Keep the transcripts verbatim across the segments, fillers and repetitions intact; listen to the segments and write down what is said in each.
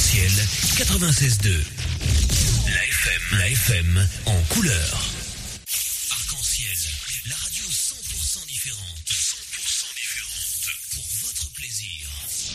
Arc-en-Ciel quatre-vingt-seize deux. La F M, la F M en couleur. Arc-en-Ciel, la radio cent pour cent différente. cent pour cent différente. Pour votre plaisir.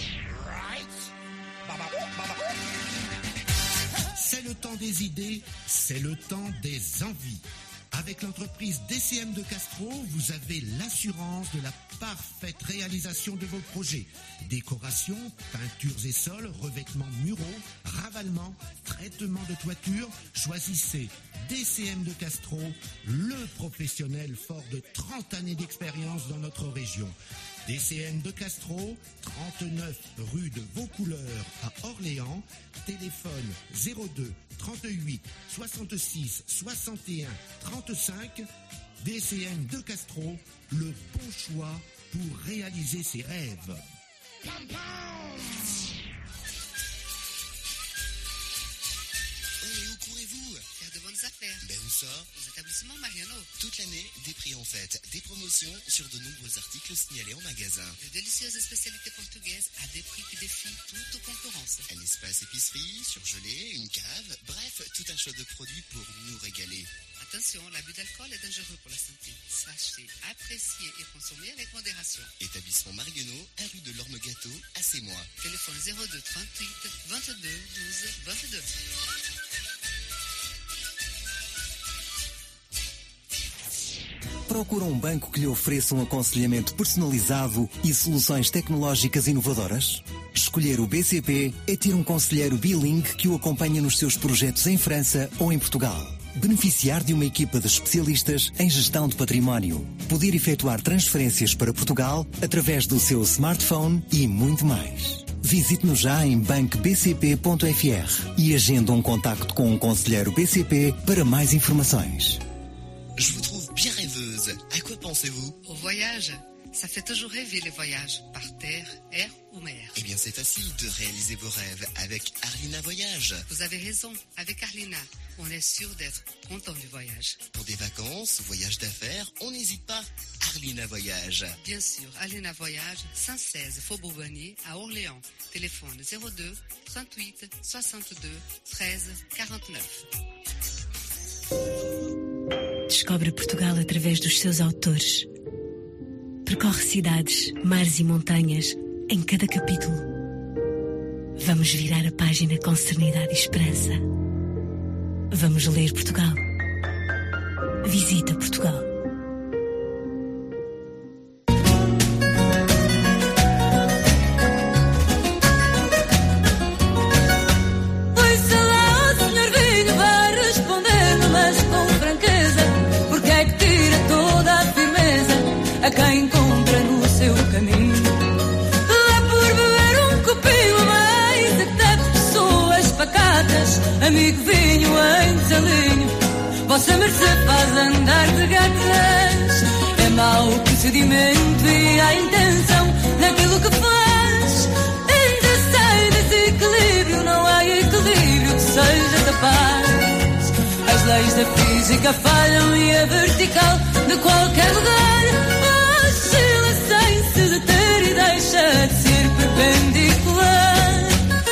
C'est le temps des idées, c'est le temps des envies. Avec l'entreprise D C M de Castro, vous avez l'assurance de la parfaite réalisation de vos projets. Décoration, peintures et sols, revêtements muraux, ravalement, traitement de toiture. Choisissez D C M de Castro, le professionnel fort de trente années d'expérience dans notre région. D C M de Castro, trente-neuf rue de Vaucouleurs à Orléans, téléphone zéro deux trente-huit soixante-six soixante et un trente-cinq. D C M de Castro, le bon choix pour réaliser ses rêves. Faire de bonnes affaires. Ben où ça? Aux établissements Mariano. Toute l'année, des prix en fête, des promotions sur de nombreux articles signalés en magasin. De délicieuses spécialités portugaises à des prix qui défient toute concurrence. Un espace épicerie, surgelé, une cave, bref, tout un choix de produits pour nous régaler. Attention, l'abus d'alcool est dangereux pour la santé. Sachez apprécier et consommer avec modération. Établissement Mariano, un rue de l'Orme Gâteau, à Sémois. Téléphone zéro deux trente-huit vingt-deux douze vingt-deux. Procura um banco que lhe ofereça um aconselhamento personalizado e soluções tecnológicas inovadoras? Escolher o B C P é ter um conselheiro bilingue que o acompanha nos seus projetos em França ou em Portugal. Beneficiar de uma equipa de especialistas em gestão de património. Poder efetuar transferências para Portugal através do seu smartphone e muito mais. Visite-nos já em banco b c p ponto f r e agenda um contacto com um conselheiro B C P para mais informações. Je vous trouve bien rêveuse. À quoi pensez-vous? Au voyage. Ça fait toujours rêver les voyages, par terre, air ou mer. Eh bien, c'est facile de réaliser vos rêves avec Arlina Voyage. Vous avez raison, avec Arlina, on est sûr d'être content du voyage. Pour des vacances, voyages d'affaires, on n'hésite pas. Arlina Voyage. Bien sûr, Arlina Voyage, cent seize Faubourg Bonnier, à Orléans. Téléphone zéro deux trente-huit soixante-deux treize quarante-neuf. Descobre Portugal através dos seus autores. Percorre cidades, mares e montanhas em cada capítulo. Vamos virar a página com serenidade e esperança. Vamos ler Portugal. Visita Portugal. A quem encontra no seu caminho. Lá por beber um copinho a mais, até pessoas pacatas, amigo vinho em desalinho. Vossa mercê faz andar de gatas. É mau procedimento e há intenção naquilo que faz. Ainda sem desequilíbrio, não há equilíbrio que seja capaz. As leis da física falham e a vertical de qualquer lugar oscila sem se deter e deixa de ser perpendicular.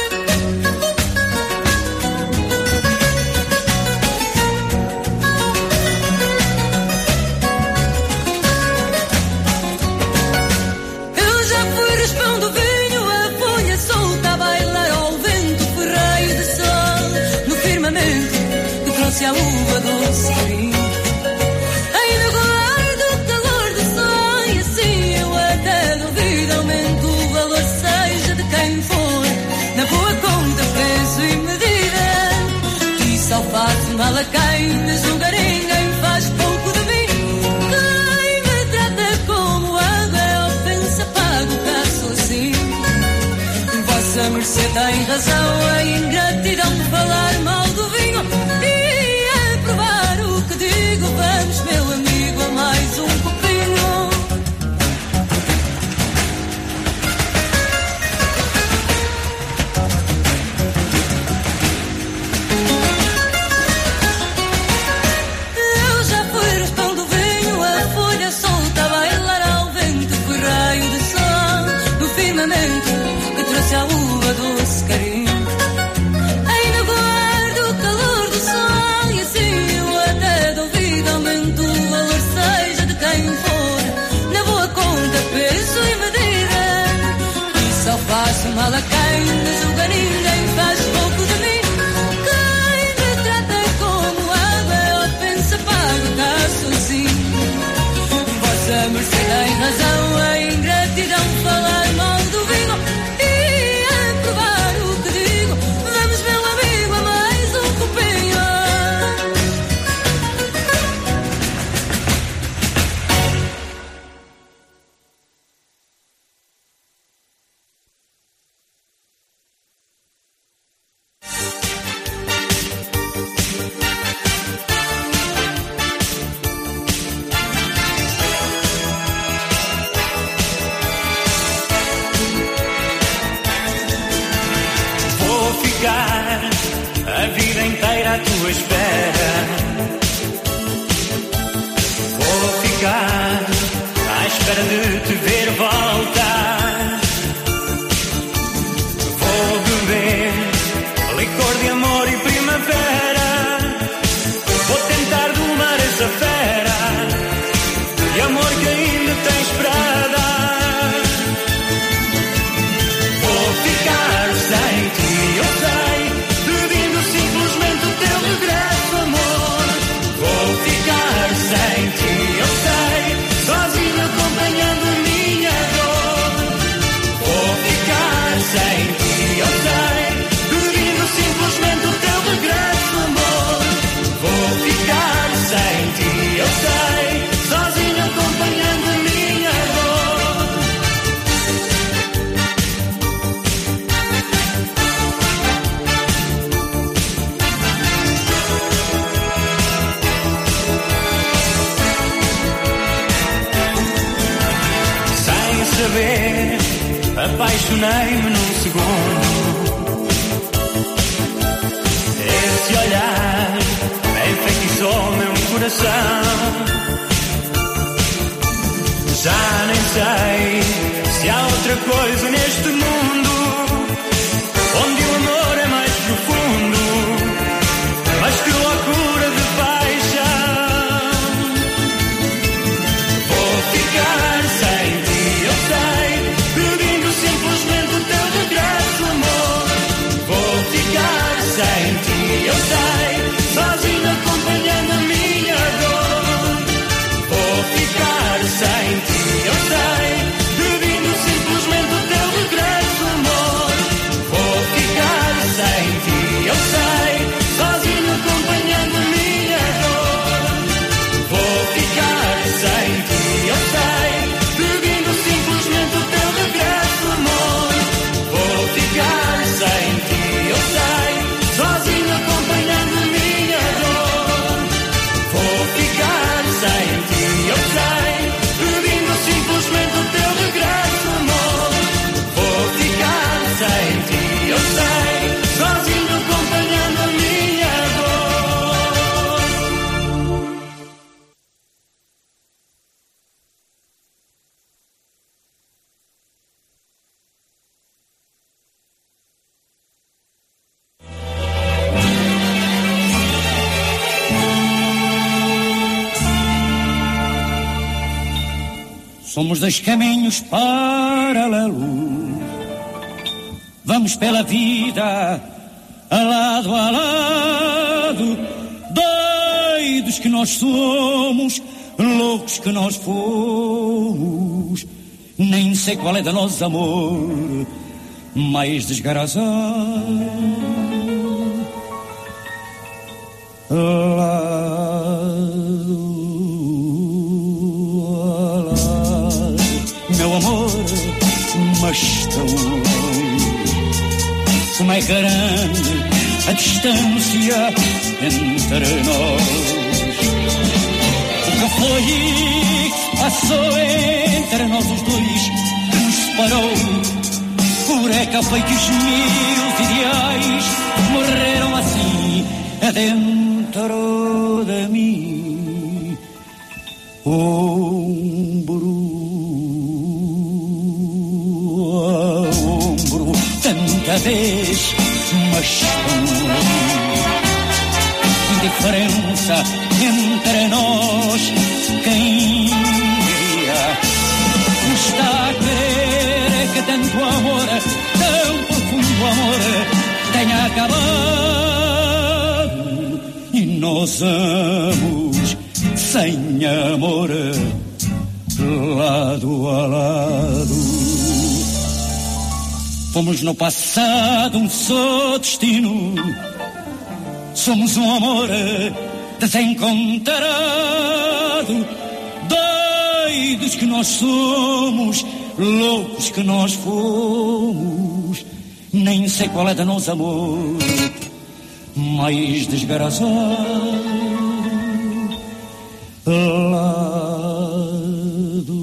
Eu já fui raspão do vinho, a folha solta a bailar ao vento, fui raio de sol no firmamento que trouxe a uva doce carinho. Faço mal a quem me julga, ninguém faz pouco de mim. Quem me trata como água é ofensa, pago cá sou assim. Vossa mercê tem razão, a ingratidão de falar mal do vinho. E a provar o que digo, vamos meu amigo a mais um copinho. Que trouxe a uva doce carinho. ficar a vida inteira à tua espera. Vou ficar à espera de te ver voltar. Vou beber licor de amor e primavera. Vou tentar domar essa fera de amor que ainda tens para dar. Vou ficar sem ti, eu sei, pedindo simplesmente o teu regresso, amor. Vou ficar sem ti, eu sei, sozinho acompanhando a minha dor. Vou ficar sem ti, eu sei, pedindo simplesmente o teu regresso, amor. Vou ficar sem ti, eu sei, sozinho acompanhando a minha dor. Sem saber, apaixonei-me num segundo. Esse olhar enfeitiçou meu coração. Já nem sei se há outra coisa neste mundo onde o amor é mais profundo, mas que loucura de paixão. Vou ficar sem ti, eu sei, pedindo simplesmente o teu regresso, amor. Vou ficar sem ti, eu sei, sozinho acompanhando a minha dor. Vou ficar sem ti, eu sei, pedindo simplesmente o teu regresso, amor. Vou ficar sem ti, eu sei, sozinho acompanhando a minha dor. Vou ficar sem ti, eu sei, pedindo simplesmente o teu regresso, amor. Vou ficar sem ti, eu sei, sozinho acompanhando a minha dor. Vou ficar sem ti, eu sei, pedindo simplesmente o teu regresso, amor. Vou ficar sem ti, eu sei, sozinho acompanhando a minha dor. Somos dois caminhos paralelos, vamos pela vida, a lado a lado, doidos que nós somos, loucos que nós fomos, nem sei qual é de nós amor mais desgraçado. Lado meu amor, mas tão longe, como é grande a distância entre nós. O que foi que passou entre nós os dois que nos separou? Por é que foi que os meus ideais morreram assim adentro de mim? Ombro tanta vez, mas tão longe. Indiferença entre nós, quem diria? Custa a crer que tanto amor, tão profundo amor, tenha acabado. E nós ambos, sem amor, lado a lado. Fomos no passado um só destino, somos um amor desencontrado, doidos que nós somos, loucos que nós fomos, nem sei qual é de nós amor mais desgraçado. Lado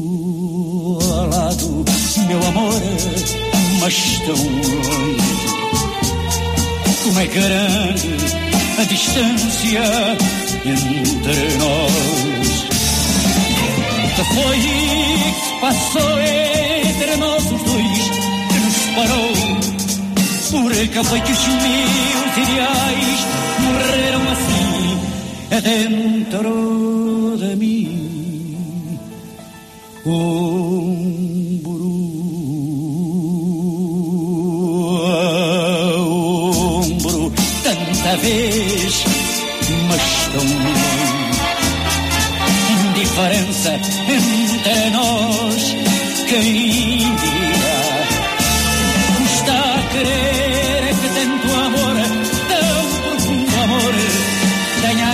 a lado, meu amor, mas tão longe, como é grande a distância entre nós. Que foi que passou entre nós os dois, que nos separou? Porque foi que os meus ideais morreram assim, dentro de mim. Ombro a ombro, tanta vez, mas tão longe. Indiferença entre nós, quem dirá? Custa a crer que tanto amor, tão profundo amor, tenha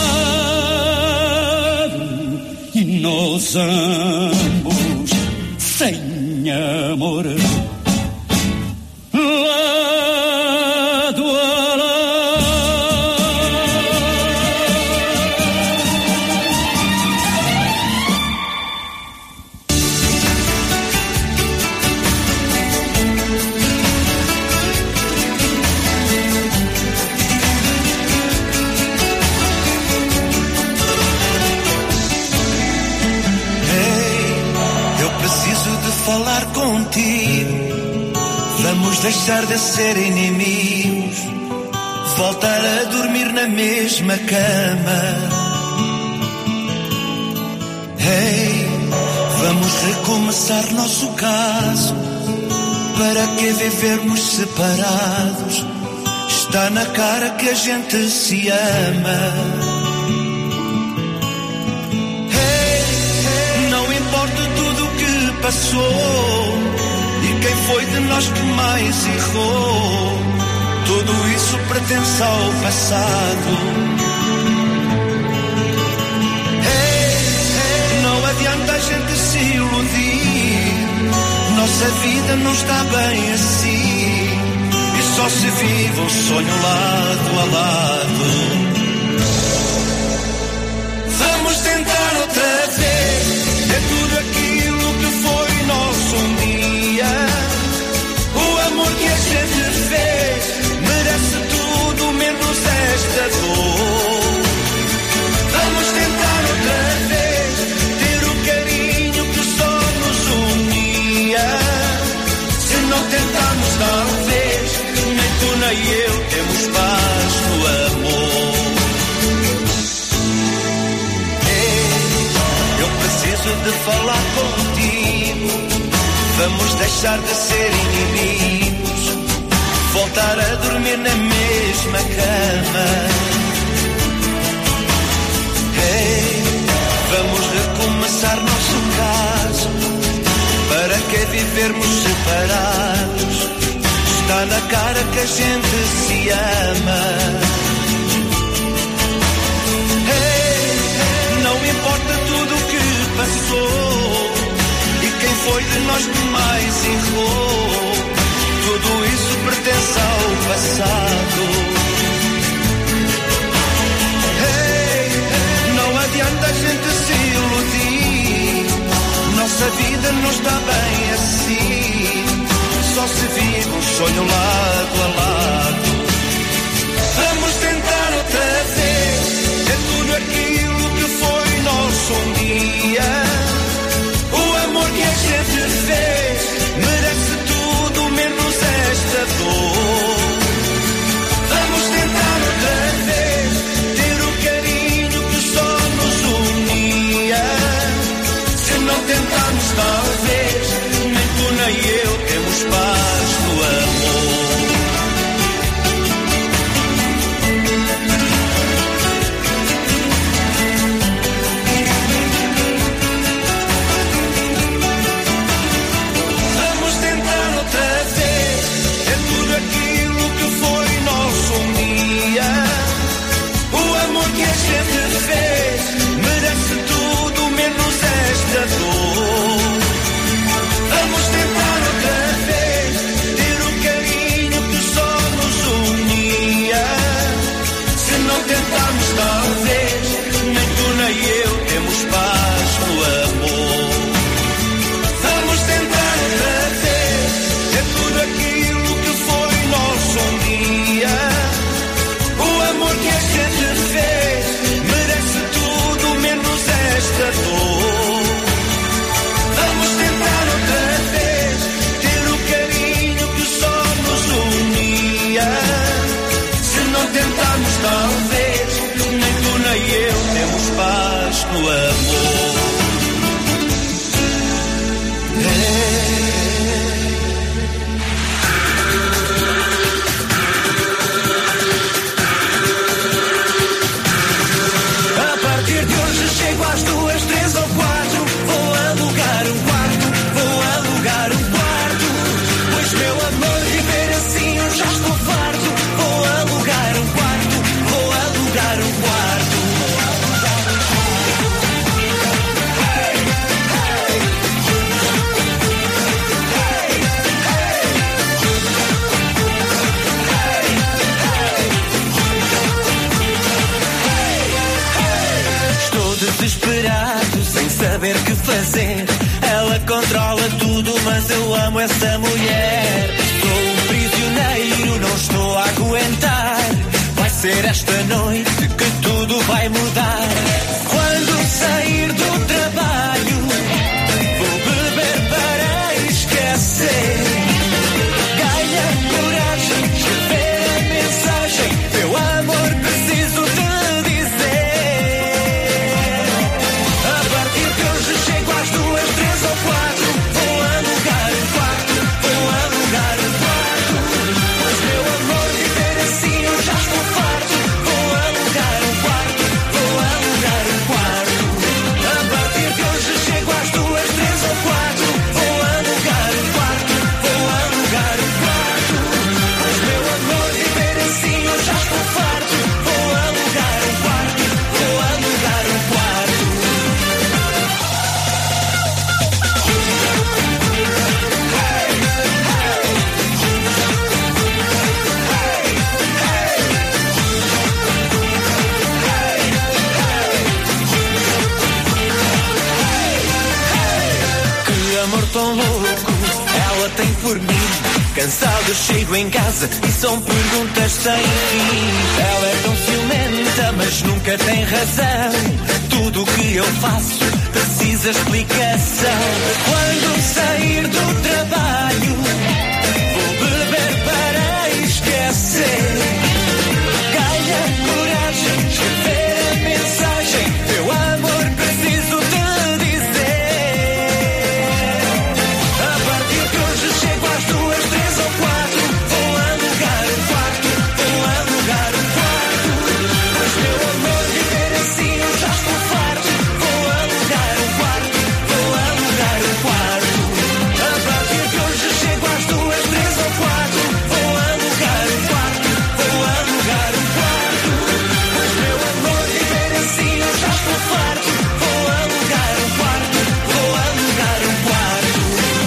acabado e nós ambos sem amor. Deixar de ser inimigos, voltar a dormir na mesma cama. Hey, vamos recomeçar nosso caso. Para que vivermos separados? Está na cara que a gente se ama. Hey, não importa tudo o que passou, e quem foi de nós que mais errou, tudo isso pertence ao passado. Hey, hey, não adianta a gente se iludir, nossa vida não está bem assim, e só se vive um sonho lado a lado. Vamos tentar outra vez, é tudo aquilo que foi nosso um dia. O amor que a gente fez merece tudo menos esta dor. Vamos tentar outra vez ter o carinho que só nos unia. Se não tentarmos talvez, nem tu nem eu temos paz no amor. Ei, eu preciso de falar contigo. Vamos deixar de ser inimigos, voltar a dormir na mesma cama. Hey, vamos recomeçar nosso caso. Para que vivermos separados? Está na cara que a gente se ama. Hey, não importa tudo o que passou, quem foi de nós que mais errou, tudo isso pertence ao passado. Hey, não adianta a gente se iludir, nossa vida não está bem assim, só se vive um sonho lado a lado. Vamos tentar outra vez, é tudo aquilo que foi nosso um dia. O amor que a gente fez merece tudo menos esta dor. Vamos tentar outra vez ter o carinho que só nos unia. Se não tentarmos talvez, nem tu nem eu temos paz no amor. saber que fazer. Ela controla tudo, mas eu amo essa mulher. Sou um prisioneiro, não estou a aguentar. Vai ser esta noite que tudo vai mudar. Quando sair do trabalho, vou beber para esquecer. Ganha coragem, escrever a mensagem. Meu amor, preciso te dizer. A partir de hoje chego às duas, três ou quatro. Vou alugar um quarto, vou alugar um quarto. Mas meu amor, viver assim eu já estou farto. Vou alugar um quarto, vou alugar um quarto. A partir de hoje chego às duas, três ou quatro. Vou alugar um quarto, vou alugar um quarto. Mas meu amor, viver assim eu já estou farto. Vou alugar um quarto, vou alugar um quarto. Que amor tão louco ela tem por mim. Cansado chego em casa e são perguntas sem fim. Ela é tão ciumenta, mas nunca tem razão. Tudo o que eu faço precisa explicação. Quando sair do trabalho, vou beber para esquecer. Ganha coragem, escrever a mensagem. Meu amor, preciso te dizer. A partir de hoje chego às duas, três ou quatro. Vou alugar um quarto, vou alugar um quarto. Mas meu amor, viver assim eu já estou farto. Vou alugar um quarto, vou alugar um quarto. A partir de hoje chego às duas, três ou quatro. Vou alugar um quarto, vou alugar um quarto. Mas meu amor, viver assim eu já estou farto. Vou alugar um quarto, vou alugar um quarto.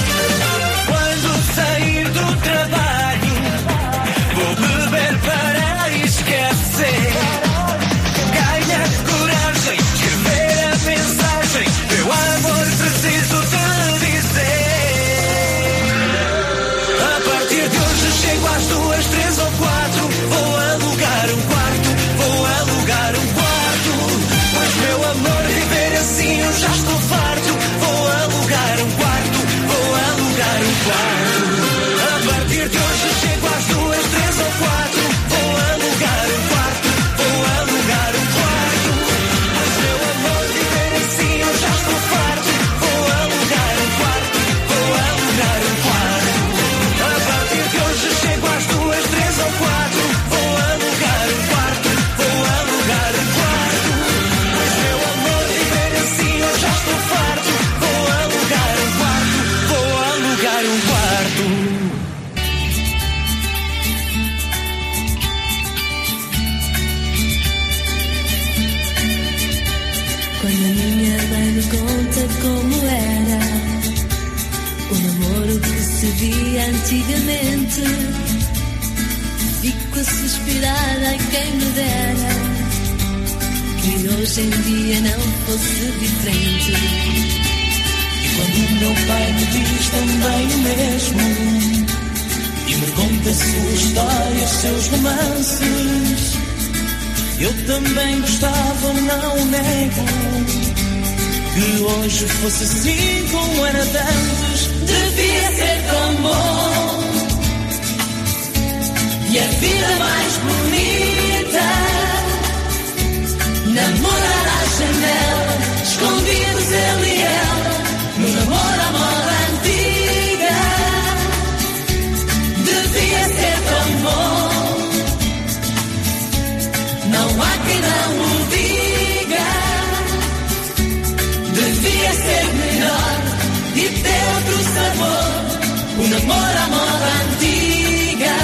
Quando sair do trabalho, vou beber para esquecer. Ganha coragem, escrever a mensagem. Meu amor, preciso te dizer. A partir de hoje chego às duas, três ou quatro. Vou alugar um quarto, vou alugar um quarto. Pois meu amor, viver assim eu já estou farto. Vou alugar um quarto, vou alugar um quarto. A partir de hoje chego às duas, três ou quatro. Vou alugar um quarto, vou alugar um quarto. Pois meu amor, viver assim eu já estou farto. Vou alugar um quarto, vou alugar um quarto. A partir de hoje chego às duas, três ou quatro. Vou alugar um quarto, vou alugar um quarto. Pois meu amor, viver assim eu já estou farto. Vou alugar um quarto, vou alugar um quarto. Quando a minha mãe me conta como era o namoro que se via antigamente, fico a suspirar, ai quem me dera que hoje em dia não fosse diferente. E quando o meu pai me diz também o mesmo e me conta suas histórias, seus romances, eu também gostava, não nego, que hoje fosse assim como era de antes. Devia ser tão bom e a vida mais bonita. Namorar à janela, escondidos ele e ela, no namoro à moda antiga. Devia ser tão bom, não há quem não o diga. Devia ser melhor e ter outro sabor, o namoro à moda antiga.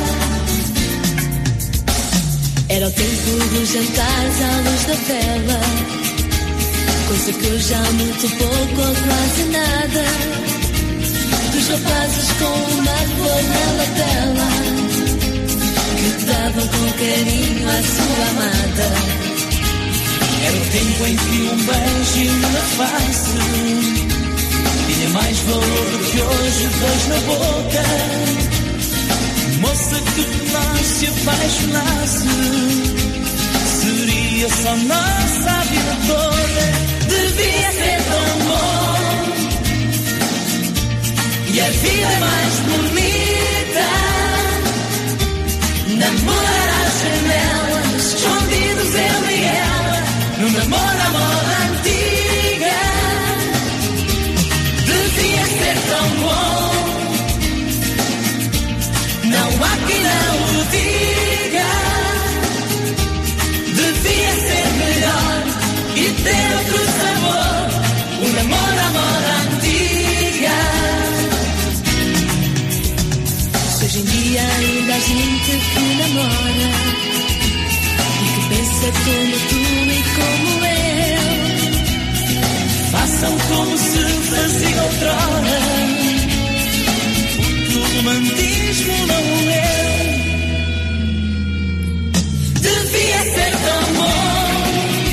Era o tempo dos jantares à luz da vela, coisa que eu já muito pouco ou quase nada. Dos rapazes com uma flor na lapela, que davam com carinho à sua amada. Era o tempo em que um beijo na face tinha mais valor do que hoje dois na boca. Moça que por nós se apaixonasse seria só nossa a vida toda. Devia ser tão bom e a vida é mais bonita. Namorar à janela, escondidos eu e ela, no namoro à moda antiga. Devia ser tão bom, não há quem não o diga. Devia ser melhor e ter outro sabor, o namoro à moda antiga. Se hoje em dia ainda há gente que namora e que pensa como tu e como eu, façam como se fazia outrora, o romantismo não é. Devia ser tão bom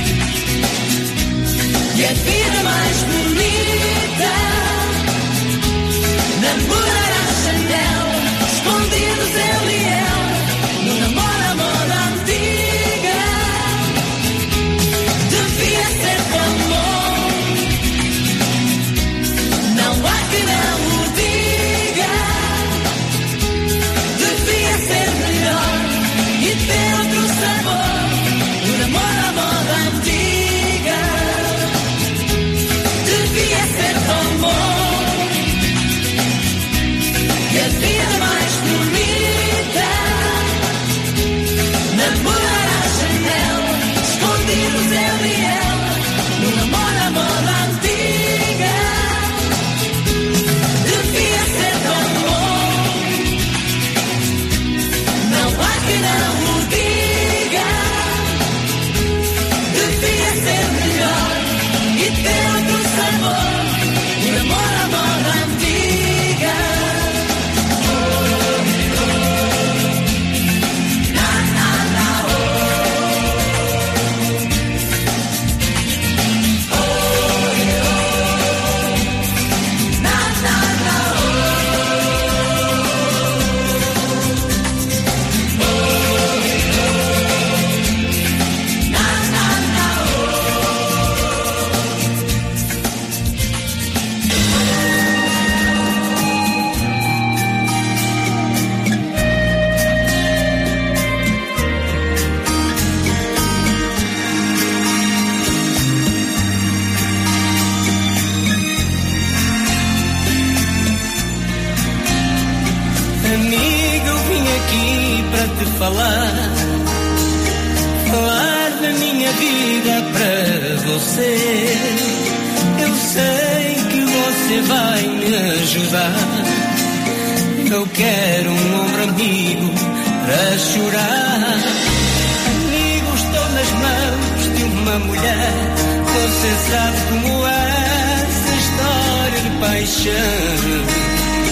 e a vida mais bonita. Namorar à janela, escondidos eu e ela, no namoro à moda antiga. Devia ser tão bom, não há quem não o diga. Devia ser melhor e ter outro sabor, o namoro à moda antiga. Devia ser tão bom e a vida mais bonita. Namorar à janela, escondidos eu e ela, no namoro à moda antiga. Devia ser tão bom, não há quem não o diga. Devia ser melhor e ter outro sabor, o namoro à moda antiga. Amigo, eu vim aqui para te falar, falar da minha vida para você. Eu sei que você vai me ajudar. Eu quero um ombro amigo para chorar. Amigo, estou nas mãos de uma mulher. Você sabe como é essa história de paixão.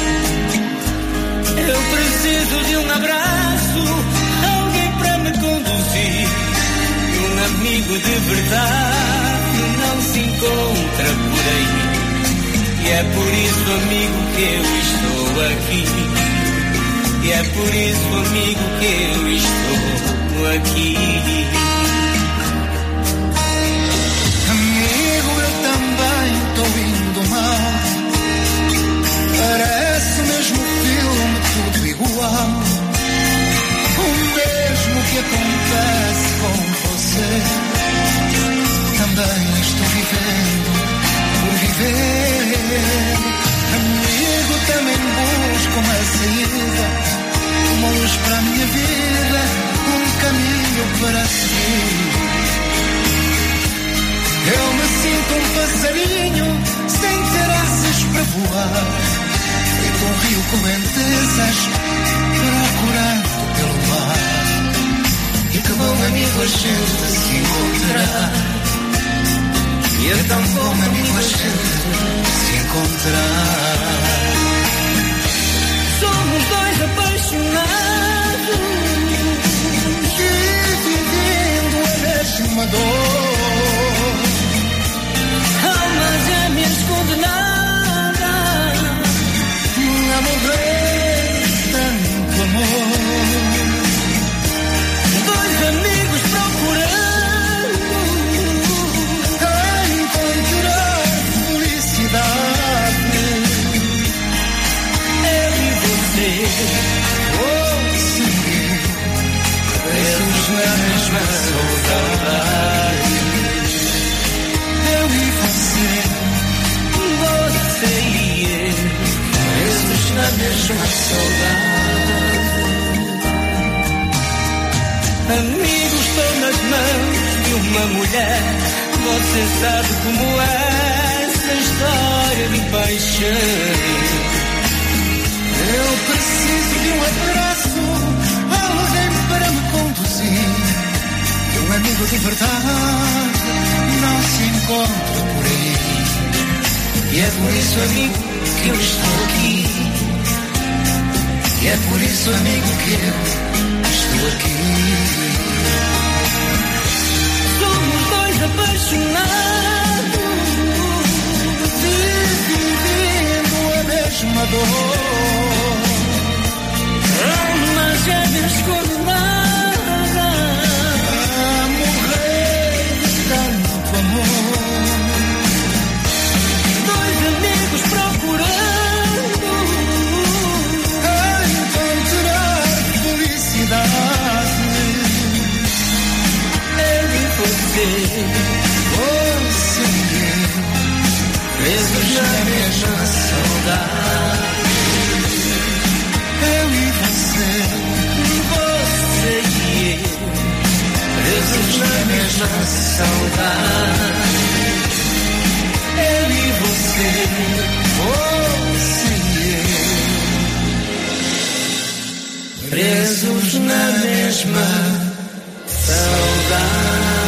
Eu preciso de um abraço, alguém para me conduzir. Um amigo de verdade não se encontra por aí. E é por isso, amigo, que eu estou aqui. E é por isso, amigo, que eu estou aqui. Amigo, eu também estou indo mal. Parece mesmo filme, tudo igual. O mesmo que acontece com você. Também estou vivendo por viver. Amigo, também busco uma saída, uma luz para a minha vida, um caminho para seguir. Eu me sinto um passarinho sem ter asas para voar, feito um rio com correntezas procurando pelo mar. E que bom, amigo, a gente se encontrar. E é tão bom, amigo, a gente se encontrar. Somos dois apaixonados e vivendo a mesma dor. Amigo, estou nas mãos de uma mulher. Você sabe como é essa história de paixão. Eu preciso de um abraço, alguém para me conduzir. De um amigo de verdade não se encontra por aí. E é por isso, amigo, que eu estou aqui. E é por isso, amigo, que eu estou aqui. Somos dois apaixonados, vivendo a mesma dor. Almas gêmeas condenadas a morrer de tanto amor. Dois amigos procurando encontrar felicidade. Eu e você, você e eu, presos na mesma saudade. Eu e você, você e eu, presos na mesma saudade. Eu e você, você e eu, presos na mesma saudade.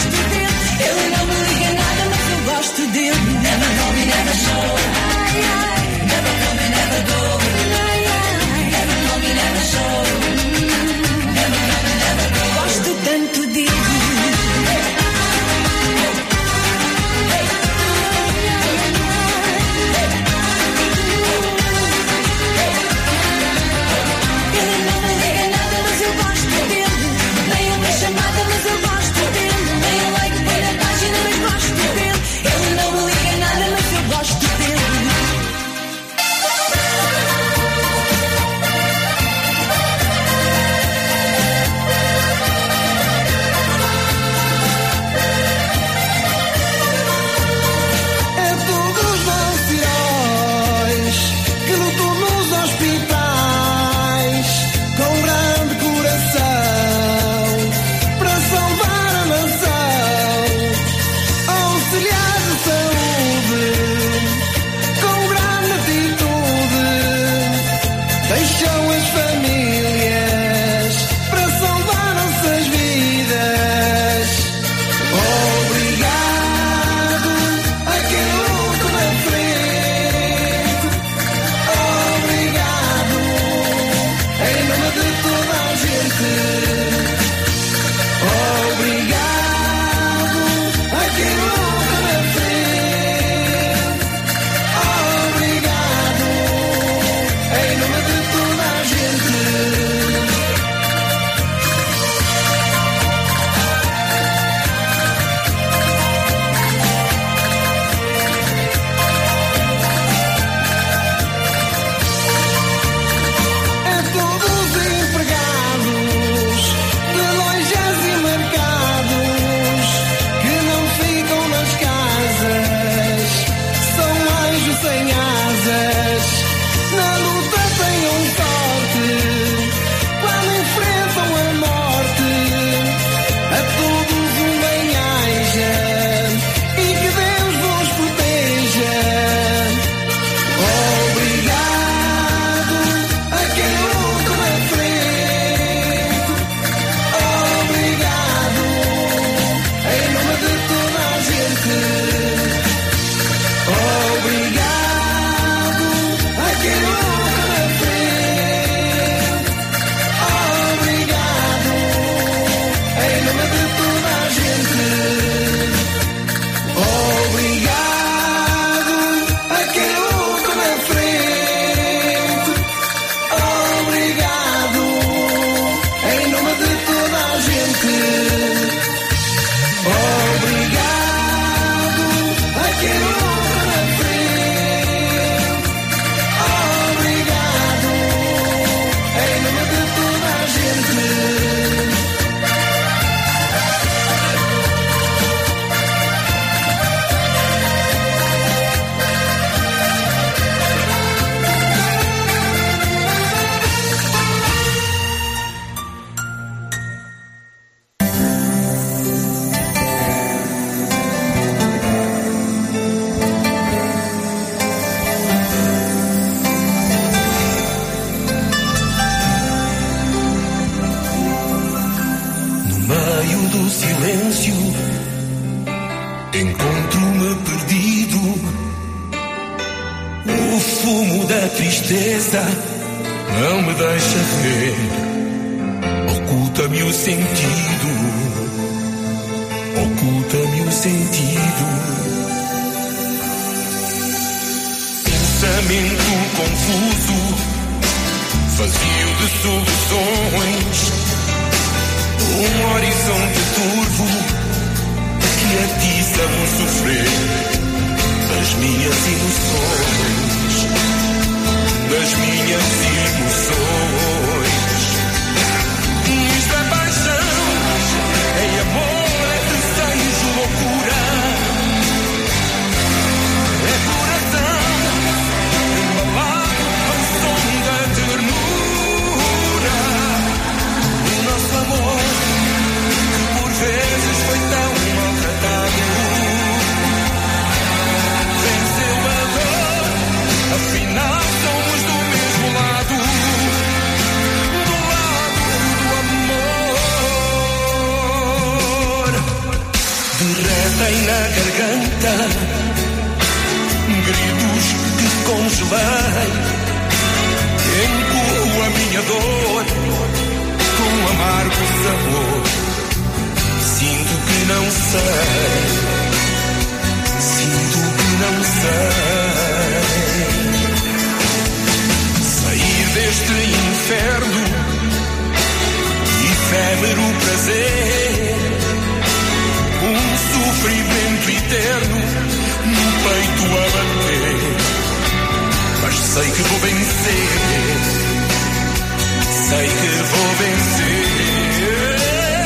Never call me, never show. são as famílias para salvar nossas vidas. Obrigado a quem luta na frente. Obrigado em nome de toda a gente. Obrigado a quem luta na frente. Obrigado em nome de toda a gente. É todos os empregados de lojas e mercados que não ficam nas casas, são anjos sem asas, na luta tenham sorte, quando enfrentam a morte, a todos um bem-aja e que Deus vos proteja. Obrigado a quem luta na frente. Obrigado em nome de toda a gente. Obrigado a quem luta na frente. Obrigado em nome de toda a gente. Obrigado a quem luta na frente. Obrigado em nome de toda a gente. Obrigado a quem luta na frente. Obrigado em nome de toda a gente. No meio do silêncio, encontro-me perdido. O fumo da tristeza não me deixa ver, oculta-me o sentido, oculta-me o sentido. Pensamento confuso, vazio de soluções. Um horizonte turvo que atiça o sofrer das minhas emoções, das minhas emoções. Isto é paixão, é amor, é desejo, loucura. É coração embalado ao som da ternura. O nosso amor por vezes foi tão maltratado, venceu a dor, afinal somos do mesmo lado, do lado do amor. Derretem na garganta gritos que congelei, encolho a minha dor com amargo sabor. Sinto que não sei, sinto que não sei sair deste inferno, efêmero prazer, um sofrimento eterno no peito a bater. Mas sei que vou vencer, sei que vou vencer.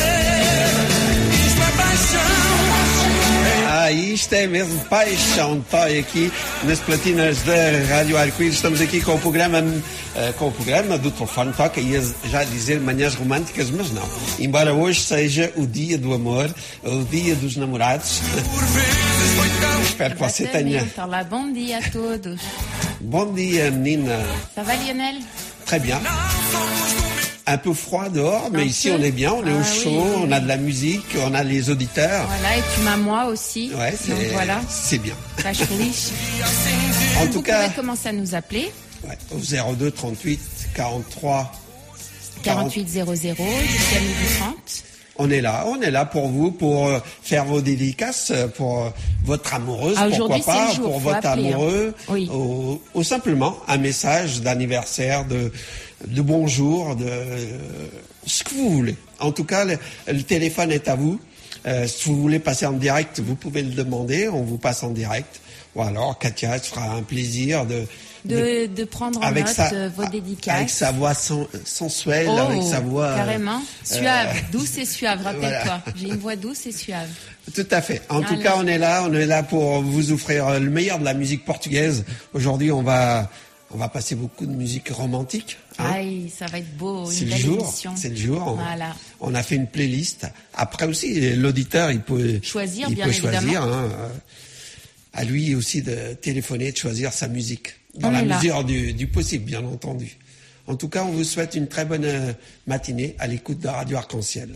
Ah, isto é mesmo paixão. Toy aqui nas platinas da Rádio Arco-Íris. Estamos aqui com o programa uh, com o programa do Telefone Toca. Ia já dizer manhãs românticas, mas não. Embora hoje seja o dia do amor, o dia dos namorados. Espero que você tenha. Olá, bom dia a todos. Bom dia, menina. Ça va, Lionel? Très bien. Un peu froid dehors, mais Un ici peu. on est bien, on est Ah au oui, chaud, oui, on oui. a de la musique, on a les auditeurs. Voilà, et tu m'as moi aussi. Ouais, Donc c'est voilà, c'est bien. tâche riche. En Vous tout cas, pouvez commencer à nous appeler. ouais, au zéro deux trente-huit quarante-trois quarante-huit zéro zéro jusqu'à midi trente. On est là, on est là pour vous, pour euh, faire vos dédicaces, euh, pour euh, votre amoureuse, Ah, pourquoi aujourd'hui, c'est pas, le jour, pour faut votre appeler, hein. amoureux, Oui. ou, ou simplement un message d'anniversaire, de, de bonjour, de euh, ce que vous voulez. En tout cas, le, le téléphone est à vous. Euh, si vous voulez passer en direct, vous pouvez le demander, on vous passe en direct. Ou alors, Katia, ce sera un plaisir de... De, de prendre en avec note sa- euh, vos dédicaces. Avec sa voix sen- sensuelle, Oh, avec sa voix... euh, carrément. Suave, douce et suave, rappelle-toi. voilà. J'ai une voix douce et suave. Tout à fait. En tout Allez. cas, on est là, on est là pour vous offrir le meilleur de la musique portugaise. Aujourd'hui, on va, on va passer beaucoup de musique romantique. hein. Aïe, ça va être beau, C'est une le belle jour. émission. C'est le jour. On- Voilà. On a fait une playlist. Après aussi, l'auditeur, il peut Choisir, il bien peut choisir. évidemment. hein. À lui aussi de téléphoner, de choisir sa musique dans On la est là. mesure du, du possible, bien entendu. En tout cas, on vous souhaite une très bonne euh, matinée à l'écoute de Radio Arc-en-Ciel.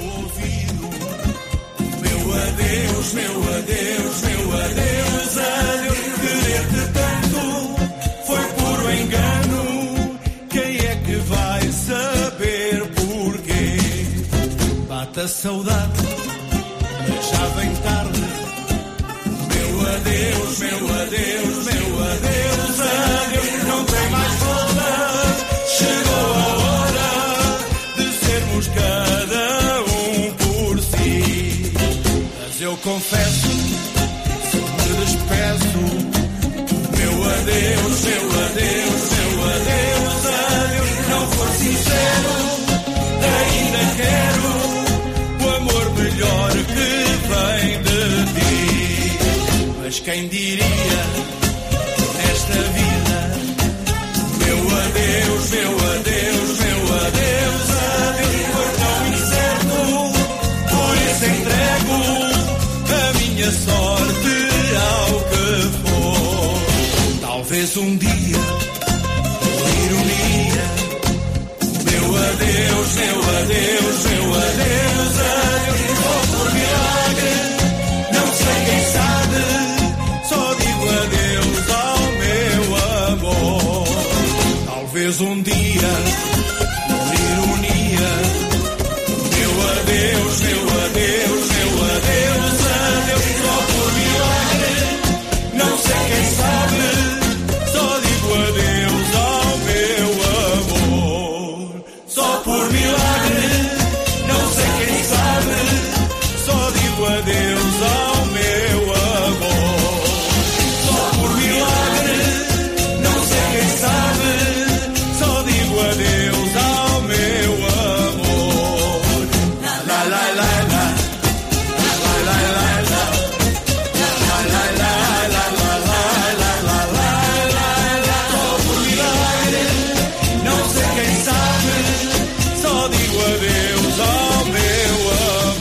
Meu adeus, meu adeus, meu adeus, adeus, querer-te tanto foi puro engano. Quem é que vai saber porquê? Bate a saudade, mas já vem tarde. Meu adeus, meu adeus, meu adeus, adeus, não tem mais volta. Chegou a hora de sermos cada um por si. Mas eu confesso, se me despeço, meu adeus, meu adeus, meu adeus, adeus, não for sincero, ainda quero o amor melhor que vem de ti. Mas quem diria, nesta vida, meu adeus, meu adeus, meu adeus, adeus, foi tão incerto, por isso entrego a minha sorte ao que for. Talvez um dia, por ironia, meu adeus, meu adeus, meu adeus, adeus, só por milagre, não sei quem sabe, só digo adeus ao meu amor. Talvez um dia, por ironia, meu adeus, meu adeus, meu adeus, adeus, só por milagre, não sei quem sabe, só digo adeus ao meu amor. Só por milagre, não sei quem sabe, só digo adeus ao meu amor. Só por milagre, não sei quem sabe, só digo adeus ao meu amor. La la la la, la la la la, la la la la, la la la la, la. Só por milagre, não sei quem sabe, só digo adeus ao meu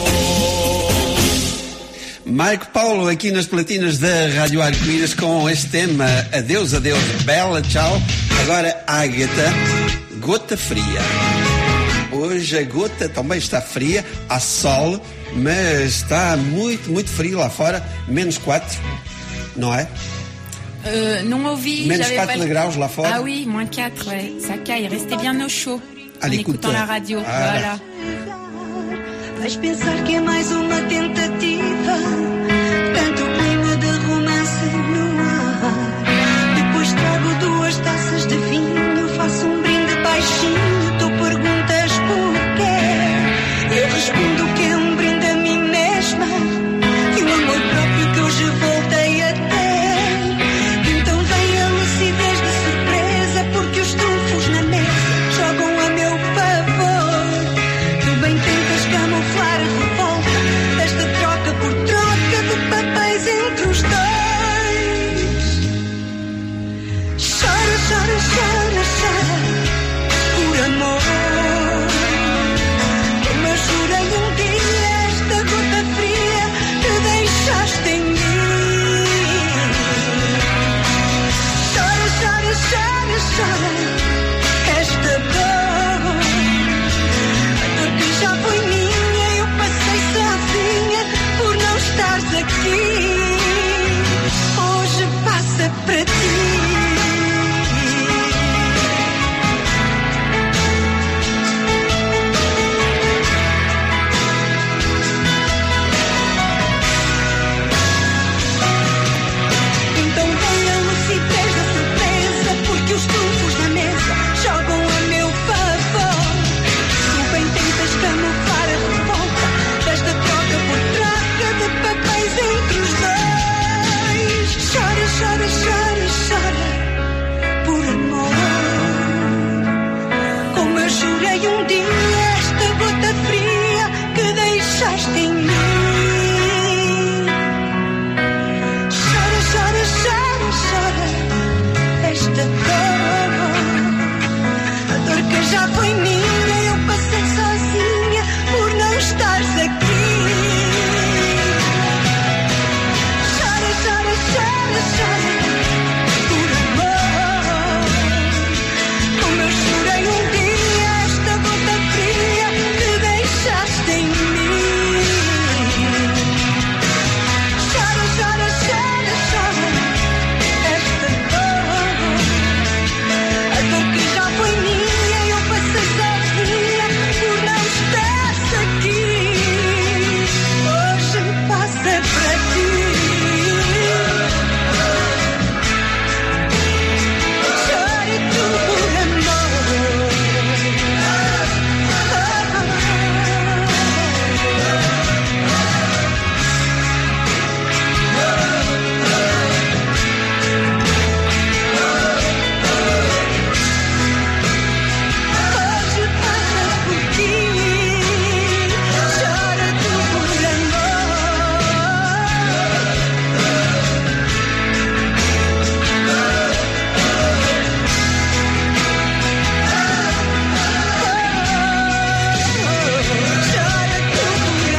amor. Mike Paulo aqui nas platinas da Rádio Arco-Íris com este tema Adeus, adeus, bela, tchau. Agora Ágata, gota fria. Hoje a gota também está fria, há sol, mas está muito, muito frio lá fora, menos quatro, não é? Euh, non ouvi. Menos j'avais quatre pas le- degrés là fora. Ah oui, moins quatre, ouais. Ça caille. Restez bien au chaud. À en l'écoute. écoutant la radio. Ah, Voilà. Vais pensar que é mais uma tentativa, tanto clima de romance no ar. Depois trago duas taças de vinho, faço um brinde baixinho, tu perguntas porquê. Eu respondo que é um brinde a mim mesma e o amor próprio que hoje voltei a ter. Então vem a lucidez de surpresa, porque os trunfos na mesa jogam a meu favor. Tu bem tentas camuflar a revolta desta troca Como eu chorei um dia esta gota fria que deixaste em mim. Chora, chora, chora, chora esta dor. A dor que já foi minha, eu passei sozinha por não estares aqui. Chora, chora, chora, chora por amor. Como eu chorei um dia esta gota fria que deixaste em mim. Chora, chora, chora, chora esta dor. A dor que já foi minha, eu passei sozinha por não estares aqui. Hoje passa para ti. Chore tu por amor. Hoje passa por ti. Chora tu por amor. Chora tu por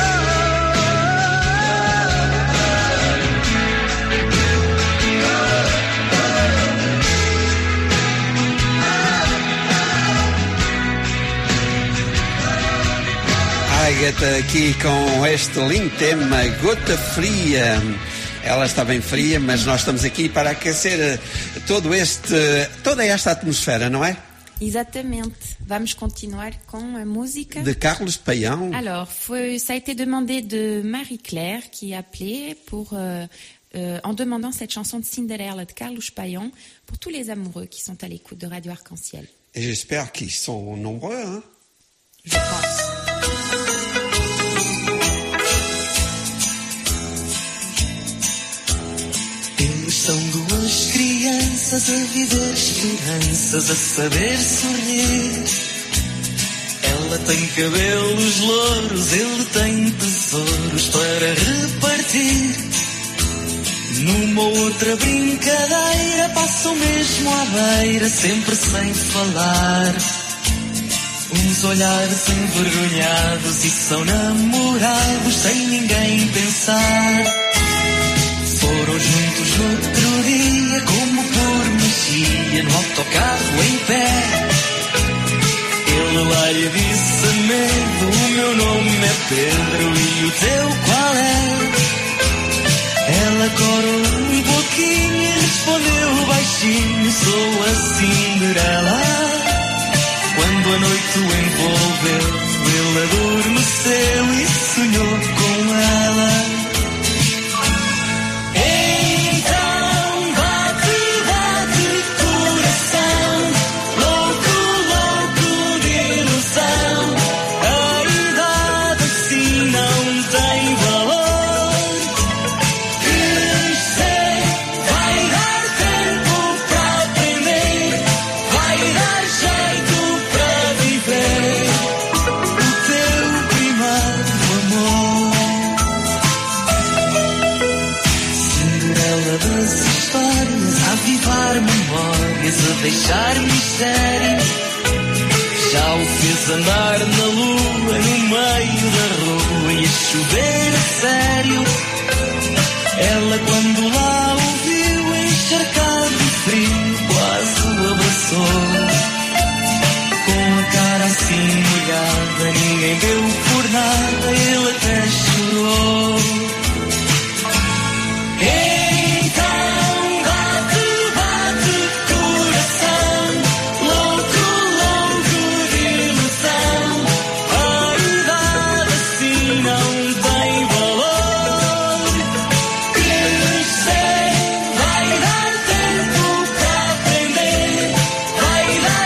Ágata aqui com este lindo tema, Gota Fria. Ela está bem fria, mas nós estamos aqui para aquecer todo este, toda esta atmosfera, não é? Exatamente. Vamos continuar com a música De Carlos Paião. Alors, foi, ça a été demandé de Marie-Claire qui a appelé pour, euh, euh, en demandant cette chanson de Cinderella de Carlos Paião pour tous les amoureux qui sont à l'écoute de Radio Arc-en-Ciel. Et j'espère qu'ils sont nombreux, hein? Je pense. Eles são duas crianças a viver esperanças, a saber sorrir. Ela tem cabelos louros, ele tem tesouros para repartir. Numa outra brincadeira passam mesmo à beira, sempre sem falar. Uns olhares envergonhados e são namorados sem ninguém pensar. Foram juntos no outro dia, como por magia, no autocarro em pé. Ele lá lhe disse a medo, o meu nome é Pedro e o teu qual é? Ela corou um pouquinho e respondeu baixinho, sou a Cinderela. Quando a noite o envolveu, ele adormeceu e sonhou com ela. Então bate, bate coração, louco, louco de ilusão. A idade assim não tem valor. Crescer vai dar tempo para aprender, vai dar jeito para viver o teu primeiro amor. Cinderela das histórias, a avivar memórias, a deixar mistério. Já o fez andar na lua, no meio da rua e a chover a sério. Ela quando lá o viu encharcado de frio, quase o abraçou. Com a cara assim molhada, ninguém deu por nada, ele até chorou. Então bate, bate coração, louco, louco de ilusão. A idade assim não tem valor. Crescer vai dar tempo para aprender, vai dar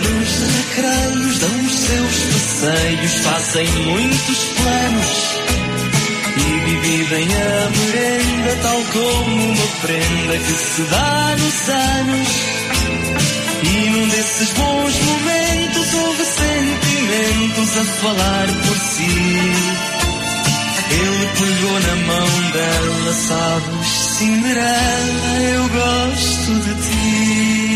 nos recreios dão os seus passeios, fazem muitos planos e dividem a merenda tal como uma prenda que se dá nos anos. E num desses bons momentos houve sentimentos a falar por si. Ele pegou na mão dela, sabes, Cinderela, eu gosto de ti.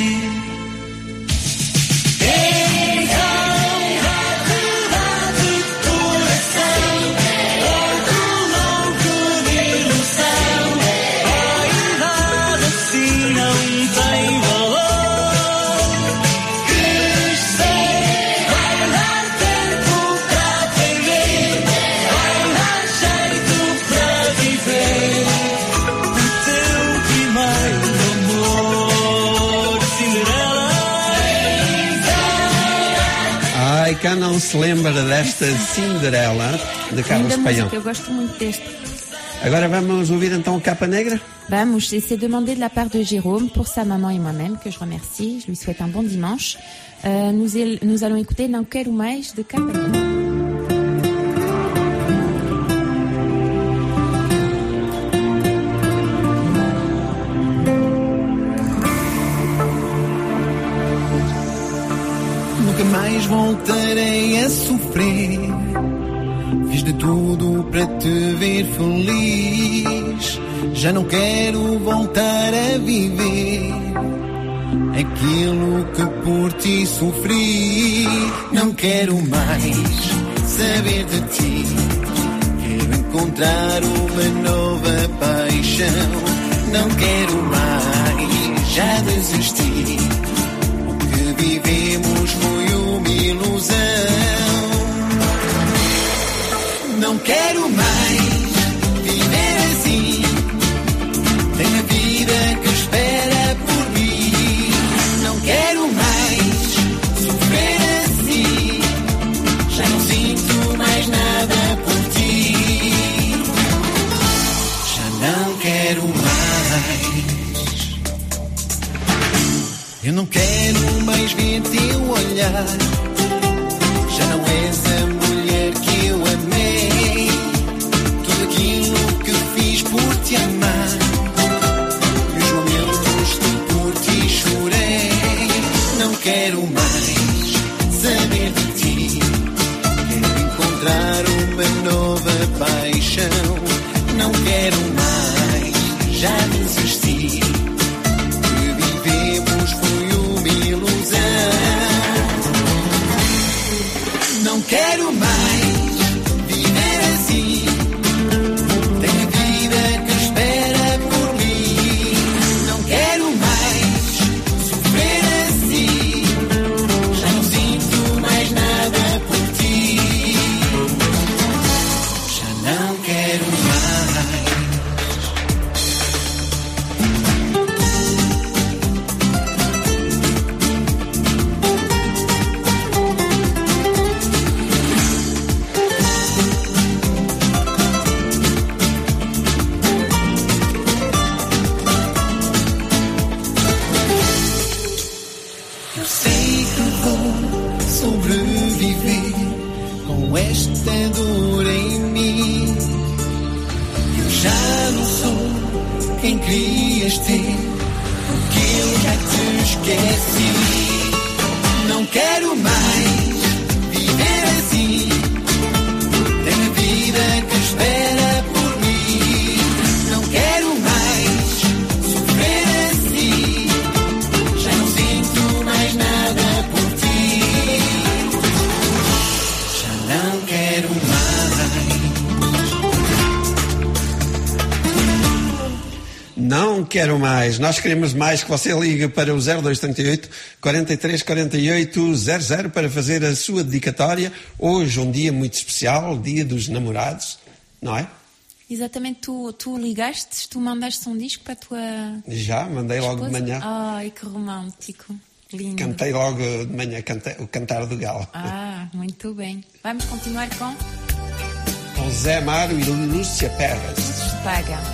Quem não se lembra desta Cinderela de Carlos Paillon? Eu gosto muito deste. Agora vamos ouvir então Capa Negra. Vamos, et c'est demandé de la part de Jérôme pour sa maman et moi-même, que je remercie. Je lui souhaite un bon dimanche. Euh, nous, nous allons écouter Não Quero Mais de Capa Negra. Mais voltarei a sofrer. Fiz de tudo para te ver feliz. Já não quero voltar a viver aquilo que por ti sofri. Não quero mais saber de ti. Quero encontrar uma nova paixão. Não quero mais, já desisti. O que vivemos foi uma ilusão. Não quero mais viver assim. Tenho a vida que espera por mim. Não quero mais sofrer assim. Já não sinto mais nada por ti. Já não quero mais. Eu não quero mais ver teu olhar. Já não és a mulher que eu amei. Tudo aquilo que fiz por te amar. E os momentos que por ti chorei. Não quero mais saber de ti. Quero encontrar uma nova paixão. Não quero mais, já desisti. O que vivemos foi uma ilusão. Não quero mais viver assim. Tenho a vida que espera por mim. Não quero mais sofrer assim. Já não sinto mais nada por ti. Já não quero mais. Eu sei que vou sobreviver com esta dor em mim. Eu já não sou quem querias ter, porque eu já te esqueci. Não quero mais viver assim. Tenho a vida que espera por mim. Não quero mais sofrer assim. Já não sinto mais nada por ti. Já não quero mais. Não quero mais. Nós queremos mais que você ligue para o zero dois três oito, quarenta e três, quarenta e oito, zero zero para fazer a sua dedicatória. Hoje um dia muito especial, dia dos namorados, não é? Exatamente, tu, tu ligaste, tu mandaste um disco para a tua Já, mandei logo esposa? de manhã. Ai, que romântico, lindo. Cantei logo de manhã cantei, o Cantar do Galo. Ah, muito bem. Vamos continuar com Com Zé Amaro e Lúcia Pérez. Paga.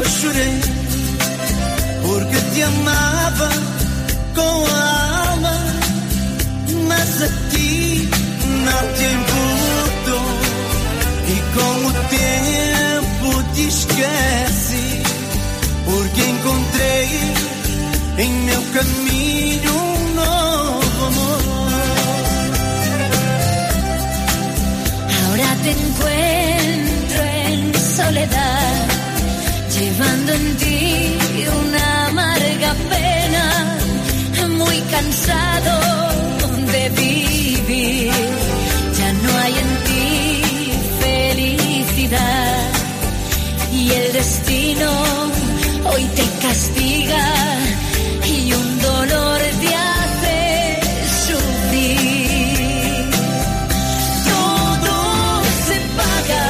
eu chorei, porque te amava com a alma, mas a ti não te importou. E com o tempo te esquece, porque encontrei em meu caminho um novo amor. Ahora te encuentro en soledad, llevando en ti una amarga pena, muy cansado de vivir. Ya no hay en ti felicidad y el destino hoy te castiga y un dolor te hace sufrir. Todo se paga,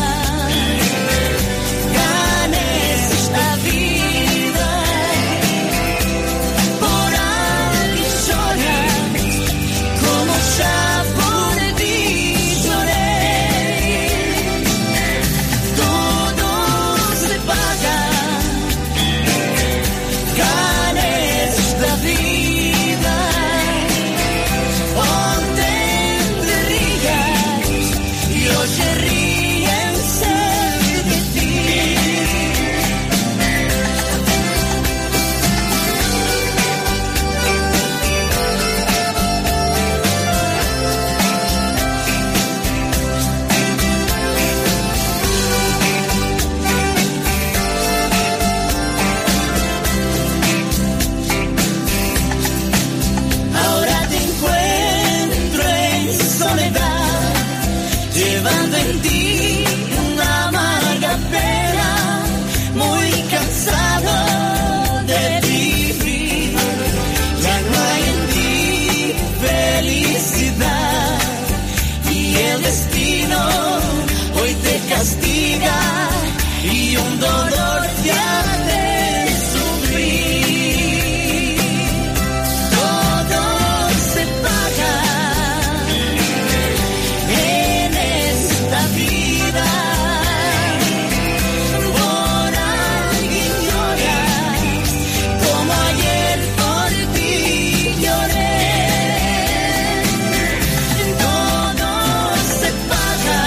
ganes esta vida, por alguien lloras, como ya por ti lloré. Todo se paga, ganes esta vida, donde te rías y hoy ríense de ti. Ahora te encuentro en soledad, llevando en ti una amarga pena, muy cansado de vivir. Ya no hay en ti felicidad y el destino hoy te castiga y un dolor te hace sufrir. Todo se paga en esta vida, por alguien lloras, como ayer por ti lloré. Todo se paga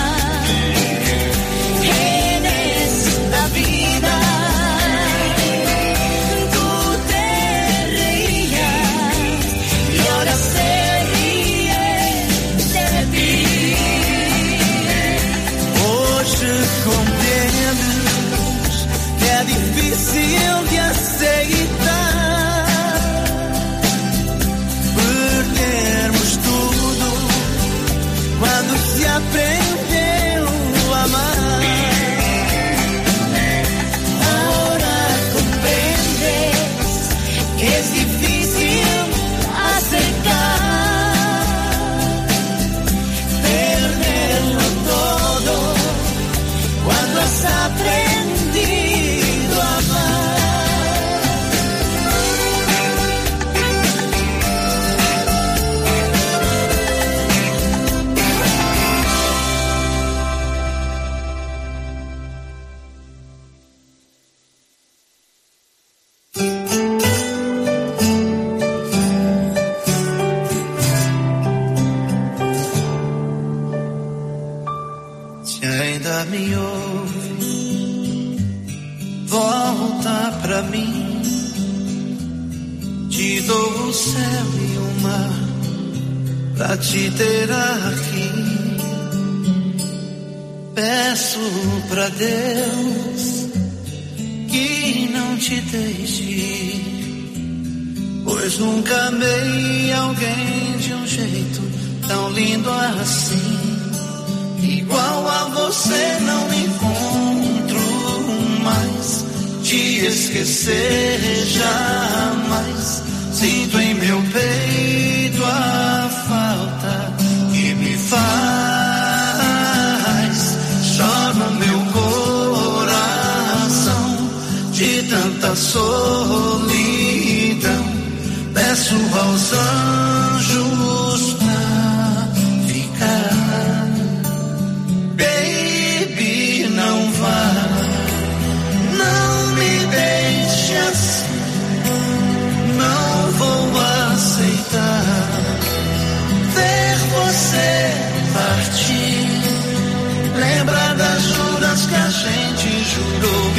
en esta vida. Tú te reías y ahora se ríen de ti. Hoje compreendes que é difícil de aceitar perdermos tudo quando se aprendeu a amar. Ahora comprendes que es difícil aceptar perderlo todo cuando has aprendido a amar. Se ainda me ouve, volta pra mim. Te dou o céu e o mar pra te ter aqui. Peço pra Deus que não te deixe ir, pois nunca amei alguém de um jeito tão lindo assim. Igual a você não encontro mais, te esquecer jamais. Sinto em meu peito a falta que me faz. Chora meu coração de tanta solidão. Peço aos anjos pra ficar. Baby, não vá, não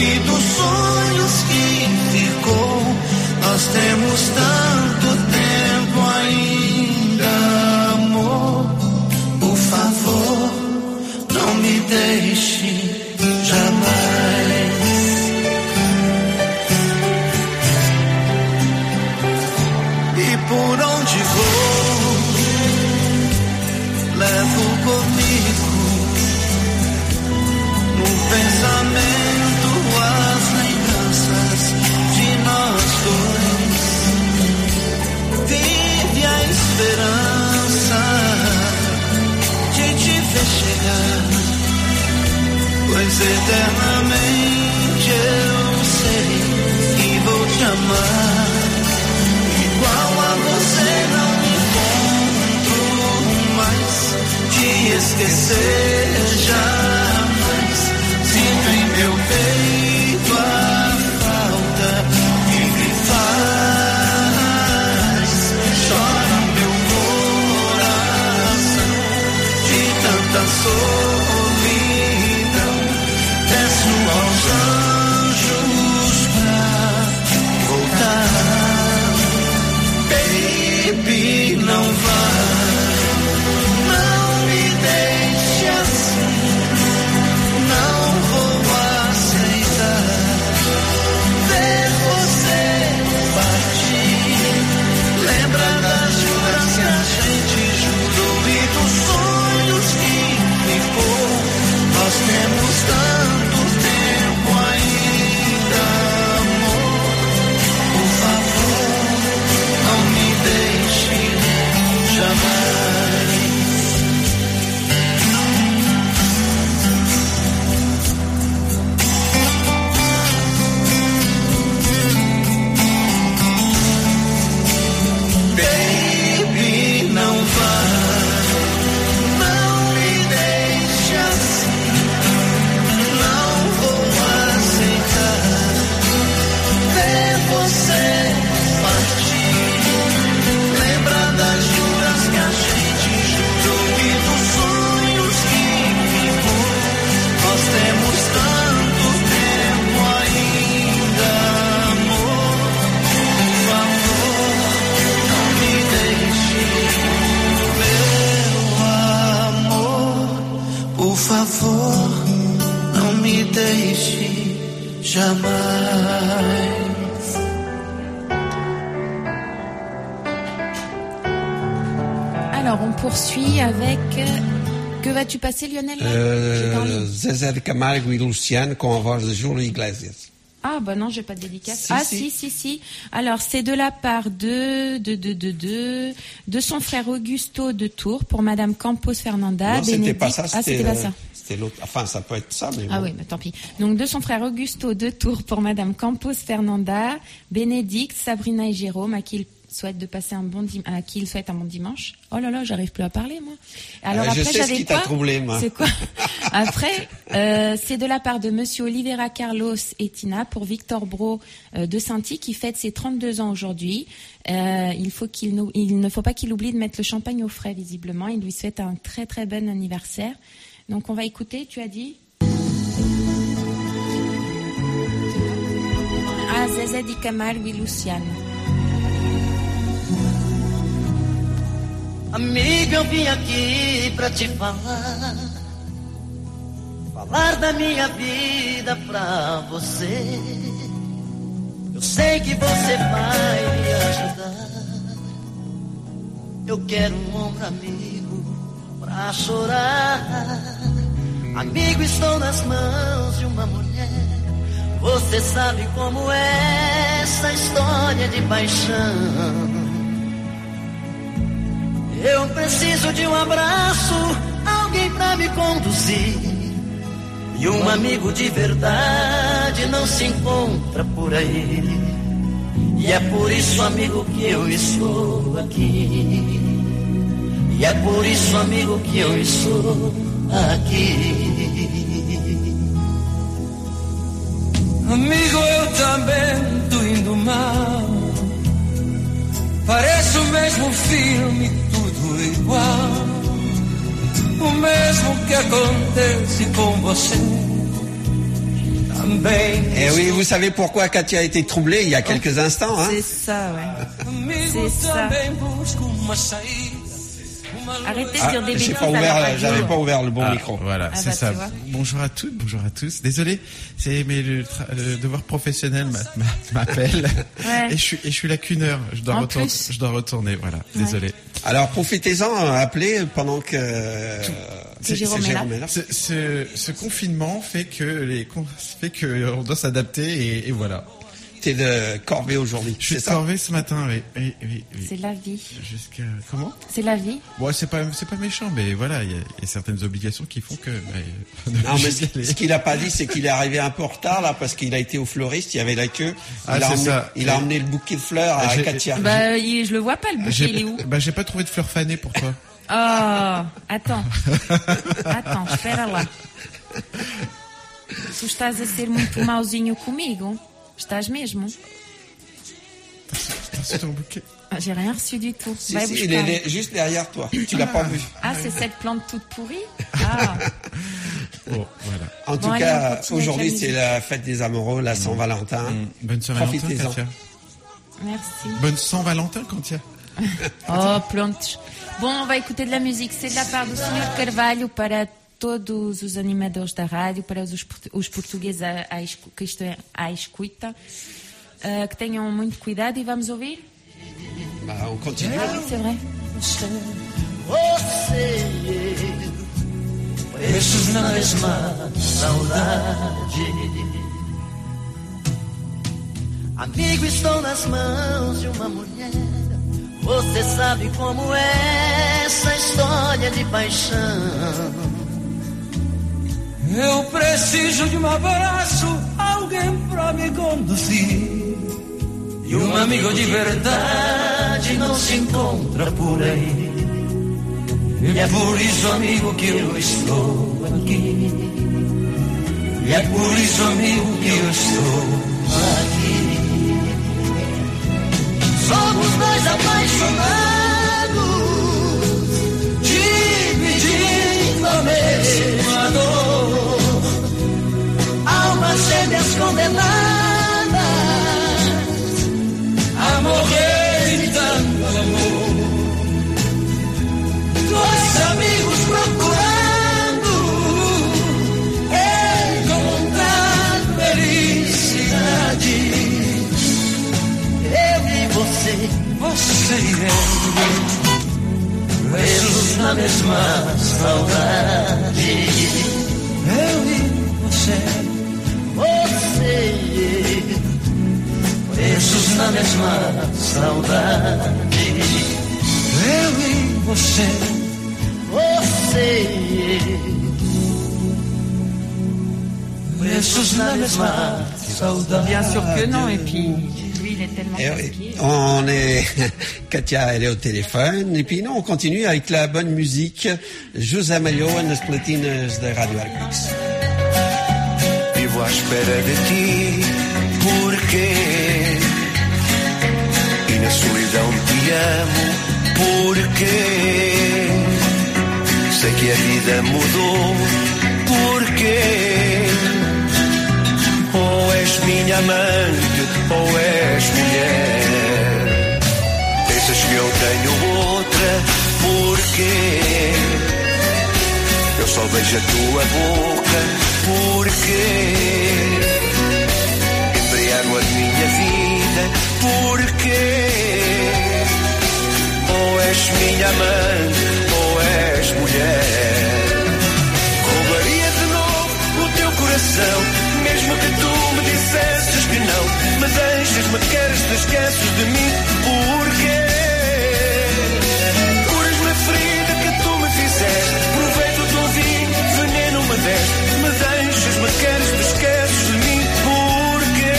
e dos sonhos que ficou. Nós temos tanto tempo ainda, amor. Por favor, não me deixe jamais. E por onde vou, levo comigo no pensamento as lembranças de nós dois. Vive a esperança de te ver chegar, pois eternamente eu sei que vou te amar. Igual a você não encontro mais, te esquecer jamais. Sinto em meu peito a falta que me faz. Chora meu coração de tanta solidão. Peço aos anjos pra voltar. Baby, não vai, não me deixe assim, não vou aceitar ver você partir. Lembra das juras que a gente jurou e dos sonhos que ficou. Nós temos tanto tempo ainda, amor. Por favor, não me deixe jamais. Baby, não vai, não me deixe assim, não vou aceitar ver você partir. Lembra das juras que a gente jurou e dos sonhos que ficou. Nós temos tanto tempo ainda, amor. Por favor, não me deixe, meu amor. Por favor, não me deixe jamais. Alors, on poursuit avec... euh, Que vas-tu passer, Lionel là J'ai pas envie. Uh, Zezé de Camargo e Luciano com a voz de Júlio Iglesias. Ah, bah non, j'ai pas de dédicace. Si, ah, si. si, si, si. Alors, c'est de la part de, de, de, de, de, de son frère Augusto de Tours pour Madame Campos Fernanda. Non, c'était Bénédicte- pas ça, Ah, c'était pas ça. C'était l'autre. Enfin, ça peut être ça, mais Ah bon. oui, mais tant pis. Donc, de son frère Augusto de Tours pour Madame Campos Fernanda, Bénédicte, Sabrina et Jérôme, à qui il souhaite de passer un bon dim- à qui il souhaite un bon dimanche. Oh là là, j'arrive plus à parler, moi. Alors Euh, je après, sais ce j'avais qui t'a quoi troublé, moi. C'est quoi Après, euh, c'est de la part de Monsieur Oliveira Carlos et Tina pour Victor Bro euh, de Sainty qui fête ses trente-deux ans aujourd'hui. Euh, il faut qu'il nou- il ne faut pas qu'il oublie de mettre le champagne au frais, visiblement. Il lui souhaite un très très bon anniversaire. Donc on va écouter, tu as dit Ah, Zezé de Camargo e Luciano. Amigo, eu vim aqui pra te falar, falar da minha vida pra você. Eu sei que você vai me ajudar. Eu quero um ombro amigo pra chorar. Amigo, estou nas mãos de uma mulher. Você sabe como é essa história de paixão. Eu preciso de um abraço, alguém pra me conduzir. E um amigo de verdade não se encontra por aí. E é por isso, amigo, que eu estou aqui. E é por isso, amigo, que eu estou aqui. Amigo, eu também tô indo mal. Parece o mesmo filme, tudo igual. O mesmo que acontece com você. Et oui, vous savez pourquoi Katia a été troublée il y a quelques instants, hein? C'est ça, ouais. C'est ça. Arrêtez de Ah, dire des j'ai bêtises pas à la ouvert, radio. j'avais pas ouvert le bon Ah, micro. Voilà, Ah c'est bah, ça. tu vois. Bonjour à toutes, bonjour à tous. Désolé, c'est mais le, tra- le devoir professionnel m'a- m'a- m'appelle Ouais. et je suis et je suis là qu'une heure. Je dois En retourner. plus. Je dois retourner. Voilà, désolé. Alors profitez-en, appelez pendant que euh, Que Jérôme est là. est là. Ce, ce, ce confinement fait que les con- fait que on doit s'adapter et, et voilà. T'es de corvée aujourd'hui. Je suis c'est de ça corvée ce matin, oui, oui, oui, oui. C'est la vie. Jusqu'à comment? C'est la vie. Bon, c'est pas c'est pas méchant, mais voilà, il y, a- il y a certaines obligations qui font que. bah, Non, mais ce ce qu'il a pas dit, c'est qu'il est arrivé un peu en retard là parce qu'il a été au fleuriste, il y avait la queue. Ah, il a c'est emmené, ça. il a Et- emmené le bouquet de fleurs à J'ai- Katia. Bah, il- je le vois pas, le bouquet, J'ai il est où? bah j'ai pas trouvé de fleurs fanées pour toi. Oh, attends. Attends, espera lá. Tu estás a ser muito mauzinho comigo? Estás mesmo? C'est ton bouquet. Ah, j'ai rien reçu du tout. Si, Vai si, buscar. il est juste derrière toi. Tu l'as pas vu. Ah, c'est cette plante toute pourrie? Ah, Bon, voilà. En Bon, tout allez, on cas, continue aujourd'hui, avec la c'est musique. la fête des amoureux, la Saint-Valentin. Bonne Saint-Valentin, Profitez-en. Katia. merci. Bonne Saint-Valentin, Katia. Oh, pronto. Bon, on va écouter de la musique. C'est de la part do senhor Carvalho para todos os animadores da rádio, para os, os portugueses a, a, escu- que estão à escuta. Uh, que tenham muito cuidado e vamos ouvir? Bah, on continue. Ah oui, c'est vrai. Você, presos na mesma saudade. Amigo, estou nas mãos de uma mulher. Você sabe como é essa história de paixão. Eu preciso de um abraço, alguém pra me conduzir. E um amigo de verdade não se encontra por aí. E é por isso, amigo, que eu estou aqui. E é por isso, amigo, que eu estou aqui. Somos dois apaixonados, dividindo a mesma dor. Almas gêmeas condenadas A morrer de tanto amor. dois amigos procurando encontrar felicidade. Eu e você, Você e eu, presos na mesma saudade. eu e você, Você e eu, presos na mesma saudade. eu e você. Você e eu, presos na mesma saudade. Bien sûr que non, et puis lui, il est tellement Eh oui. fatigué. On est, Katia, elle est au téléphone. Et puis nous, on continue avec la bonne musique. José Malho nas platinas da Rádio Arco-Íris. Vivo à espera de ti, porque e na solidão te amo, porque sei que a vida mudou, porque ou és minha amante ou és mulher. Pensas que eu tenho outra, porque eu só vejo a tua boca, porque embriago a minha vida, porque ou és minha amante ou és mulher. Roubaria de novo o teu coração, mesmo que tu me dissesses que não. Mas deixas-me, queres, te esqueces de mim, porque curas-me a ferida que tu me fizeste. Proveito do vinho, veneno me deste. Me deixas-me, queres, te esqueces de mim, porque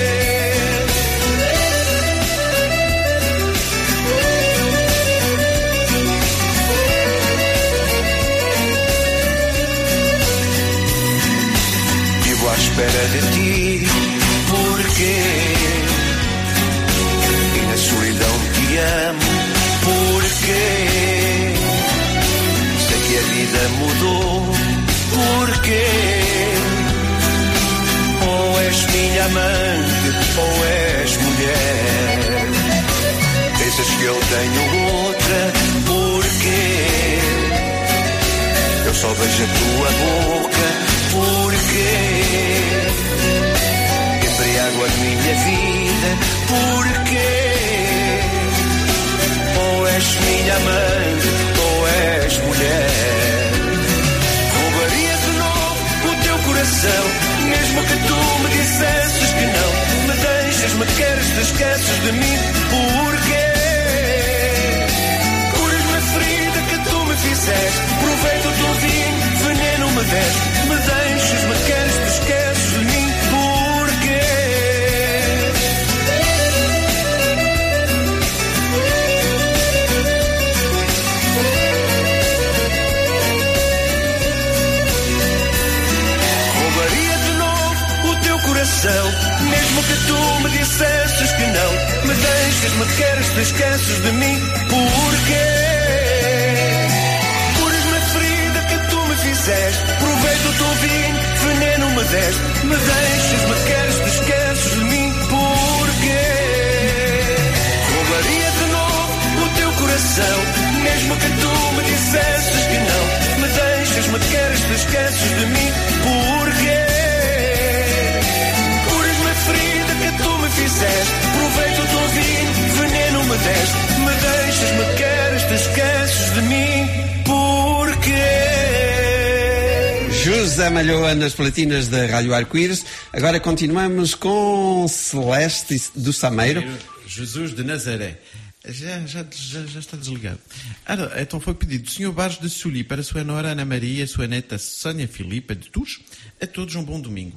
vivo à espera de ti, porque e na solidão te amo, porque sei que a vida mudou, porque se eu tenho outra, porquê? Eu só vejo a tua boca, porquê? Embriago a minha vida, porquê? Ou és minha amante, ou és mulher. Roubaria de novo o teu coração, mesmo que tu me dissesses que não. Me deixas, me queres, te esqueces de mim, porquê? Curas-me a ferida que tu me fizeste, proveito o teu vinho, veneno me deste. Me deixas, me queres, te esqueces de mim, porquê? Roubaria de novo o teu coração, mesmo que tu me dissesses que não. Me deixas, me queres, te esqueces de mim, porquê? Curas-me a ferida que tu me fizeste, proveito o teu vinho, veneno me deste. Me deixas, me queres, te esqueces de mim, porquê? Roubaria de novo o teu coração, mesmo que tu me dissesses que não. Me deixas, me queres, te esqueces de mim, porquê? Ferida que tu me fizeste, proveito o teu vinho, veneno me deste. Me deixas, me queres, te esqueces de mim, porquê? José Malhoa nas platinas da Rádio Arco-Íris. Agora continuamos com Celeste do Sameiro. Jesus de Nazaré. Já, já, já, já está desligado. Ah, então foi pedido do senhor Barros de Sully para a sua nora Ana Maria, a sua neta Sónia Filipa de Tus. A todos um bom domingo.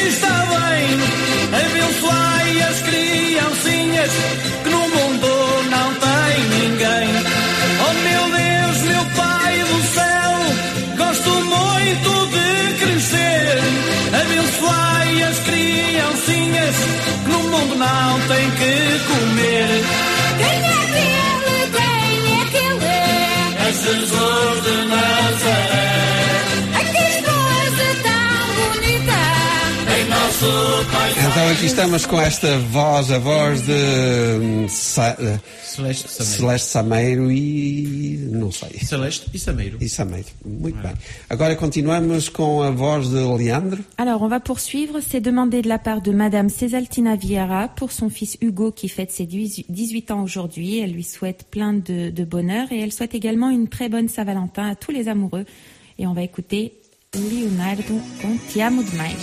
Está bem, abençoai as criancinhas que no mundo Obrigado, Pai do céu, gosto muito de crescer. Abençoai as criancinhas que no mundo não têm que comer. Quem é que ele, quem é que ele é? É Jesus de Nazaré. A que esposa tão bonita Em nosso Pai. Então aqui estamos com esta voz, a voz de hum, Sa- eh, Celeste Sameiro. Celeste Sameiro e não sei. Celeste e Sameiro. E Sameiro. Muito bem. Agora continuamos com a voz de Leandro. Alors, on va poursuivre. C'est demandé de la part de Madame Césaltina Vieira pour son fils Hugo qui fête ses dix-huit ans aujourd'hui. Elle lui souhaite plein de, de bonheur et elle souhaite également une très bonne Saint-Valentin à tous les amoureux. Et on va écouter Leonardo com Ti amo demais.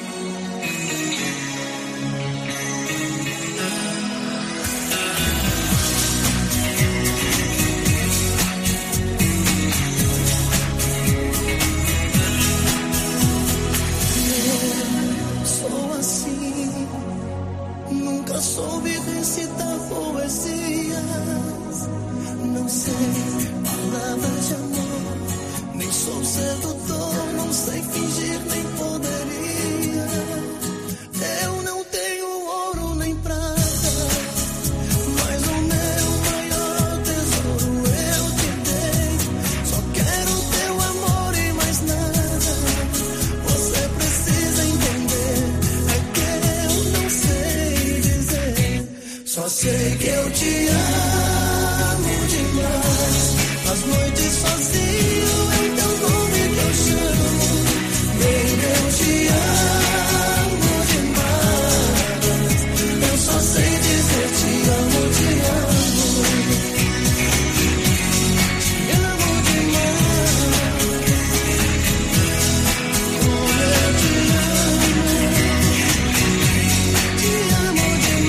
Sou assim, nunca soube recitar poesias. Não sei palavras de amor, nem sou sedutor, não sei fingir nem poderia. Eu não tenho ouro nem prata, mas o meu maior tesouro eu te dei. Só quero teu amor e mais nada. Você precisa entender, é que eu não sei dizer. Só sei que eu te amo demais. As noites sozinho é o teu nome que eu chamo. Baby, eu te amo demais. Eu só sei dizer te amo, te amo. Te amo demais. Como eu te amo. Te amo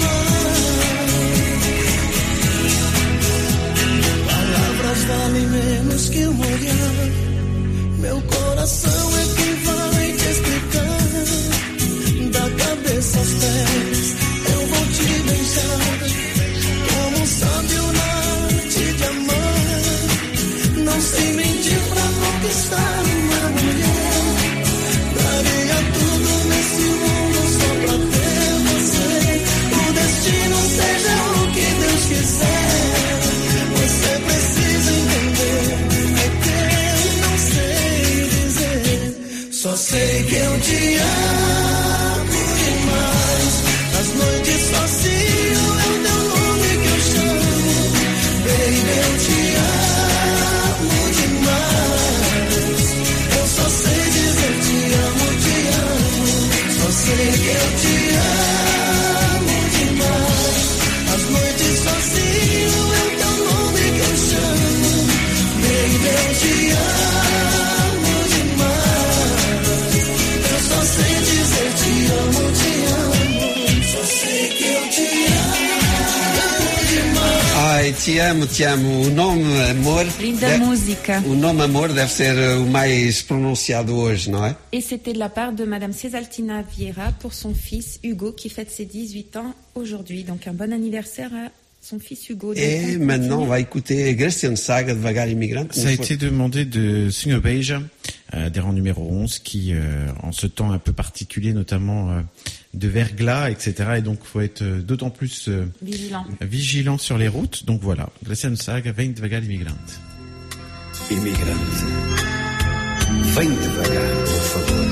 demais. Palavras valem menos que um olhar. Meu coração é quem vai te explicar. Da cabeça aos pés eu vou te beijar. Como um sábio na arte de amar. Não sei mentir pra conquistar uma mulher. Daria tudo nesse mundo só pra ter você. O destino seja o que Deus quiser. Você precisa entender, é que eu não sei dizer. Só sei que eu te amo demais. As noites sozinho é o teu nome que eu chamo. Baby, eu te amo demais. Eu só sei dizer te amo, te amo. Só sei que eu te amo demais. As noites sozinho é o teu nome que eu chamo. Baby, eu te amo demais. Eu só sei dizer te amo, te amo. Só sei que eu te amo demais. Ai, te amo, te amo. O nome Amor. Linda de- música. O nome Amor deve ser uh, o mais pronunciado hoje, não é? Et c'était de la part de Madame Césaltina Vieira pour son fils Hugo qui fête ses dix-huit ans aujourd'hui. Donc un bon anniversaire à son fils Hugo. Donc, Et on maintenant, on continue. va écouter Graciane Saga, Devagar Imigrante. Ça a été demandé de Senhor Beija, euh, des rangs numéro onze, qui, euh, en ce temps un peu particulier, notamment euh, de verglas, et cetera. Et donc, il faut être euh, d'autant plus euh, Vigilant. vigilant sur les routes. Donc voilà, Graciane Saga, Vem Devagar Imigrante. Imigrante, vem devagar, por favor.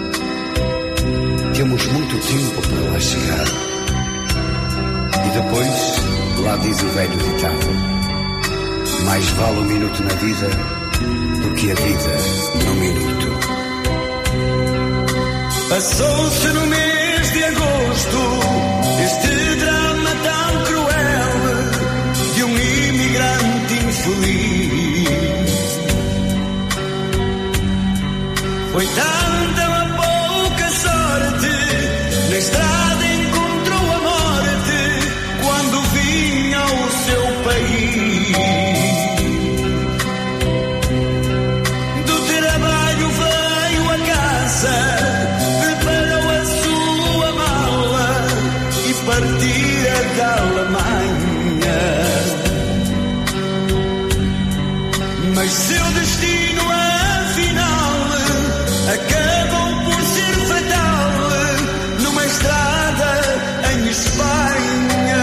Temos muito tempo para lá chegar. E depois, lá diz o velho ditado: mais vale um minuto na vida do que a vida num minuto. Passou-se no mês de agosto este drama tão cruel de um imigrante infeliz. Foi tanta a pouca sorte, na estrada encontrou a morte quando vinha ao seu país. Do trabalho veio a casa, preparou a sua mala e partia da Alemanha. Mas Mas seu destino afinal acabou por ser fatal numa estrada em Espanha.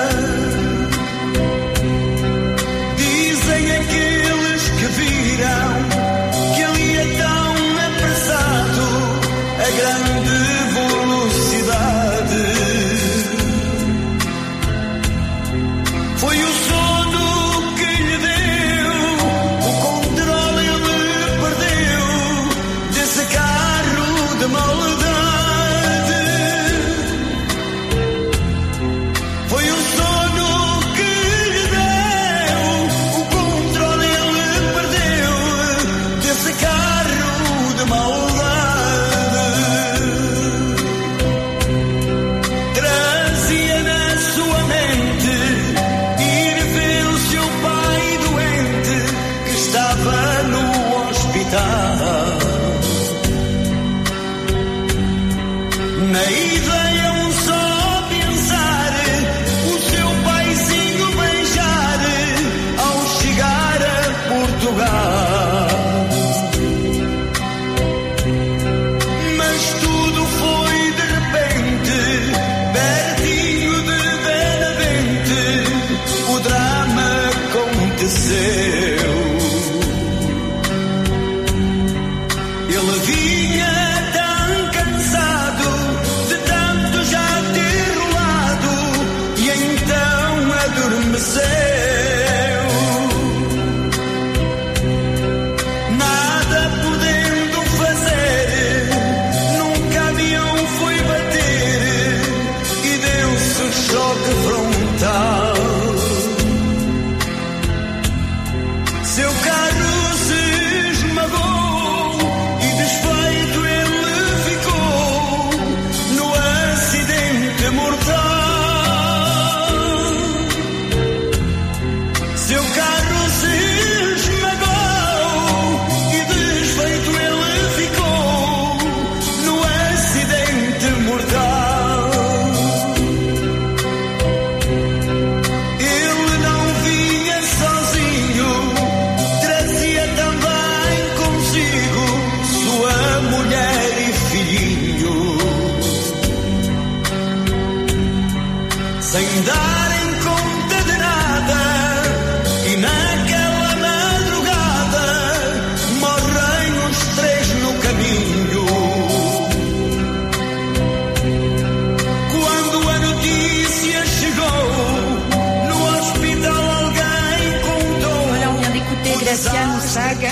Dizem aqueles que viram que ele é tão apressado a grande velocidade. Foi o sono que lhe deu o controle, ele perdeu desse carro de maldade. Foi o sono que lhe deu o controle, ele perdeu desse carro de maldade. Trazia na sua mente ir ver o seu pai doente que estava no hospital. Na ideia um só pensar o seu paizinho beijar ao chegar a Portugal. Mas tudo foi de repente, pertinho de Benavente, o drama aconteceu. Ele vinha tão cansado de tanto já ter rolado e então adormeceu. Nada podendo fazer, num caminhão foi bater e deu-se um choque frontal. Seu carro se esmagou e desfeito ele ficou no acidente mortal. Seu carro se esmagou e desfeito ele ficou no acidente mortal. Ele não vinha sozinho, trazia também consigo sua mulher e filhinho. Sem darem conta de nada, e naquela madrugada morrem os três no caminho. Quando a notícia chegou, no hospital alguém contou. Olha, on vient d'écouter Graciano Saga.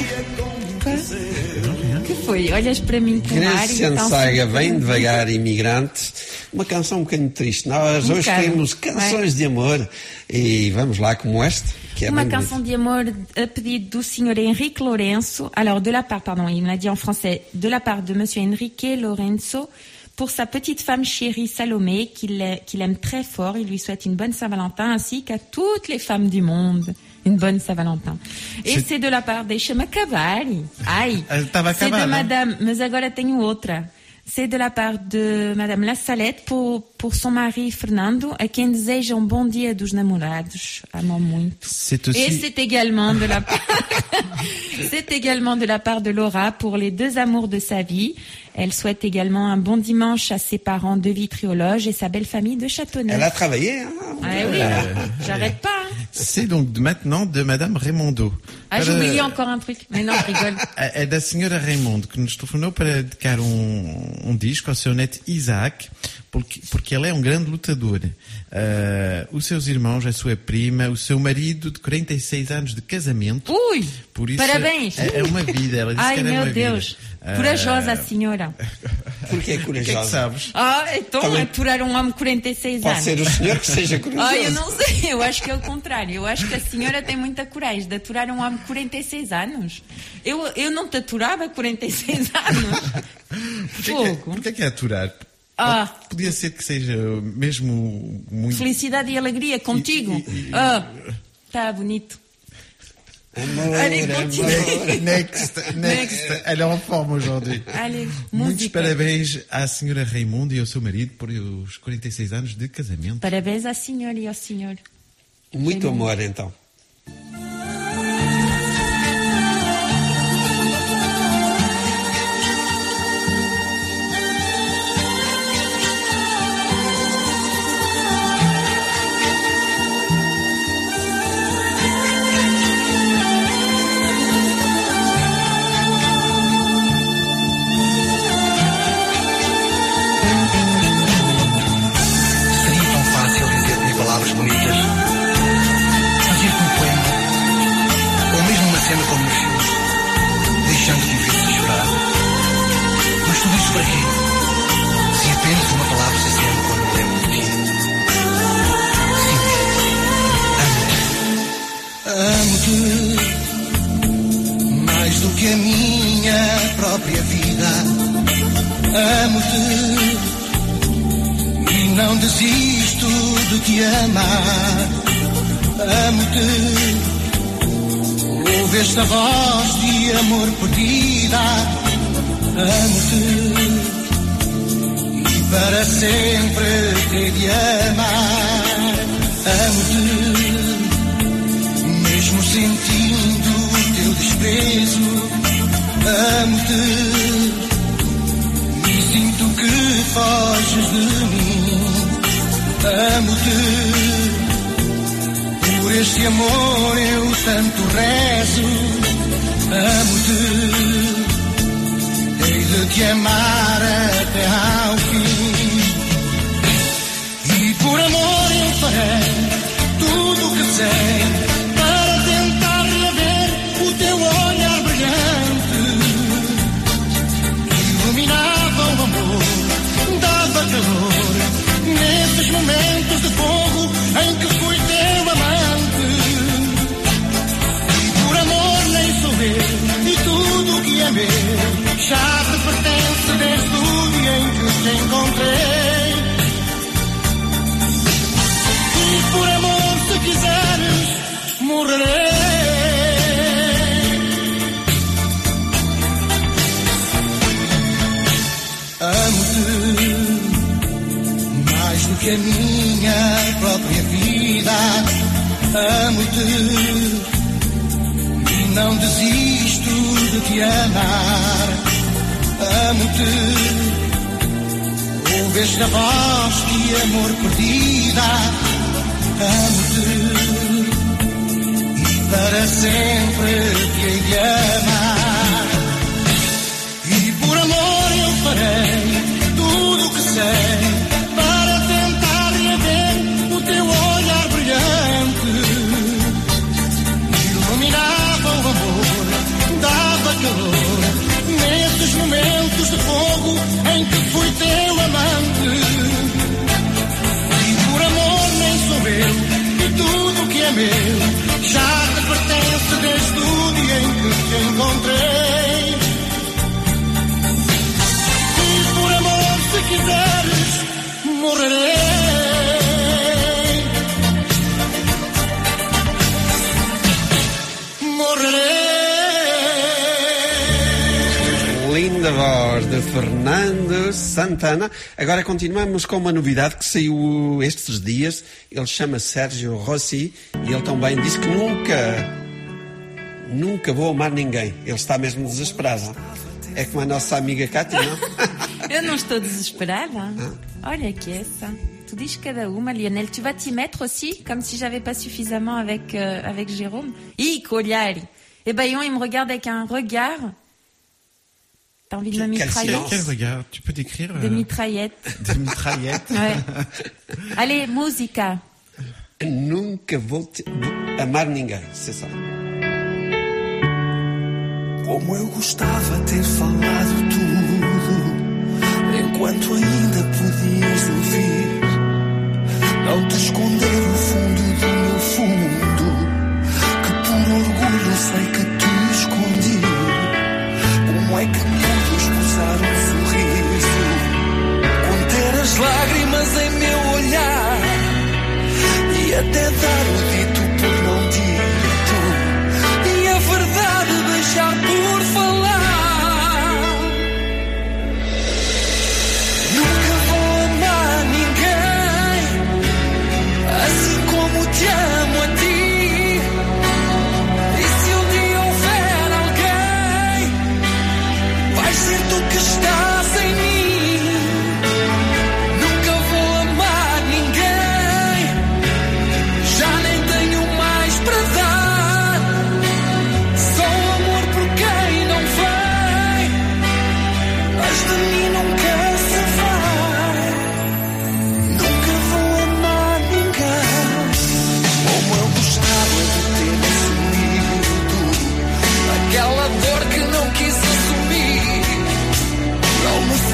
Que foi? Olhas para mim com ar e Graciano então Saga, sempre- Vem Devagar, Imigrante. Uma canção um bocadinho triste. Nós Um hoje bocado, temos canções vai. de amor e vamos lá como esta, que é Uma bem canção de amor a pedido do senhor Henrique Lourenço. Alors, de la part, pardon, il me l'a dit en français, de la part de monsieur Enrique Lourenço, pour sa petite femme chérie Salomé, qu'il a- qu'il aime très fort. Il lui souhaite une bonne Saint-Valentin, ainsi qu'à toutes les femmes du monde. Une bonne Saint-Valentin. Et C'est- c'est de la part, deixa-me acabar. Ai. Ah, estava a C'est acabar, de não? madame, mas agora tenho outra. C'est de la part de Madame La Salette pour, pour son mari Fernando, a quem deseja um bom dia dos namorados. Amam muito. C'est aussi- Et c'est également de la part, c'est également de la part de Laura pour les deux amours de sa vie. Elle souhaite également un bon dimanche à ses parents de Vitriologe et sa belle famille de Châteauneuf. Elle a travaillé, hein? Ah oui, j'arrête pas. hein. C'est donc de- maintenant de Madame Raimondo. Ah, j'ai Para- oublié encore un truc. Mais non, je rigole. É é da senhora Raimundo, que nos telefonou para dedicar um, um disco ao seu neto Isaac, porque, porque ele é um grande lutador. Ah, os seus irmãos, a sua prima, o seu marido de quarenta e seis anos de casamento. Ui! Por isso Parabéns! É, é uma vida, ela disse Ai, que era meu uma Deus. vida. Corajosa Ah, a senhora. Porque é corajosa? O que é que sabes? Ah, então Também- aturar um homem de quarenta e seis Pode anos. ser o senhor que seja corajoso. Ah, eu não sei, eu acho que é o contrário. Eu acho que a senhora tem muita coragem de aturar um homem de quarenta e seis anos. Eu, eu não te aturava quarenta e seis anos. Porquê que, é, porquê que é aturar? Ah. Podia ser que seja mesmo muito... Felicidade e alegria contigo. Ah, tá bonito. Amor, Allez, amor. continue. Next, next. Elle est en forme aujourd'hui. Allez, Muitos música. parabéns à senhora Raimundo e ao seu marido por os quarenta e seis anos de casamento. Parabéns à senhora e ao senhor. Muito amor, então. deixando que me visse chorar. Mas tudo isso para quê? Se apenas uma palavra se acende quando me lembro de ti. Sim, amo-te mais do que a minha própria vida. Amo-te e não desisto de te amar. Amo-te, ouve esta voz de amor perdida. Amo-te e para sempre te de amar. Amo-te, mesmo sentindo o teu desprezo. Amo-te e sinto que foges de mim. Amo-te, por este amor eu tanto rezo. Amo-te, hei de te amar até ao fim. E por amor eu farei tudo o que sei para tentar rever o teu olhar brilhante, que iluminava o amor, dava calor nesses momentos de fogo em que fui teu amante. E por amor nem sou eu, e tudo o que é meu já te pertence desde o dia em que te encontrei. E por amor, se quiseres, morrerei. Amo-te mais do que a minha própria vida. Amo-te e não desisto de te amar. Amo-te, ouve esta voz de amor perdida. Amo-te e para sempre te hei de amar. E por amor eu farei tudo o que sei para tentar rever o teu olhar brilhante, iluminava o amor, dava calor nesses momentos de fogo em que fui teu amante. E por amor nem sou eu, e tudo o que é meu já te pertence desde o dia em que te encontrei. E por amor, se quiseres, morrerei. Morrerei. Linda voz de Fernando Santana. Agora continuamos com uma novidade que saiu estes dias. Ele chama Sérgio Rossi e ele também disse que nunca, nunca vou amar ninguém. Ele está mesmo desesperado. É como a nossa amiga Cátia, não? Eu não estou desesperada. Ah. Olha que essa. Tu dis cada uma, Lionel. Tu vas t'y mettre aussi, comme si j'avais pas suffisamment avec, euh, avec Jérôme. Ih, colhar. Et Bayon, il me regarde avec un regard. T'as envie de me mitrailler? Quel regard? Tu peux décrire? Des mitraillettes. Des mitraillettes? Ouais. Allez, música. Nunca vou te... amar ninguém, c'est ça. Como eu gostava ter falado tudo, enquanto ainda podias ouvir. Não te esconder o fundo do meu fundo, que por orgulho sei que te escondi. Como é que pude escusar um sorriso, conter as lágrimas em meu olhar, e até dar o dito por não dito, e a verdade deixar por falar. Nunca vou amar ninguém assim como te amo a ti. E se um dia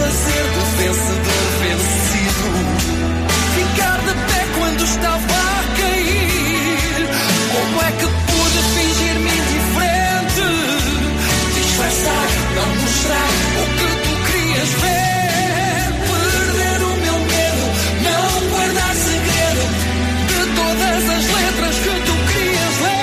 fazer do vencedor vencido, ficar de pé quando estava a cair. Como é que pude fingir-me indiferente, disfarçar, não mostrar o que tu querias ver, perder o meu medo, não guardar segredo de todas as letras que tu querias ler.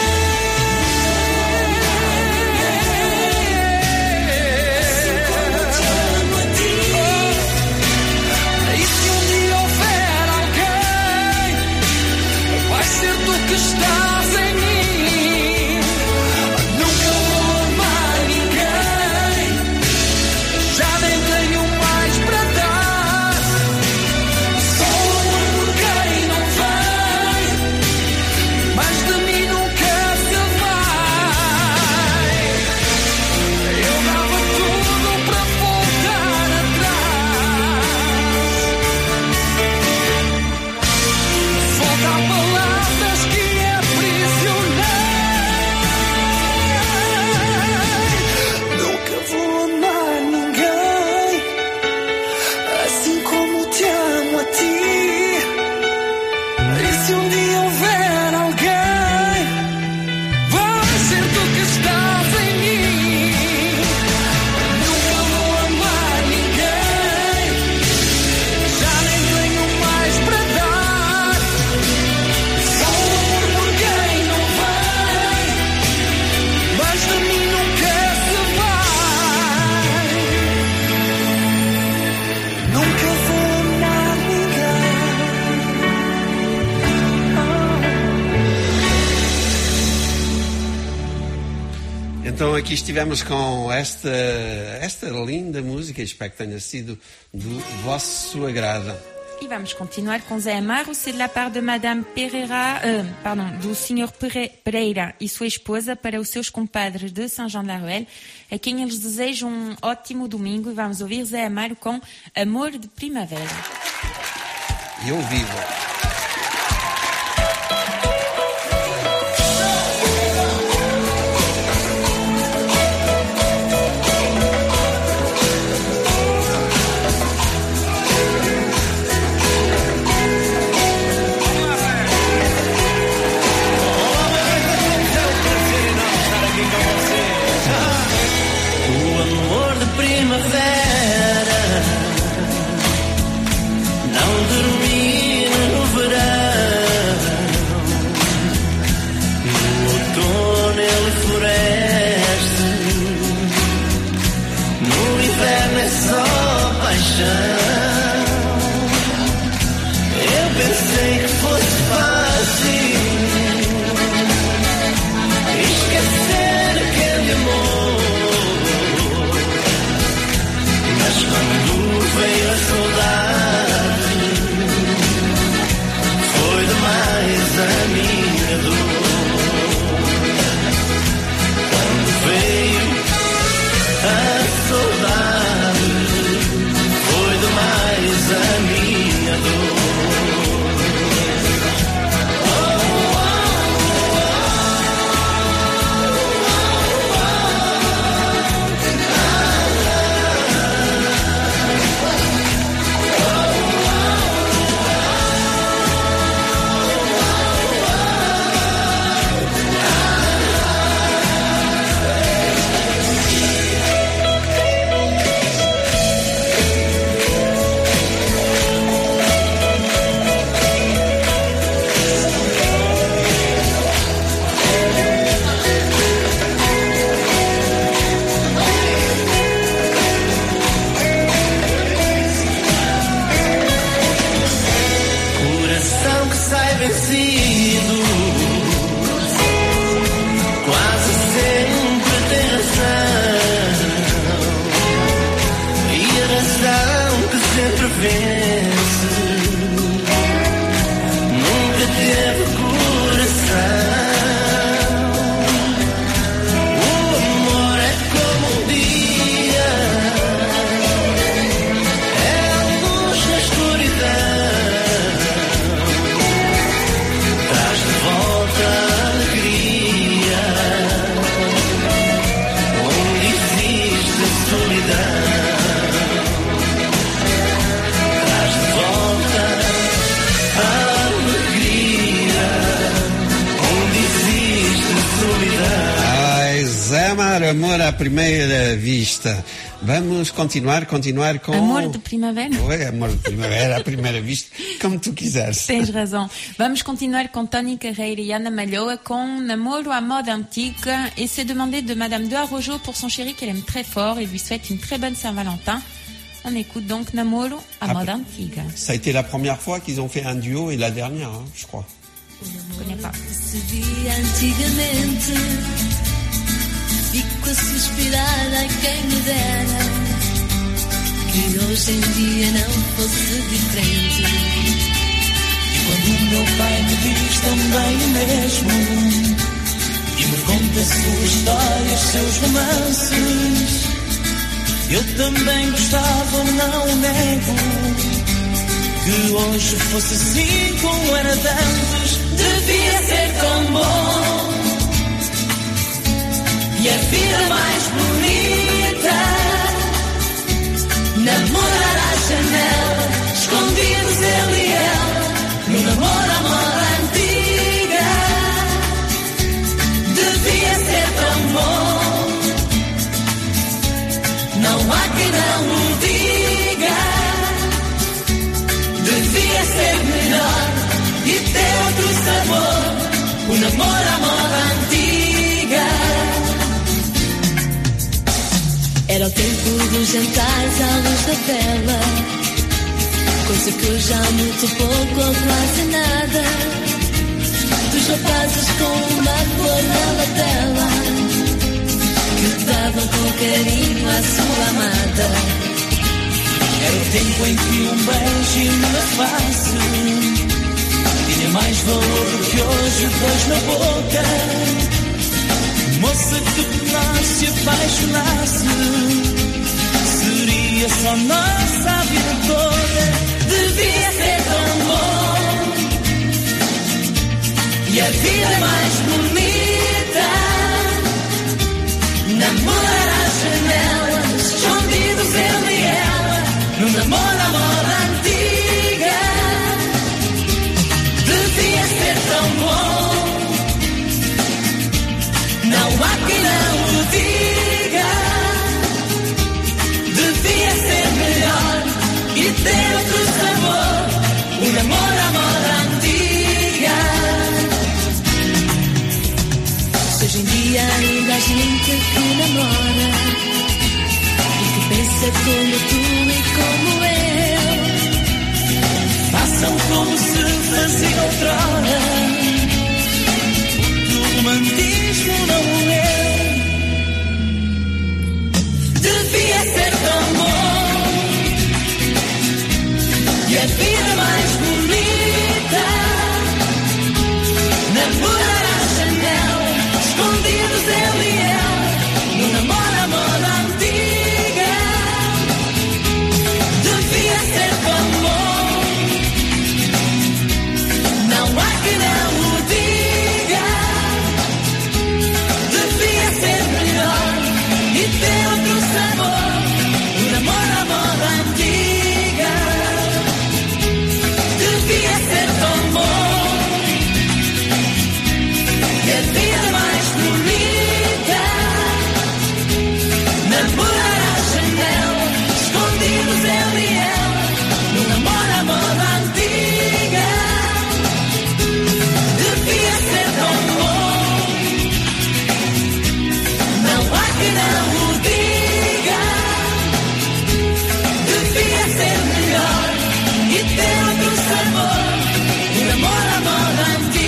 Que estás em mim, nunca vou amar ninguém, já nem tenho mais para dar, só amor por quem não vem, mas de mim nunca se vai. Eu dava tudo para voltar atrás, voltar palavras que Então aqui estivemos com esta, esta linda música, espero que tenha sido do vosso agrado. E vamos continuar com Zé Amaro, c'est de la part de Madame Pereira, euh, pardon, do senhor Pereira e sua esposa para os seus compadres de Saint-Jean-de-la-Ruelle, a quem eles desejam um ótimo domingo, e vamos ouvir Zé Amaro com Amor de Primavera. Eu vivo. Não termina no verão, no outono ele floresce, no inverno é só paixão. Eu pensei que fosse fácil esquecer aquele amor, amar, amor à primeira vista. Vamos continuar, continuar com... Amor de primavera? Ué, amor de primavera, à primeira vista, como tu quiseres. Tens razão. Vamos continuar com Tony Carreira et Ana Malhoa com Namoro à mode antique. Et c'est demandé de Madame de Arrojo pour son chéri qu'elle aime très fort et lui souhaite une très bonne Saint-Valentin. On écoute donc Namoro à Ah, mode antique. Ça a été la première fois qu'ils ont fait un duo et la dernière, hein, je crois. Je connais pas. Se via antigamente, fico a suspirar a quem me dera que hoje em dia não fosse diferente. E quando o meu pai me diz também o mesmo e me conta a sua história, os seus romances, eu também gostava, não o nego, que hoje fosse assim como era de antes. Devia ser tão bom e a vida mais bonita. Namorar à janela, escondidos ele e ela, no namoro à moda antiga. Devia ser tão bom, não há quem não o diga. Devia ser melhor e ter outro sabor, o namoro à moda antiga. Era o tempo dos jantares à luz da vela, coisa que eu já muito pouco ou quase nada. Dos rapazes com uma flor na lapela, que davam com carinho à sua amada. Era o tempo em que um beijo na face tinha mais valor do que hoje dois na boca. Moça que nós se apaixonasse, seria só nossa a vida toda. Devia ser tão bom e a vida mais bonita. Namorar à janela, escondidos ele e ela, no namoro à moda antiga. Devia ser tão bom, não há quem não o diga. Devia ser melhor e ter outro sabor, o namoro à moda antiga. Se hoje em dia ainda há gente que namora e que pensa como tu e como eu, façam como se fazia outrora, o romantismo não é. Devia ser tão bom e a vida mais bonita. Namorar à janela, escondidos ele e ela, no namoro à moda antiga. Devia ser tão bom, não há quem não o diga. Devia ser melhor e ter outro sabor, o namoro à moda antiga. Devia ser tão bom e a vida mais bonita. Namorar à janela, escondidos ele e ela, no namoro à moda antiga. Devia ser tão bom, não há quem não o diga. Devia ser melhor e ter outro sabor, o namoro à moda antiga.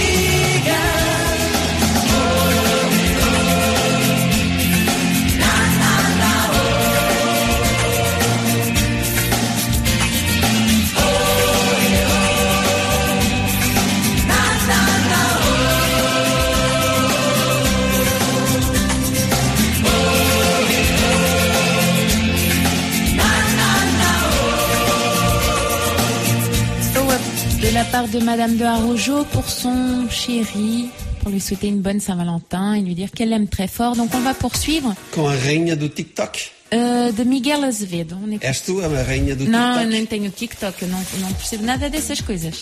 De la part de Madame de Arrojo pour son chéri, pour lui souhaiter une bonne Saint-Valentin et lui dire qu'elle l'aime très fort. Donc on va poursuivre. Com a rainha do TikTok. Uh, de Miguel Azevedo. On écoute. És tu a rainha do Não, TikTok? eu nem tenho TikTok, eu não, eu não percebo nada dessas coisas.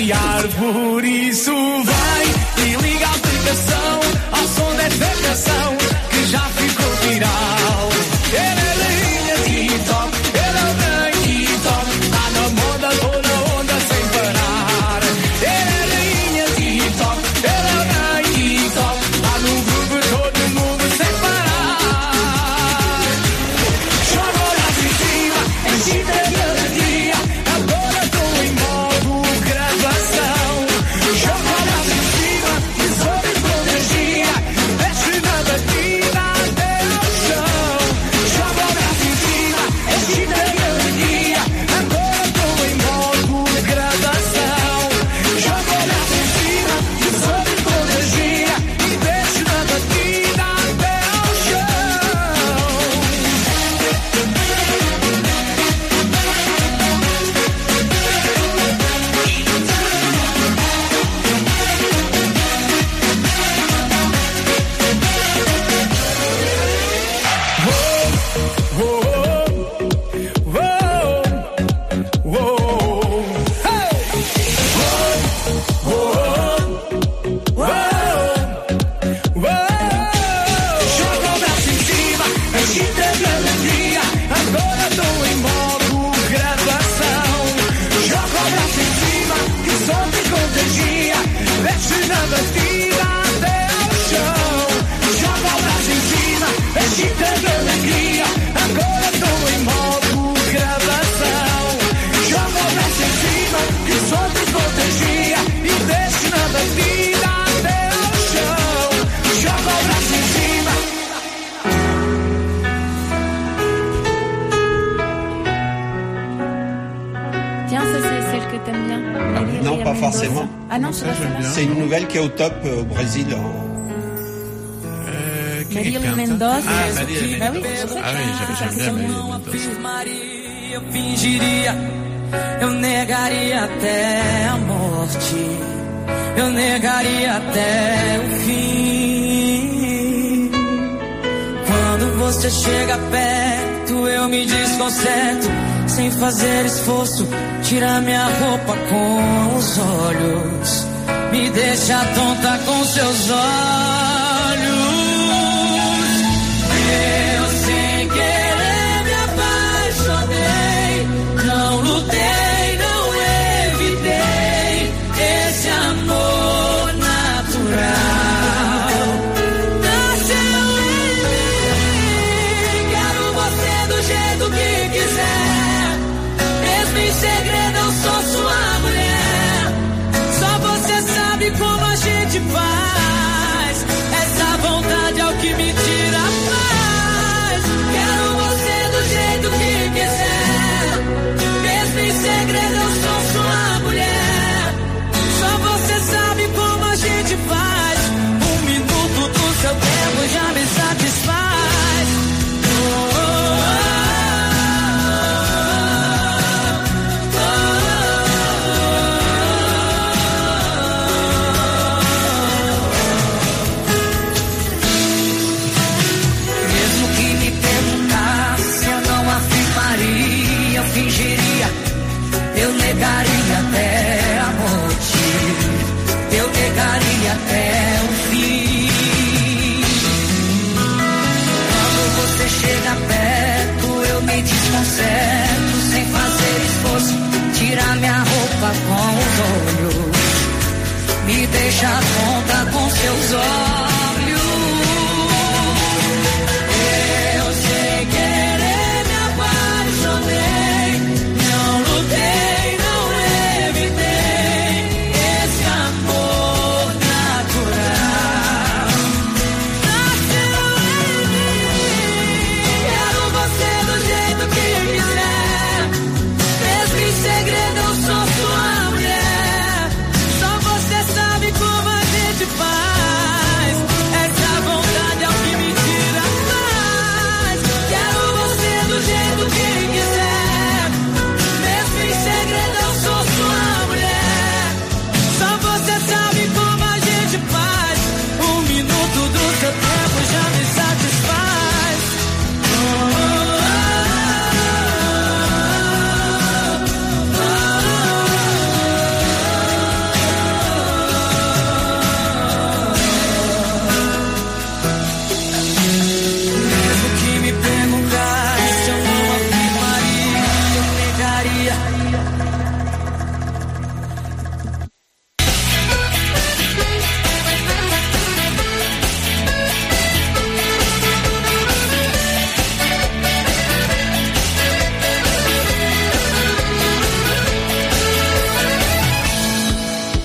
arrepiar. Por isso vai e liga a aplicação ao som desta canção que já ficou viral. Ele é linha TikTok, ele é o bem TikTok, tá na moda, toda onda sem parar. Ele é linha TikTok, ele é o bem TikTok, tá no grupo todo mundo sem parar. Joga o braço em cima, excita cada dia, agora tô em modo gravação. Joga o braço em cima, e sobe com energia, desce na batida até ao chão. Joga o braço em cima, excita cada dia, agora tô em modo gravação. Joga o braço em cima, e sobe com energia, e desce na batida até ao chão. Joga o braço em cima, excita cada dia, agora tô em modo gravação. Joga o braço em cima, que sobe contagia, desce na batida até ao chão. Joga o braço em cima, excita cada dia, agora tô em modo gravação. Joga o braço em cima, que sobe contagia, e desce na batida até ao chão. Joga o braço em cima. Tiens, ça c'est celle que t'aimes bien. Maria Non, pas Mendoza. forcément. Ah non, c'est pas celle-là. C'est une nouvelle qui est au top euh, au Brésil. en- Maria Mendoza. Ah, Maria Bah oui, Mendoza. c'est pour ça Ah oui, que- j'aime bien Maria Mendoza. Afirmaria, eu fingiria, eu negaria até a morte, eu negaria até o fim. Quando você chega perto, eu me desconcerto, sem fazer esforço, tira minha roupa com os olhos, me deixa tonta com seus olhos. Eu sem querer me apaixonei, não lutei, não evitei esse amor natural. Nasceu em mim, quero você do jeito que quiser, mesmo em segredo eu sou sua mulher. Só você sabe como a gente faz, essa vontade é o que me tira a paz. Quero você do jeito que quiser, mesmo em segredo eu sou sua mulher. Só você sabe como a gente faz, um minuto do seu tempo já me satisfaz. Oh, oh, Mesmo que me perguntasse, eu não afirmaria, eu fingiria, eu negaria até a morte, eu negaria até o fim. Quando você chega perto, eu me desconcerto, sem fazer esforço, tira minha roupa com os olhos, me deixa tonta com seus olhos. Eu sem querer me apaixonei, não lutei, não evitei esse amor natural. Nasceu em mim, quero você do jeito que quiser, mesmo em segredo eu sou sua mulher. Só você sabe como a gente faz,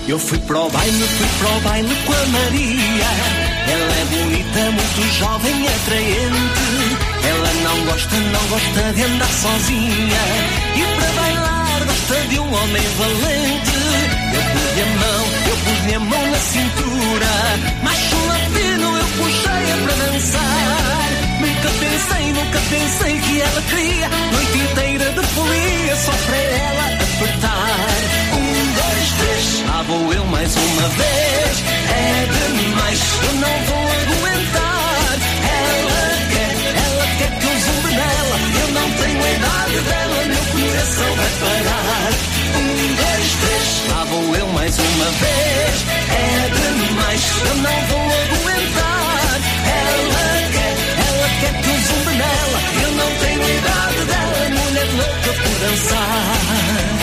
Eu fui pro baile, fui pro baile com a Maria. Ela é bonita, muito jovem, atraente. Ela não gosta, não gosta de andar sozinha. E para bailar gosta de um homem valente. Eu pus-lhe a mão, eu pus-lhe a mão na cintura. Macho latino, eu puxei-a para dançar. Nunca pensei, nunca pensei que ela queria noite inteira de folia só para ela apertar. Um, dois, três, lá vou eu mais uma vez. É demais, eu não vou aguentar. Ela quer, ela quer que eu zumbe nela. Eu não tenho a idade dela, meu coração vai parar. Um, dois, três, lá vou eu mais uma vez. É demais, eu não vou aguentar. Ela quer, ela quer que eu zumbe nela. Eu não tenho a idade dela, mulher louca por dançar.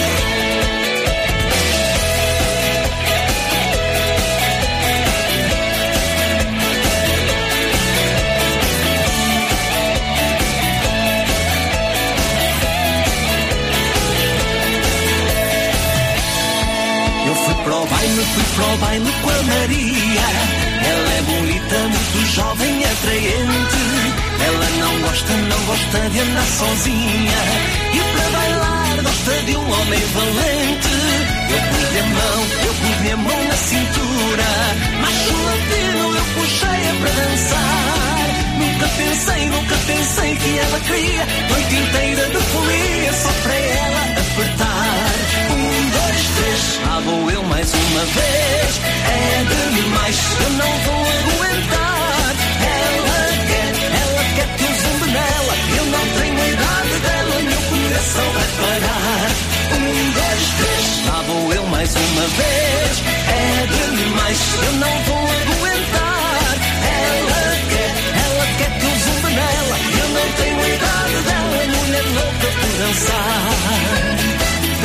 Pro baile, fui pro baile com a Maria. Ela é bonita, muito jovem, atraente. Ela não gosta, não gosta de andar sozinha. E para bailar gosta de um homem valente. Eu pus-lhe a mão, eu pus-lhe a mão na cintura. Macho latino, eu puxei-a para dançar. Nunca pensei, nunca pensei que ela queria noite inteira de folia só para ela apertar. Um, dois, três, lá vou eu mais uma vez. É demais, eu não vou aguentar. Ela quer, ela quer que eu zumbe nela. Eu não tenho a idade dela, meu coração vai parar. Um, dois, três, lá vou eu mais uma vez. É demais, eu não vou aguentar. Ela quer, ela quer que eu zumbe nela. Eu não tenho a idade dela, mulher louca por dançar.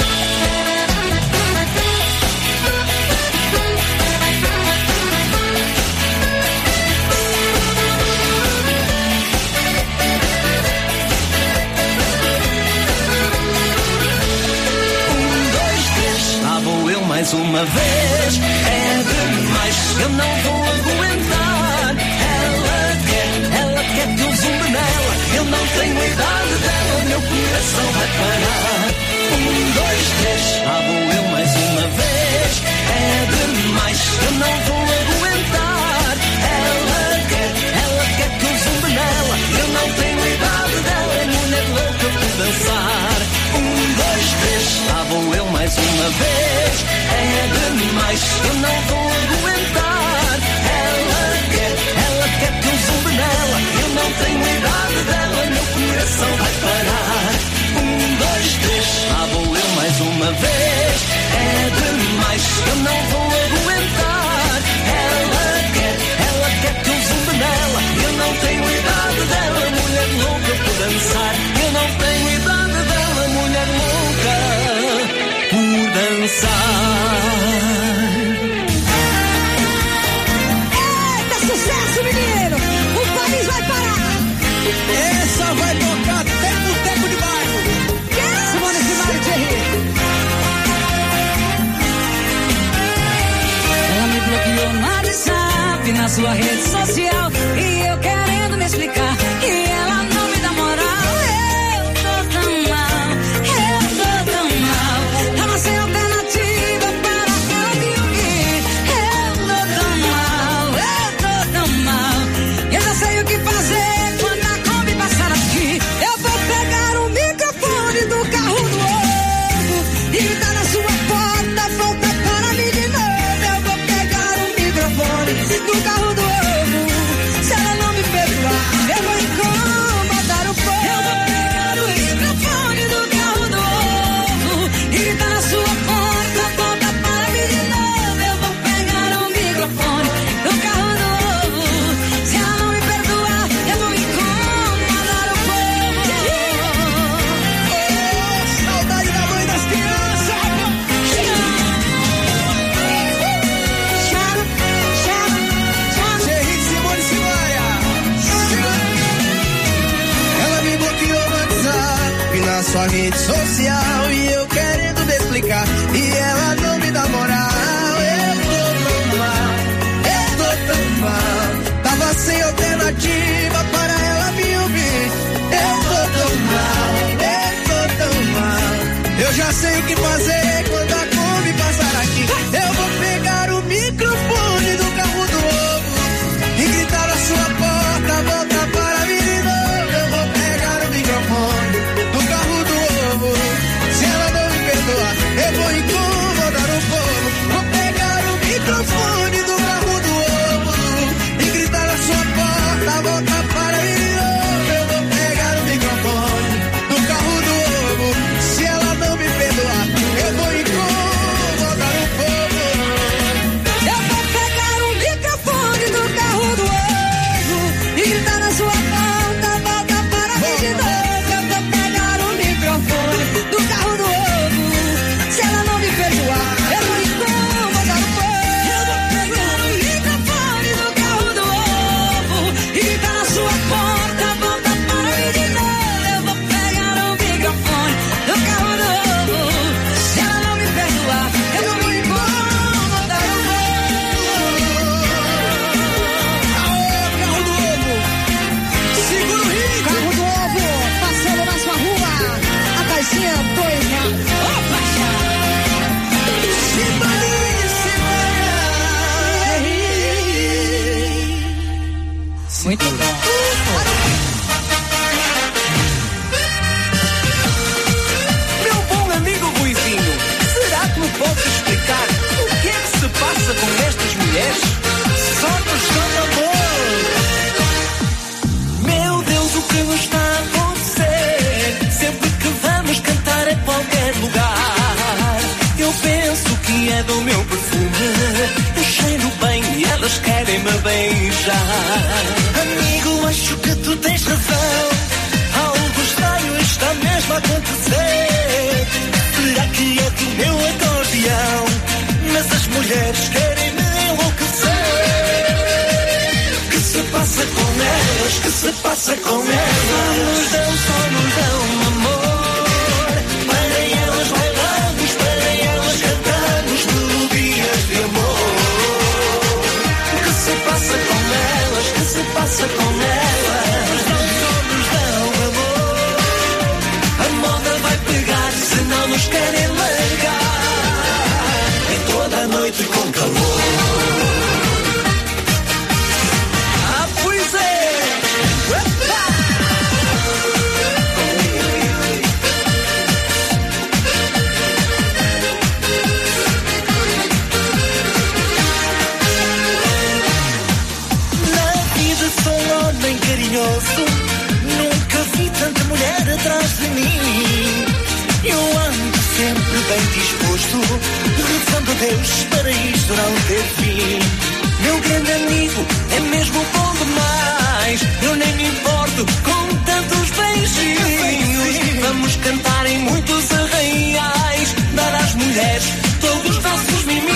Mais uma vez, é demais, eu não vou aguentar. Ela quer, ela quer que eu zumbe nela. Eu não tenho a idade dela, meu coração vai parar. Um, dois, três, lá vou eu mais uma vez. É demais, eu não vou aguentar. Ela quer, ela quer que eu zumbe nela. Eu não tenho a idade dela, mulher louca por dançar. Um, dois, três, lá vou eu mais uma vez. É demais, eu não vou aguentar. Ela quer, ela quer que eu zumbe nela. Eu não tenho a idade dela, meu coração vai parar. Um, dois, três, lá vou eu mais uma vez. É demais, eu não vou aguentar. Ela quer, ela quer que eu zumbe nela. Eu não tenho a idade dela, mulher louca por dançar. Eu não tenho a idade dela, mulher louca por dançar. Eita, sucesso, menino! O país vai parar! Essa vai tocar até no tempo de bairro! Simone Simari Thierry! Ela me bloqueou no WhatsApp, na sua rede social, e eu querendo me explicar, e ela não me dá moral. Eu tô tão mal, eu tô tão mal. Tava sem alternativa para ela me ouvir. Eu tô tão mal, eu tô tão mal. Eu já sei o que fazer quando a Kombi passar aqui. Eu vou pegar o microfone do carro novo e tá na sua porta, volta para mim de novo. Eu vou pegar o microfone do carro do ovo. Se ela não me perdoar, eu vou incomodar o povo. Eu vou pegar o microfone do carro do ovo e tá na sua porta, volta para mim de novo. Eu vou pegar o microfone do carro do ovo. Se ela não me perdoar, eu vou incomodar o povo. Oh, saudade da mãe das crianças! Thierry de Simone Simaria! Ela me bloqueou no WhatsApp, na sua rede social, e eu querendo me explicar, e ela não me dá moral. que nos está a acontecer. Sempre que vamos cantar a qualquer lugar, eu penso que é do meu perfume. Eu cheiro bem e elas querem me beijar. Amigo, acho que tu tens razão. Algo estranho está mesmo a acontecer. Será que é do meu acordeão? Mas as mulheres querem me enlouquecer. Que se passa com elas? Que se passa com elas? Nos dão, só nos dão amor. Para elas bailamos, para elas cantamos melodias de amor. Que se passa com elas? Que se passa com elas? Nos dão, só nos dão amor. A moda vai pegar se não nos querem largar. É toda a noite com calor. Nunca vi tanta mulher atrás de mim. Eu ando sempre bem disposto, rezando a Deus para isto não ter fim. Meu grande amigo é mesmo bom demais. Eu nem me importo com tantos beijinhos. Vamos cantar em muitos arraiais, dar às mulheres todos os nossos mimimos.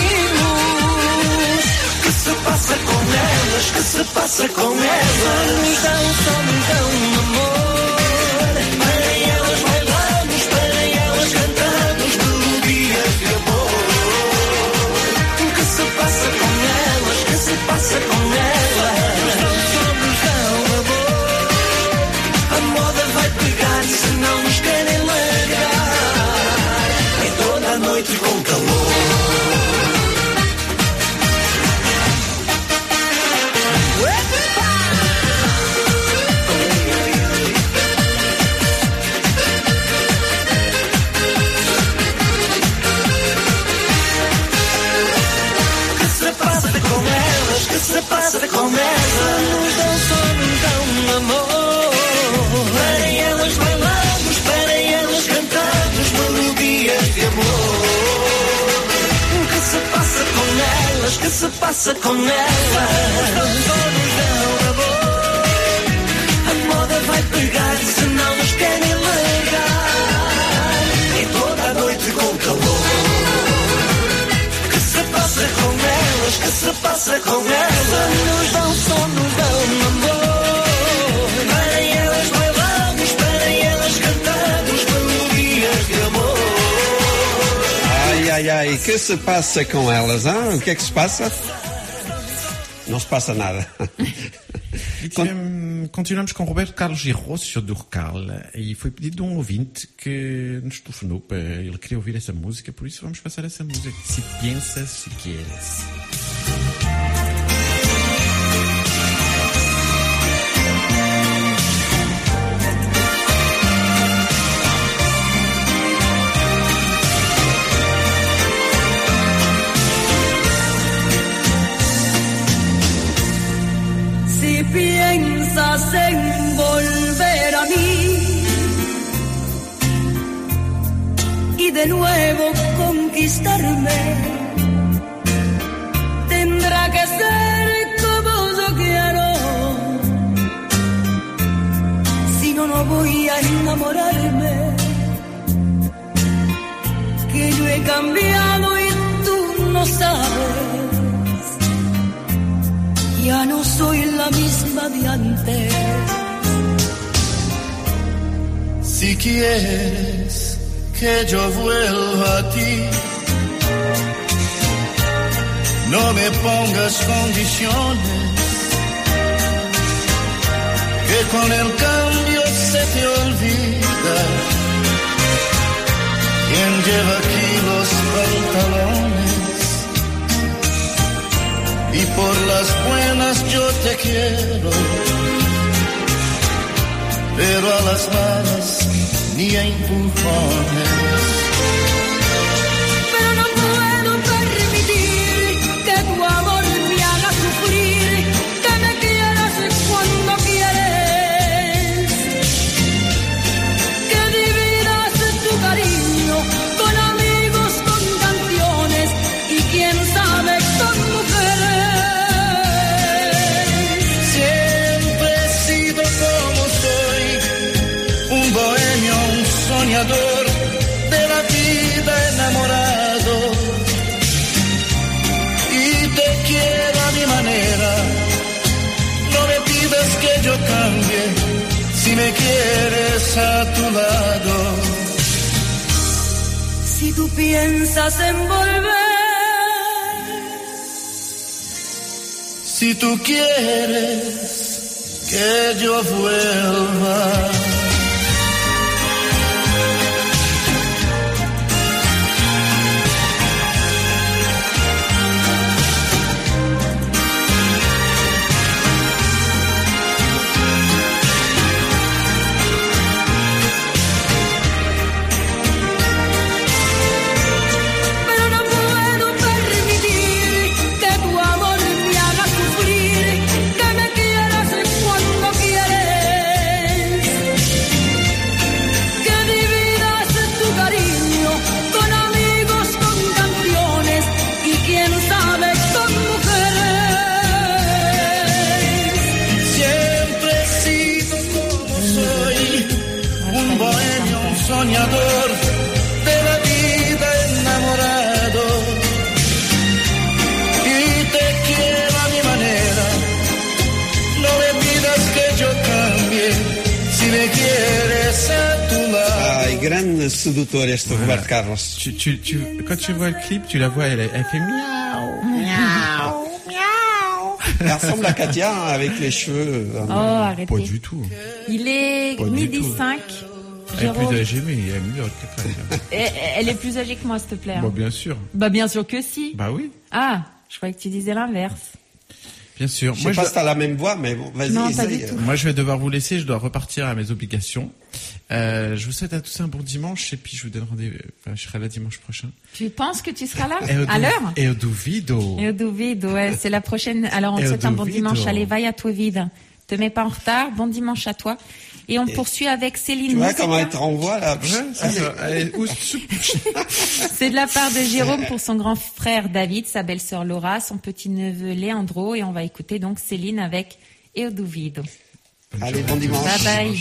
Que se passa com elas? Que se passa com elas? Nos dão, só nos dão amor. Para elas bailamos, para elas cantamos melodias de amor. Que se passa com elas? Que se passa com elas? Nos dão, só nos dão amor. A moda vai pegar se não nos querem largar. É toda a noite com calor. Que se passa com elas? Nos dão, só nos dão amor. Para elas bailamos, para elas cantamos melodias de amor. Que se passa com elas? Que se passa com elas? Nos dão, só nos dão amor. A moda vai pegar se não nos querem largar. É toda a noite com calor. Que se passa com elas? Que se passa com elas? Nos dão, só nos dão amor. Para elas bailamos, para elas cantamos melodias de amor. Ai, ai, ai, que se passa com elas? Ah, o que é que se passa? Não se passa nada. E tivemos, continuamos com Roberto Carlos e Rocio do Recal, e foi pedido de um ouvinte que nos telefonou para ele queria ouvir essa música, por isso vamos passar essa música. Se piensas, se queres. Si piensas en volver a mí y de nuevo conquistarme, tendrá que ser como yo quiero. Si no, no voy a enamorarme, que yo he cambiado y tú no sabes. Ya no soy la misma de antes. Si quieres que yo vuelva a ti, no me pongas condiciones, que con el cambio se te olvida quién lleva aquí los pantalones. Y por las buenas yo te quiero, pero a las malas ni a empujones. Pero no puedo permitir que tu amor me haga sufrir, que me quieras cuando quieres. soñador de la vida enamorado y te quiero a mi manera. No me pidas que yo cambie si me quieres a tu lado. Si tú piensas en volver, si tú quieres que yo vuelva. Soñador de la vida enamorado y te quiero a mi manera. No me pidas que yo cambie si me quieres a tu lado. Ai, grande sedutor este Voilà. Roberto Carlos. Tu, tu, tu, quand tu vois le clip, tu la vois, elle, elle fait miaou, miaou, miaou. Elle ressemble à Katia hein, avec les cheveux. Oh, arrêtez. Pas du tout. Il est Pas du midi tout. cinq. Elle est Jérôme, plus âgée, mais elle est mieux que toi. elle elle est plus âgée que moi, s'il te plaît. hein. Bon, bien sûr. Bah bien sûr que si. Bah oui, Ah, je croyais que tu disais l'inverse. bien sûr. Je sais Moi, pas je, si t'as la même voix, mais bon, vas-y, Non, pas essaye. du tout. moi, je vais devoir vous laisser. Je dois repartir à mes obligations. Euh, je vous souhaite à tous un bon dimanche et puis je vous donne rendez-vous. Enfin, je serai là dimanche prochain. Tu penses que tu seras là Et au à du- l'heure? Et au Duvido. Et au Duvido, ouais, c'est la prochaine. Alors on te Et au souhaite un bon Duvido. dimanche. Allez, vai à toi vide. Te mets pas en retard. Bon dimanche à toi. Et on poursuit avec Céline. Tu vois Musica. comment elle te renvoie là. Ouais, c'est ça. Allez, oust, soup. C'est de la part de Jérôme pour son grand frère David, sa belle-sœur Laura, son petit-neveu Leandro. Et on va écouter donc Céline avec Eu Duvido. Allez, bon dimanche. Bye bye.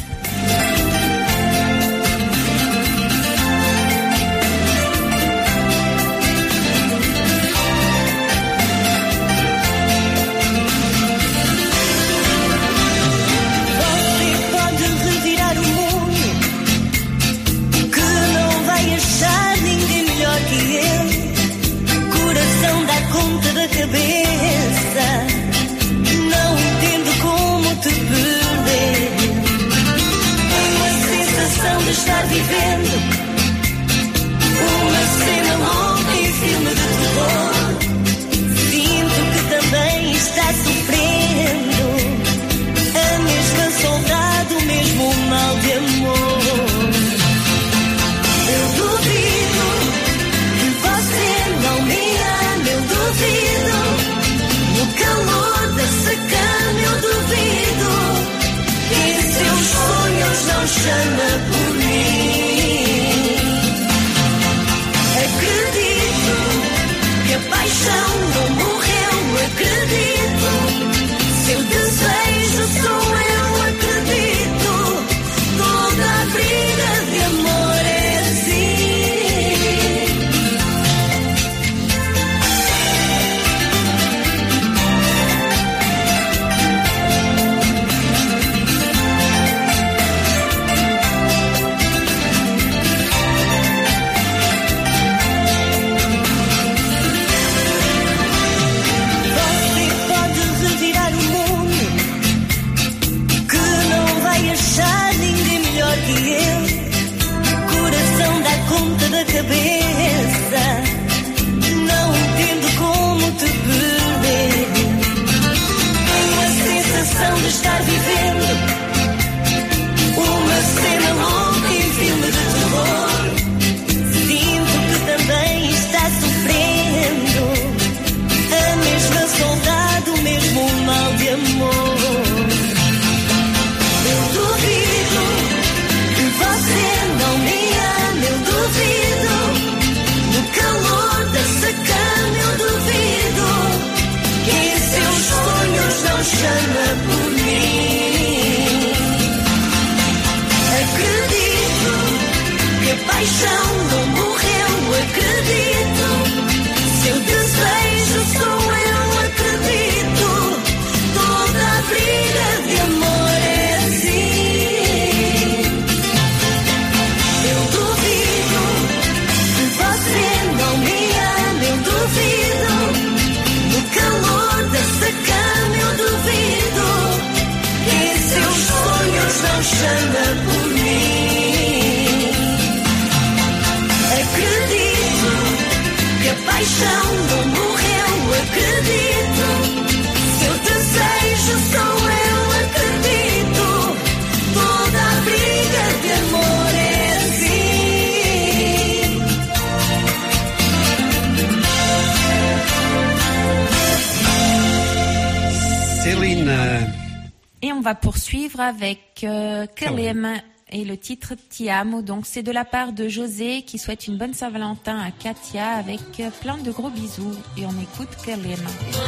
Você pode revirar o mundo, que não vai achar ninguém melhor que ele. Coração dá conta da cabeça, não entendo como te perder. Uma sensação de estar vivendo, uma cena louca em filme de terror. Sinto que também está sofrendo a mesma saudade, o mesmo mal de amor. Eu duvido que você não me ama, eu duvido. No calor dessa cama eu duvido que em seus sonhos não chama por mim. Acredito que a paixão não morreu, acredito. Seu desejo sou eu, acredito. Toda a vida de amor é assim. Você pode revirar o mundo, que não vai achar ninguém melhor que ele. Coração dá conta da cabeça, não entendo como te perder. Uma sensação de estar vivendo, uma cena louca em filme de terror. Sinto que também está sofrendo a mesma saudade, o mesmo mal de amor. Eu duvido que apaixona por mim. Acredito que a paixão não morreu, acredito. Seu desejo sou eu, acredito. Toda a briga de amor é assim. Céline. Et on va poursuivre avec euh, Kalem et le titre Ti amo. Donc c'est de la part de José qui souhaite une bonne Saint-Valentin à Katia avec euh, plein de gros bisous. Et on écoute Kalem.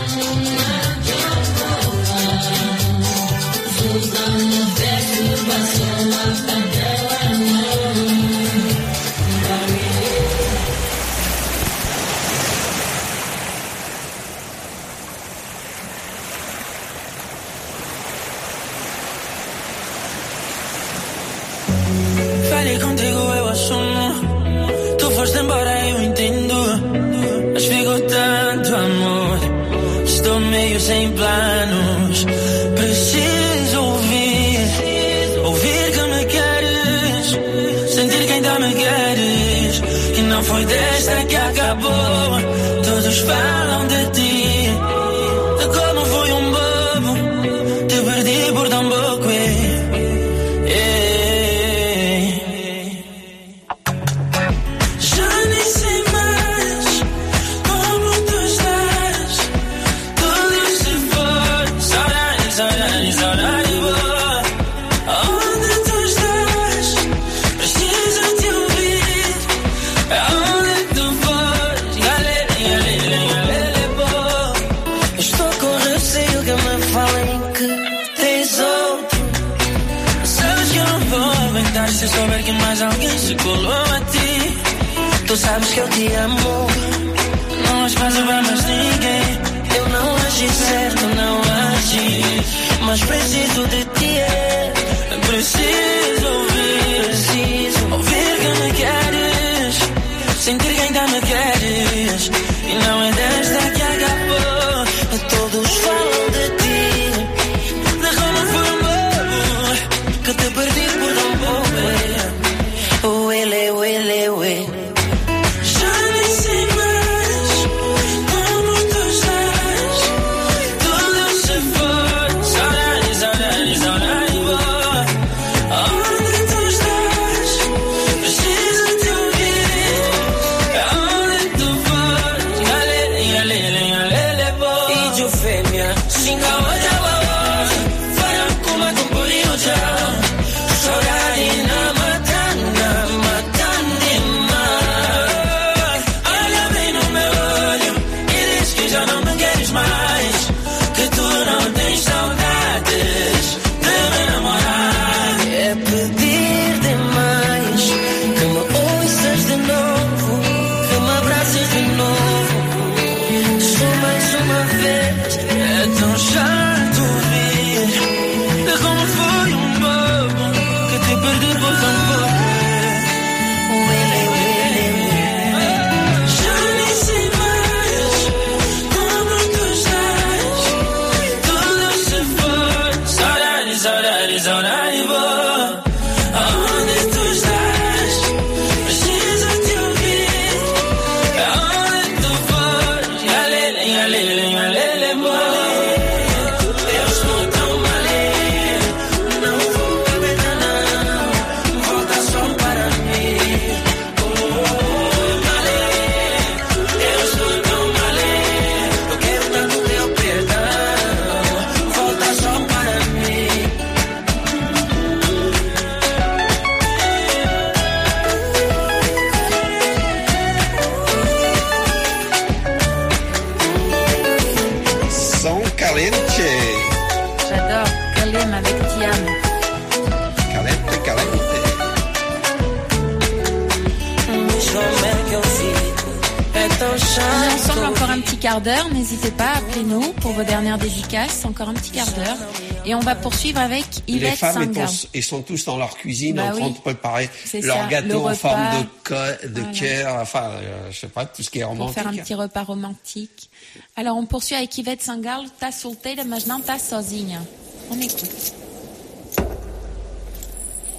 Falei contigo, eu assumo. Tu foste embora, eu entendo. Mas ficou tanto amor. Estou meio sem planos. Preciso ouvir, ouvir que me queres, sentir que ainda me queres. Que não foi desta que acabou. Todos falam de ti, de como fui um bobo. Te perdi por tão pouco. Se souber que mais alguém se colou a ti, tu sabes que eu te amo. Não espaço para mais ninguém. Eu não agi certo, não agi, mas preciso de ti. Preciso ouvir, preciso ouvir que me queres, sentir que ainda me queres. E não é desta que acabou. Todos falam de ti, de como foi um bobo que te perdi por tão pouco. Uele, uele, uele. Já nem sei mais como tu estás. Tudo se foi. Saudade, saudade, saudade boa. Onde tu estás? Preciso te ouvir. Onde tu fores? Galele, galele, galele boa. E de fêmea, singa hoje a boa. Fara kuma com purinho tchau. Saudade na matanda, matanda demais. Olha bem no meu olho e diz que já não me queres mais, que tu não tens saudades de me namorar. É pedir demais que me ouças de novo, que me abraces de novo. Só mais uma vez. É tão chato ver como foi um bobo que te perdi por tão pouco. Uele, uele, uele. Já nem sei mais como tu estás. Tudo se foi. Saudade, saudade, saudade boa. Aonde tu estás? Preciso te ouvir. Aonde tu fores? Galele, galele, galele boa. Eu estou tão maluco, não vou beber não. Volta só para mim. Oh, maluco, eu estou tão maluco, eu quero tanto teu perdão. Volta só para mim. Son caliente. J'adore Kalem avec Ti amo. Caliente, caliente. On est ensemble encore un petit quart d'heure. N'hésitez pas, appelez-nous pour vos dernières dédicaces. Encore un petit quart d'heure. Et on va poursuivre avec Les Yvette femmes Sangal. étant- ils sont tous dans leur cuisine Bah en train oui. de préparer C'est leur ça, le gâteau en repas. forme de, co- de Voilà. cœur, enfin, euh, je sais pas, tout ce qui est Pour romantique. faire un petit repas romantique. Alors on poursuit avec Yvette Sangal. Tá solteira, mas não tá sozinha. On écoute.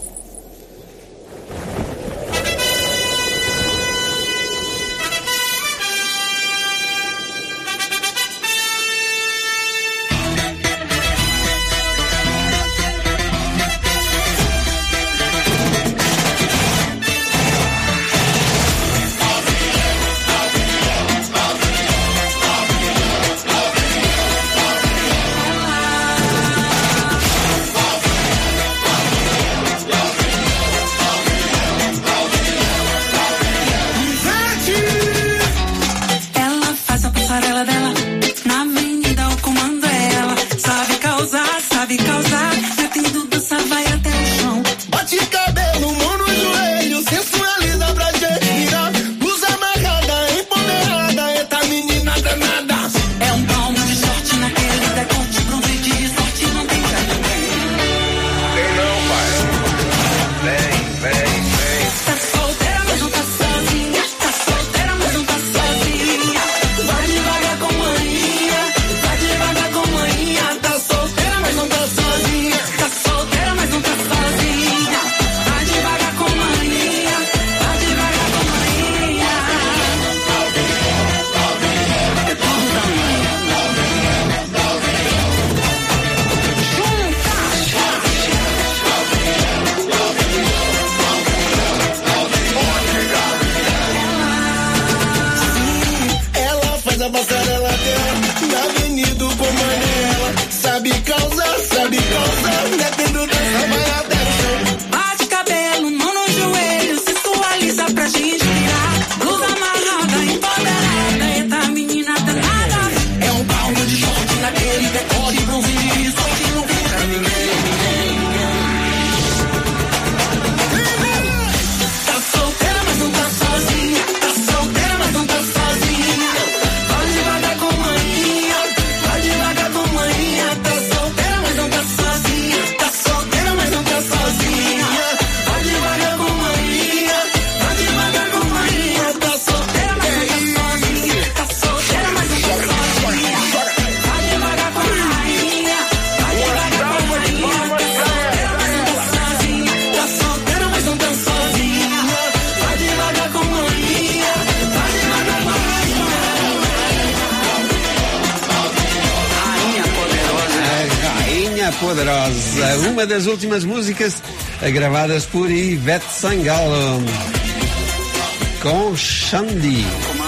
Poderosa, uma das últimas músicas gravadas por Ivete Sangalo com Xandi.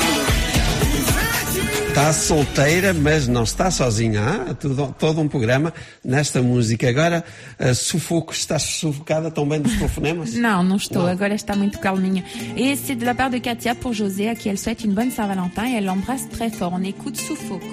Está solteira, mas não está sozinha. Ah, tudo, todo um programa nesta música. Agora, uh, sufoco, estás sufocada também dos telefonemas? Non, non estou. Não. Agora está muito calminha. Et c'est de la part de Katia pour José, à qui elle souhaite une bonne Saint-Valentin et elle l'embrasse très fort. On écoute Sufoco.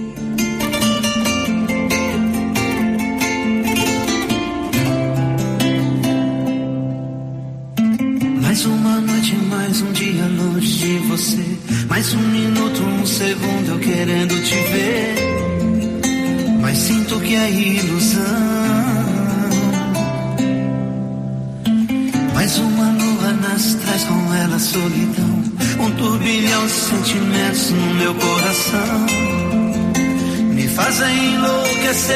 Mais uma noite, mais um dia longe de você. Mais um minuto, um segundo eu querendo te ver. Mas sinto que é ilusão. Mais uma lua nas traz com ela solidão. Um turbilhão de sentimentos no meu coração. Me fazem enlouquecer.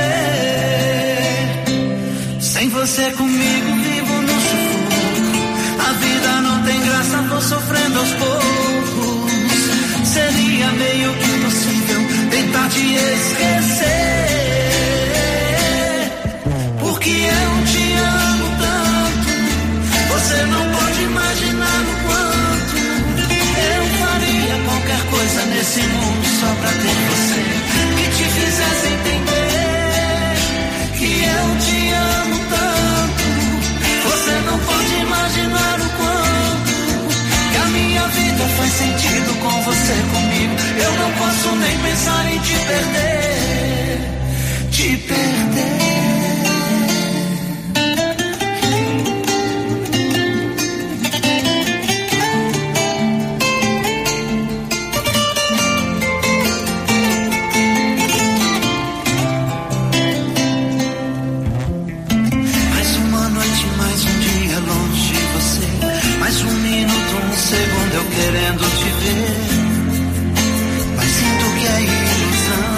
Sem você comigo vivo no sufoco. A vida não tem graça, vou sofrendo aos poucos. Seria meio que impossível tentar te esquecer. Porque eu te amo tanto. Você não pode imaginar o quanto eu faria qualquer coisa nesse mundo só pra ter você. Que te fizesse entender que eu te amo tanto. Você não pode imaginar o quanto que a minha vida faz sentido com você comigo. Eu não posso nem pensar em te perder, te perder. Segundo eu querendo te ver, mas sinto que é ilusão.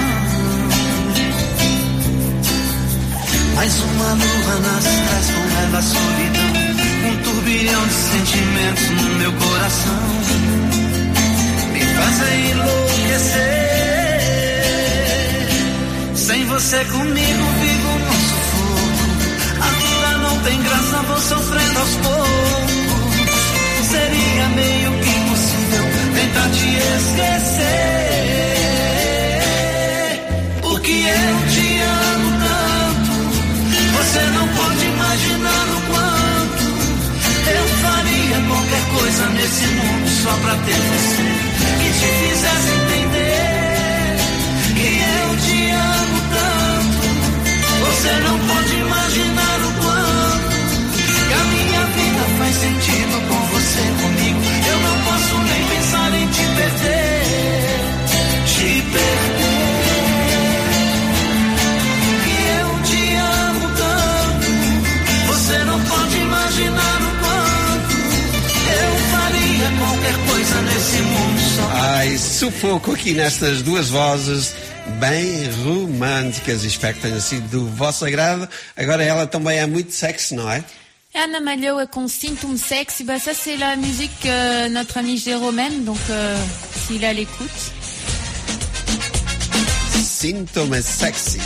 Mais uma lua nas traz com ela solidão. Um turbilhão de sentimentos no meu coração. Me fazem enlouquecer. Sem você comigo vivo no sufoco. A vida não tem graça, vou sofrendo aos poucos. Seria meio que impossível tentar te esquecer. Porque eu te amo tanto. Você não pode imaginar o quanto eu faria qualquer coisa nesse mundo só pra ter você. Que te fizesse entender que eu te amo tanto. Você não pode imaginar o quanto que a minha vida faz sentido com você comigo. Eu não posso nem pensar em te perder, te perder. Que eu te amo tanto. Você não pode imaginar o quanto eu faria qualquer coisa nesse mundo só. Ai, sufoco aqui nestas duas vozes bem românticas. Espero que tenha sido do vosso agrado. Agora ela também é muito sexy, não é? Anna Malio con Symptôme Sexe, bah ça c'est la musique que notre ami Jérôme aime, donc euh, s'il a l'écoute. Symptôme Sexy.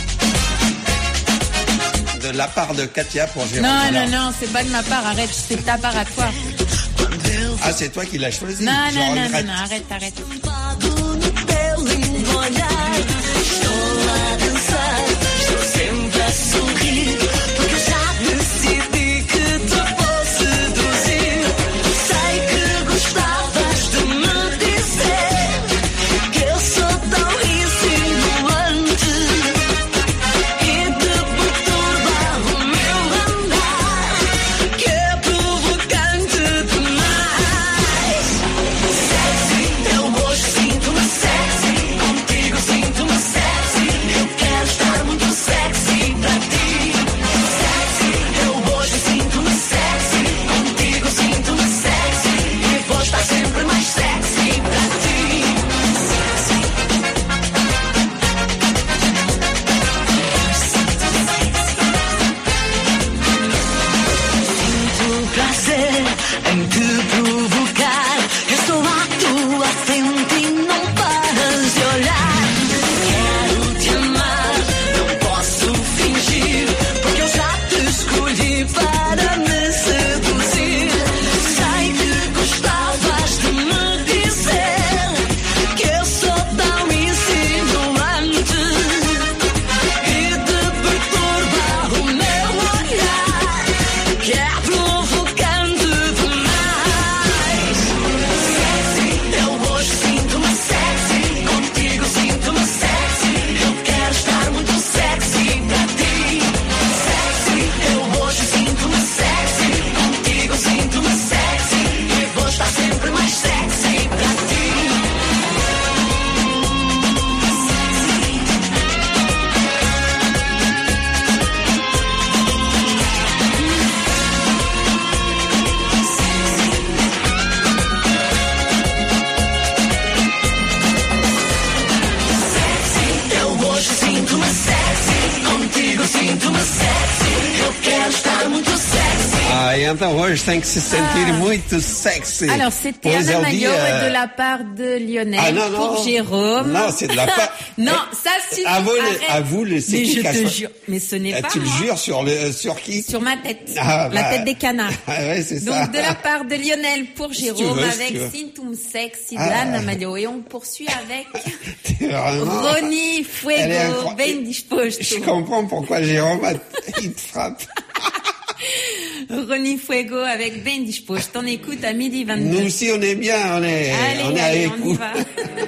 De la part de Katia pour Jérôme. Non, alors. non, non, c'est pas de ma part, arrête, c'est de ta part à toi. Ah, c'est toi qui l'as choisi. Non, Je non, non, regrette. non, non, arrête, arrête. Estou sempre a sorrir, porque eu já decidi que te vou seduzir. Sei que gostavas de me dizer que eu sou tão insinuante e te perturbar o meu andar, que é provocante demais. Sexy, eu hoje sinto-me sexy, contigo sinto-me sexy. Eu quero estar muito sexy pra ti. Sexy, eu hoje sinto-me sexy, contigo sinto-me sexy. E vou estar sempre mais sexy pra ti. Sinto prazer em te provocar. Eu estou à tua frente e não paras de olhar. Quero te amar, não posso fingir. Então hoje tem que se sentir Ah. muito sexy. Alors, c'était Pois é Anna o Maillot dia- de la part de Lionel Ah, non, non. pour Jérôme. Non, c'est de la part- non, ça suffit. À vous, les- arrête. à vous, les- c'est Mais qui je qui a te cho- jure, mais ce n'est Ah, pas tu le moi. jures sur, le, sur qui? Sur ma tête. Ah, la bah. tête des canards. Ah ouais, c'est Donc, ça. de la part de Lionel pour Si tu Jérôme veux, si avec tu veux. Sintum Sexy de Ah. Anna Maillot. Et on poursuit avec Vraiment. Ronnie Elle est Fuego, incroyable. ben disposto. Je comprends pourquoi Jérôme, a- il te frappe. Ronnie Fuego avec Ben disposto. On écoute à midi vingt-deux. Nous aussi, on est bien, on est, Allez, on est allez, avec on y vous. va.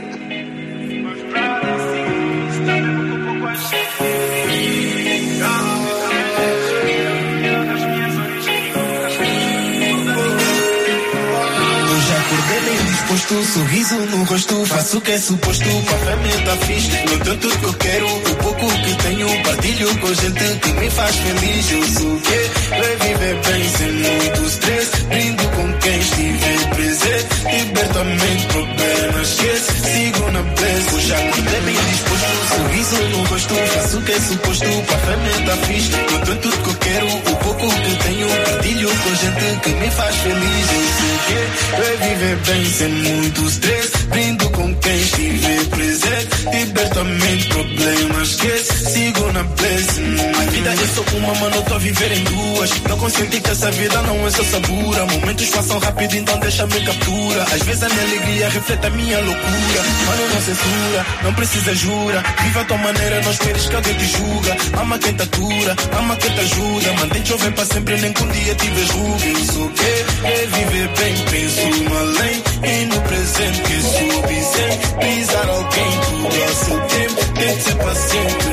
Hoje acordei bem disposto, sorriso no rosto, faço o que é suposto, pra ferramenta fixe. Não tenho tudo que eu quero, o pouco que tenho, partilho com gente que me faz feliz. Eu sou o quê? É viver bem sem muito stress, brindo com quem estiver presente, liberto a mente, problemas, esquece, sigo na pressa. Hoje acordei bem disposto, sorriso no rosto, faço o que é suposto, pra ferramenta fixe. Não tenho tudo que eu quero, o pouco que tenho, partilho com gente que me faz feliz. Eu sou o quê? É viver bem sem muito stress, brindo com quem estiver presente, liberto a mente, problemas, esquece, sigo na blessing. A vida é só uma, mano, tô a viver em duas. Não consenti que essa vida não é só sabura. Momentos passam rápido, então deixa-me captura. Às vezes a minha alegria reflete a minha loucura. Mano, não censura, não precisa jura. Viva a tua maneira, não esperes que alguém te julga. Ama quem te atura, ama quem te ajuda. Mantém jovem para sempre, nem que um dia tiveres ruga. Eu sou o quê? É viver bem, penso além. E no presente que suficiente. Pisar alguém, tudo ao seu tempo. Tem de ser paciente.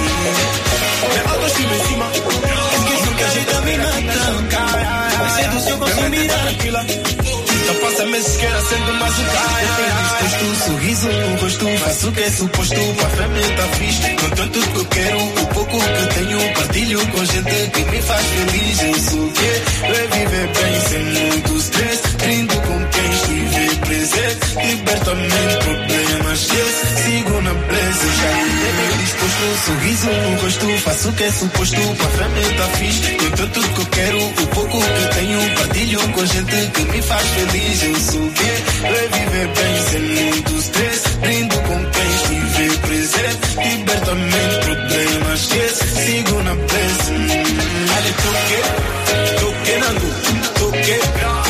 Minha autoestima em cima. Esqueço que a gente a mim mata. Vai ser do seu consumir. Então passa meses que era sempre mais um cara. Disposto, sorriso no rosto, faço o que é suposto, pra ferramenta fixe. Não tenho tudo que eu quero, o pouco que tenho, partilho com gente que me faz feliz. Eu sou o quê? É viver bem sem muito stress, brindo com quem estiver presente, liberto a mente, problemas, esquece, sigo na pressa. Já é bem disposto, sorriso no rosto, faço o que é suposto, pra ferramenta fixe. Não tenho tudo que eu quero, o pouco que tenho, partilho com gente que me faz feliz. Eu sou o quê? É viver bem sem muito stress, brindo com quem estiver presente, liberto a mente, problemas, esquece, sigo na pressa. Ale, toque, toque nando, toque.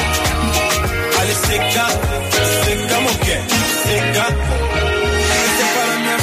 Ale, seca, seca, moque, seca. Esse é para minha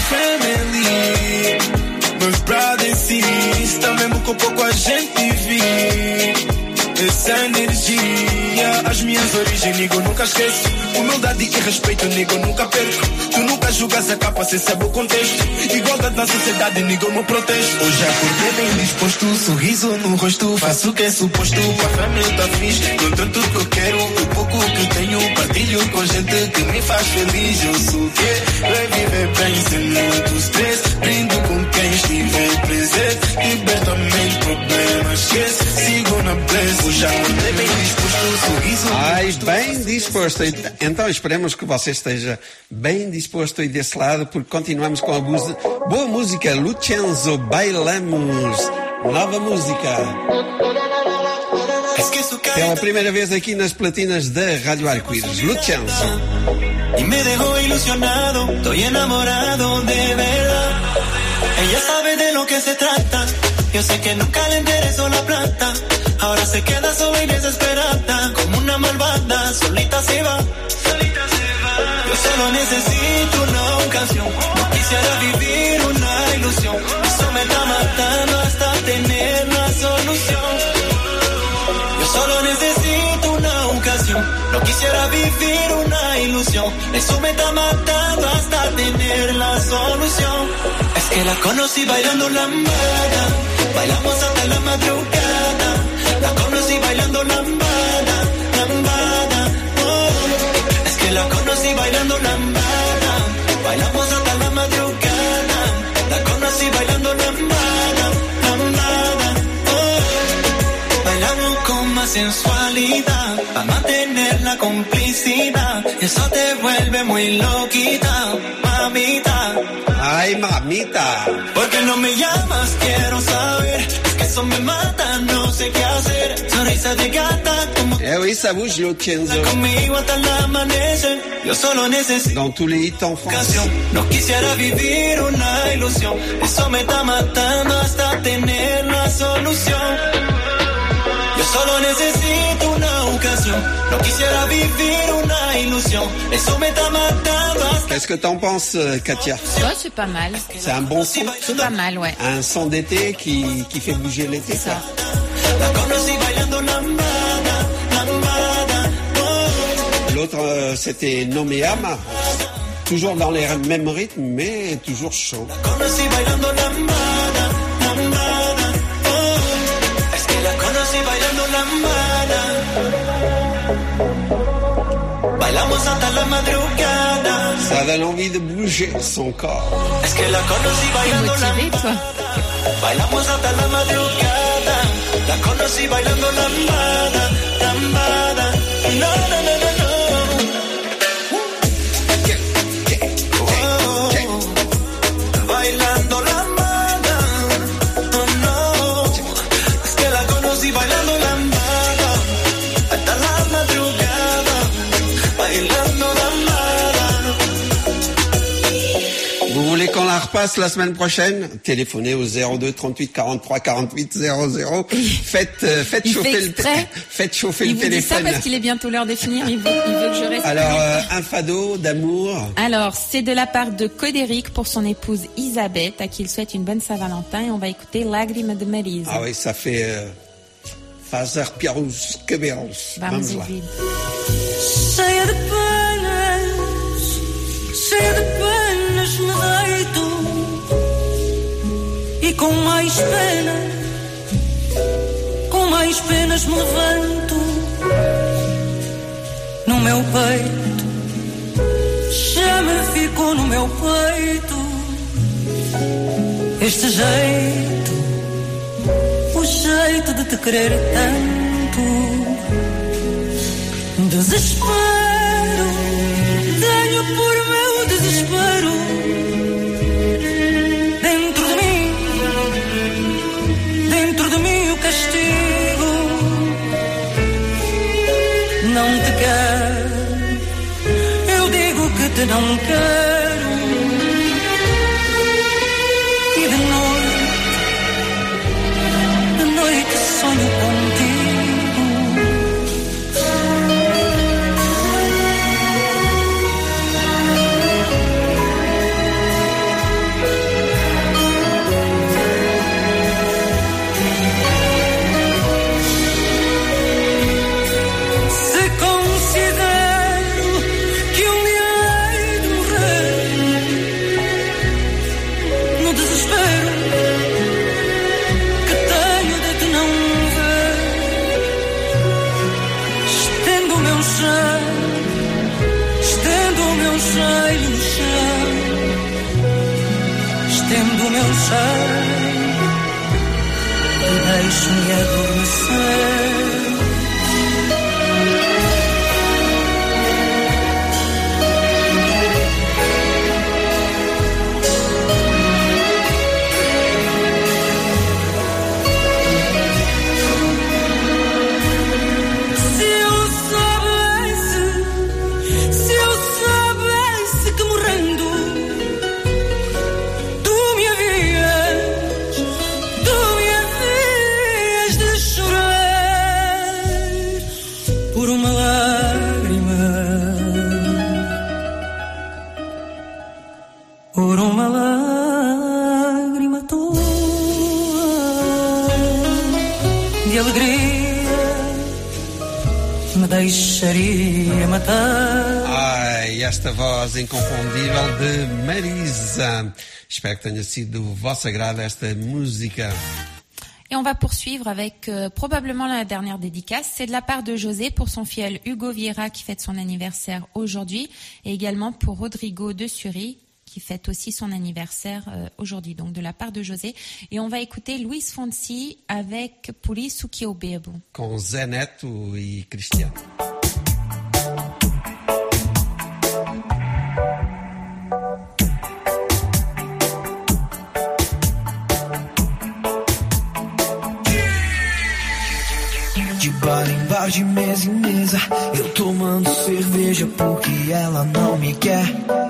family, meus brothers e sisters, também com pouco a gente vive. Essa energia, as minhas origens, nego, nunca esqueço. Humildade e respeito, nego, nunca perco. Tu nunca julgas a capa, cê sabe o contexto. Igualdade na sociedade, nego, não protesto. Hoje acordei bem disposto, sorriso no rosto, faço o que é suposto, pra ferramenta fixe. Não tenho tudo que eu quero, o pouco que tenho, partilho com gente que me faz feliz. Eu sou o quê? É viver bem sem muito stress, brindo com quem estiver presente, liberto a mente, problemas, esquece, sigo na pressa. Já acordei bem disposto, sorriso. Ai, bem disposto. Então esperemos que você esteja bem disposto aí desse lado, porque continuamos com a música. Boa música, Lucenzo, Bailamos. Nova música. Pela primeira vez aqui nas platinas da Rádio Arco-Íris, Lucenzo. Y me dejó ilusionado, estoy enamorado de verdad. Ella sabe de lo que se trata, yo sé que nunca le interesó la plata. Ahora se queda sola y desesperada, como una malvada, solita se va. Yo solo necesito una ocasión, no quisiera vivir una ilusión. Eso me está matando hasta tener la solución. Yo solo necesito una ocasión, no quisiera vivir una ilusión. Eso me está matando hasta tener la solución. Es que la conocí bailando lambada, bailamos hasta la madrugada. La conocí bailando lambada, lambada, oh. Es que la conocí bailando lambada, bailamos hasta la madrugada. La conocí bailando lambada, lambada, oh. Bailamos con más sensualidad, para mantener la complicidad. Eso te vuelve muy loquita, mamita. Ay, mamita. Porque no me llamas, quiero saber. Es que eso me mata, no sé qué hacer. Sonrisa de gata Eh oui, ça bouge, Locenzo. Conmigo hasta el amanecer, yo solo necesito Dans tous les hits enfants. No quisiera vivir una ilusión, eso me está matando hasta tener la solución. Yo solo necesito una ocasión, no quisiera vivir una ilusión, eso me está matando hasta... Qu'est-ce que t'en penses, euh, Katia? Ouais, c'est pas mal. C'est un bon son. C'est pas mal, ouais. Un son d'été qui, qui fait bouger l'été, C'est ça. La conocí bailando lambada, lambada, oh. L'autre, euh, c'était Nomeama. Toujours dans les mêmes rythmes, mais toujours chaud. Conocí bailando lambada, lambada, oh. Es que la conocí bailando lambada. Bailamos hasta la madrugada. Ça donne envie de bouger son corps. Es que la conocí bailando lambada. Bailamos hasta la madrugada. La conocí bailando lambada, lambada. No, no, no, no, no. Oh, bailando lambada. Oh, no. Es que la conocí bailando lambada. Hasta la madrugada. Bailando lambada. Vous voulez qu'on la repasse la semaine prochaine? Téléphonez au zéro deux trente-huit quarante-trois quarante-huit zéro zéro. Faites, euh, faites Il chauffer fait le, exprès. faites chauffer Il le vous dit ça téléphone. parce qu'il est bientôt l'heure de finir. Il veut, il veut que je reste. Alors, euh, un fado d'amour. Alors, c'est de la part de Codéric pour son épouse Isabeth, à qui il souhaite une bonne Saint-Valentin. Et on va écouter Lágrima de Marisa. Ah oui, ça fait euh, Fazer Pierus Queberos. Vamos Vamos lá. ouvir. Cheia de penas, cheia de penas me deito, e com mais penas, com mais penas me levanto. No meu peito, já me ficou no meu peito este jeito, o jeito de te querer tanto. Desespero, tenho por meu desespero dentro de mim, dentro de mim o castigo. Não te quero, eu digo que te não quero. E de noite, de noite sonho contigo. Estendo o meu seio e deixo-me adormecer. Se eu soubesse, se eu soubesse que morrendo por uma lágrima, por uma lágrima tua de alegria me deixaria matar. Ai, esta voz inconfundível de Marisa. Espero que tenha sido do vosso agrado esta música. Et on va poursuivre avec euh, probablement la dernière dédicace. C'est de la part de José pour son filleul Hugo Vieira qui fête son anniversaire aujourd'hui et également pour Rodrigo de Suri qui fête aussi son anniversaire euh, aujourd'hui. Donc de la part de José. Et on va écouter Luis Fonsi avec Por isso que eu bebo. Com Zé Neto e Cristiano. ela em bar de mesa em mesa, eu tomando cerveja porque ela não me quer.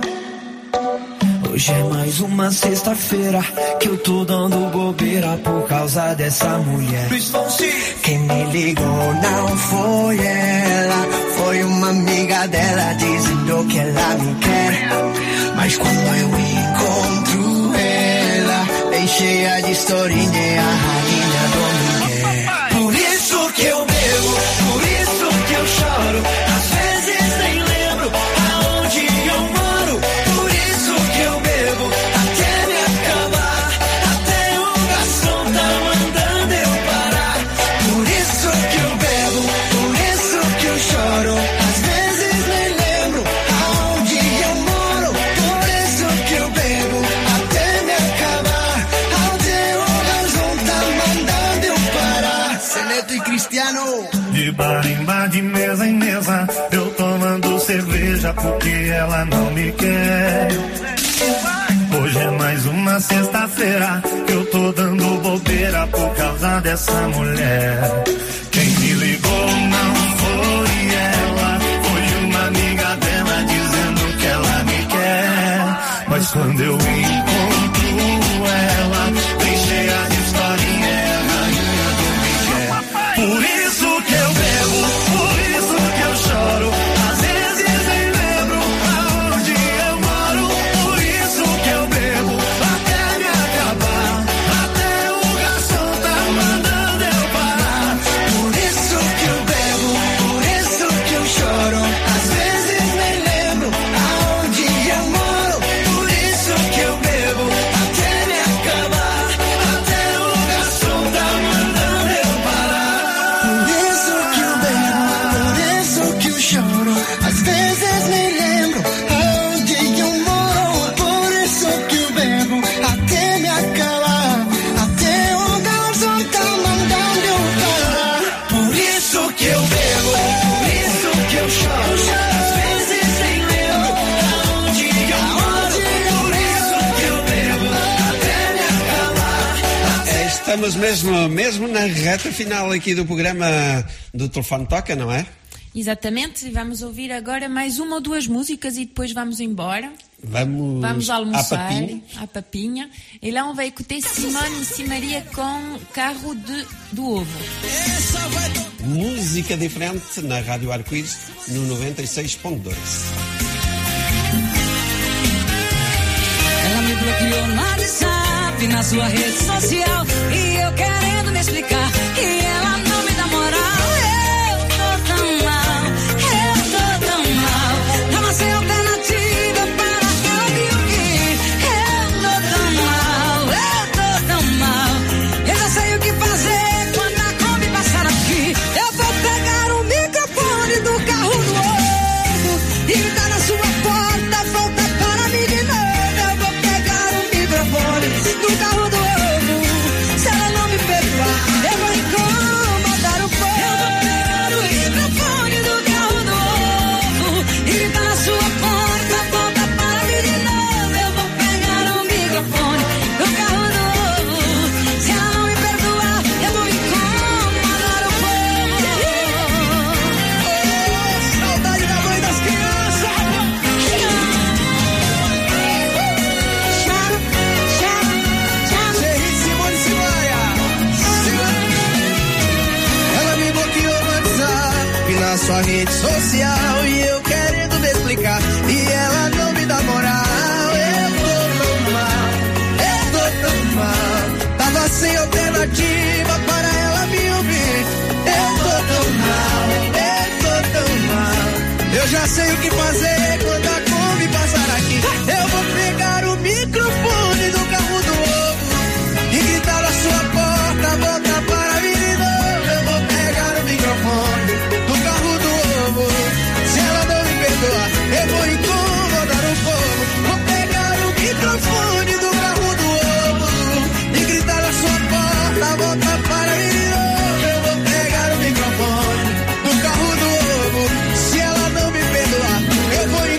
Hoje é mais uma sexta-feira que eu tô dando bobeira por causa dessa mulher. Quem me ligou não foi ela, foi uma amiga dela dizendo que ela me quer. Mas quando eu encontro ela, bem cheia de historinha, é a rainha do Miguel. Por isso que eu bebo, por isso que eu choro, às vezes nem lembro aonde eu moro. Por isso que eu bebo até me acabar, até o garçom tá mandando eu parar. Por isso que eu bebo, por isso que eu choro, às vezes nem lembro aonde eu moro. Por isso que eu bebo até me acabar, até o garçom tá mandando eu parar. Seneto e Cristiano. De bar em bar, de mesa em mesa, eu tomando cerveja porque ela não me quer. Hoje é mais uma sexta-feira que eu tô dando bobeira por causa dessa mulher. Quem me ligou não foi ela, foi uma amiga dela dizendo que ela me quer. Mas quando eu encontro ela, bem cheia de historinha, é a rainha do Miguel. Por isso que eu bebo, por isso que eu choro, às vezes nem lembro aonde eu moro. Por isso que eu bebo até me acabar, até o garçom tá mandando eu parar. Por isso que eu bebo, por isso que eu choro, às vezes nem lembro aonde eu moro. Por isso que eu bebo até me acabar, até o garçom tá mandando eu parar. Por isso que eu bebo, por isso que eu choro, às vezes nem lembro aonde eu moro. Por isso que eu bebo até me acabar, até o garçom tá mandando eu parar. Por isso que eu bebo, por isso que eu choro, às vezes nem lembro aonde eu moro. Por isso que eu bebo até me acabar. É, estamos mesmo, mesmo na reta final aqui do programa do Telefone Toca, não é? Exatamente, vamos ouvir agora mais uma ou duas músicas e depois vamos embora. Vamos, Vamos almoçar à papinha. à papinha. Et là, on va écouter Simone Simaria com Carro de, do Ovo. Música diferente na Rádio Arco-Íris no noventa e seis ponto dois. Ela me bloqueou no WhatsApp, na sua rede social, e eu querendo me explicar, e ela não me dá moral. Eu tô tão mal, eu tô tão mal, tava sem alternativa para eu me ouvir. Eu tô tão mal, eu tô tão mal, eu já sei o que fazer quando a Kombi passar aqui. Eu vou pegar o microfone do carro do ovo e gritar na sua porta, volta para mim de novo. Eu vou pegar o microfone do carro do ovo, se ela não me perdoar, eu vou incomodar o povo. Eu vou pegar o microfone do carro do ovo e gritar na sua porta, volta para mim de novo. Eu vou pegar o microfone do carro do ovo, se ela não me perdoar, eu vou incomodar o povo. Oh, saudade da mãe das crianças. Simone Simaria. Ela me bloqueou no WhatsApp, na sua rede social, e eu querendo me explicar, e ela não me dá moral. Eu tô tão mal, eu tô tão mal, tava sem alternativa para ela me ouvir. Eu tô tão mal, eu tô tão mal, eu já sei o que fazer quando a Kombi passar aqui. Eu vou pegar o microfone do carro do ovo e gritar na sua porta, volta para mim de novo. Eu vou pegar o microfone do carro do ovo, se ela não me perdoar, eu vou incomodar o povo. Vou pegar o microfone do carro do ovo e gritar na sua porta, volta para mim de novo. Eu vou pegar o microfone do carro do ovo, se ela não me perdoar, eu vou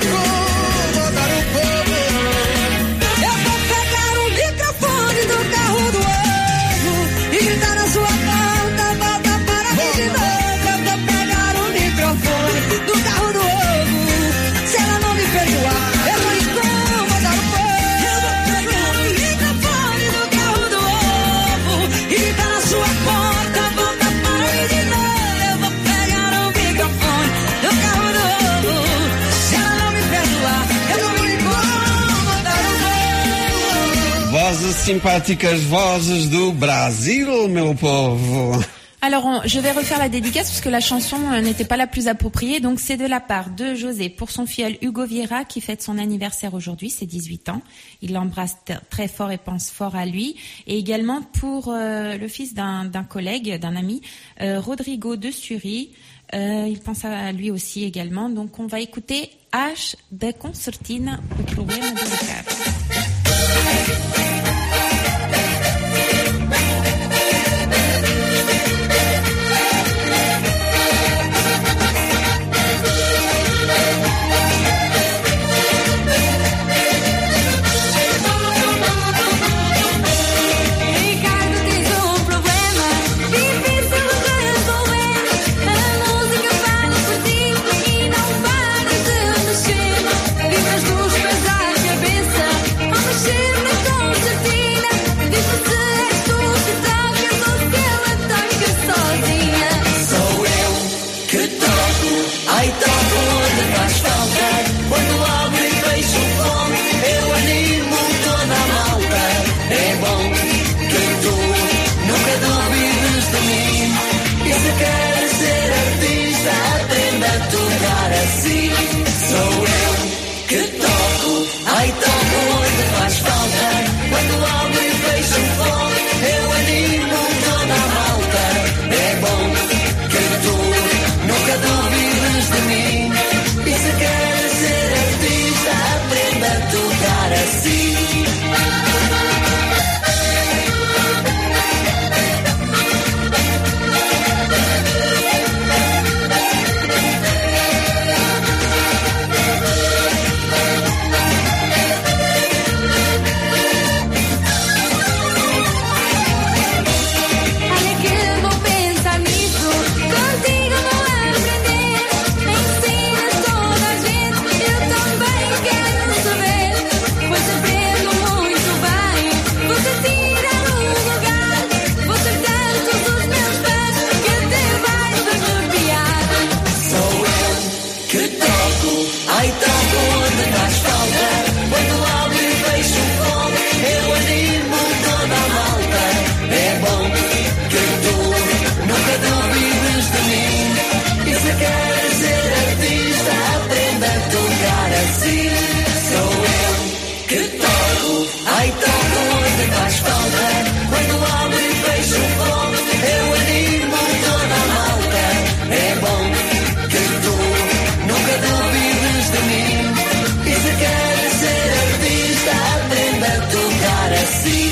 simpáticas vozes do Brasil, meu povo. Alors, on- je vais refaire la dédicace parce que la chanson euh, n'était pas la plus appropriée. Donc, c'est de la part de José pour son filleul Hugo Vieira qui fête son anniversaire aujourd'hui, c'est dix-huit ans. Il l'embrasse t- très fort et pense fort à lui. Et également pour euh, le fils d'un d'un collègue, d'un ami, euh, Rodrigo de Suri. Euh, il pense à lui aussi également. Donc, on va écouter H da Concertina, o problema do Ricardo. Ricardo, tens um problema difícil de resolver. A música fala por ti e não para de mexer. Vibras dos pés à cabeça ao mexer na concertina. Diz-me se és tu que tocas ou se ela toca sozinha. Sou eu que toco, ai toco onde faz falta. Quando abro e fecho o fone, eu animo toda a malta. É bom que tu nunca duvides de mim. E se queres ser artista, aprenda a tocar assim. Sou eu que toco, ai toco onde faz falta. Quando abro e fecho o fone, eu animo toda a malta. É bom que tu nunca duvides de mim. E se queres ser artista, aprenda a tocar assim. Olha que vou pensar nisso, contigo vou aprender. Ensinas toda a gente, eu também quero saber. Pois aprendo muito bem, vou-te tirar o lugar. Vou tratar todos os meus pés, que até vais arrepiar. Sou eu que toco, ai toco onde faz falta. Quando abro e fecho o fone, eu animo toda a malta. É bom que tu nunca duvides de mim. E se queres ser artista, aprenda a tocar assim. Sou eu que toco, ai toco onde faz falta. Quando abro e fecho o fone, eu animo toda a malta. É bom que tu nunca duvides de mim. E se queres ser artista, aprenda a tocar assim.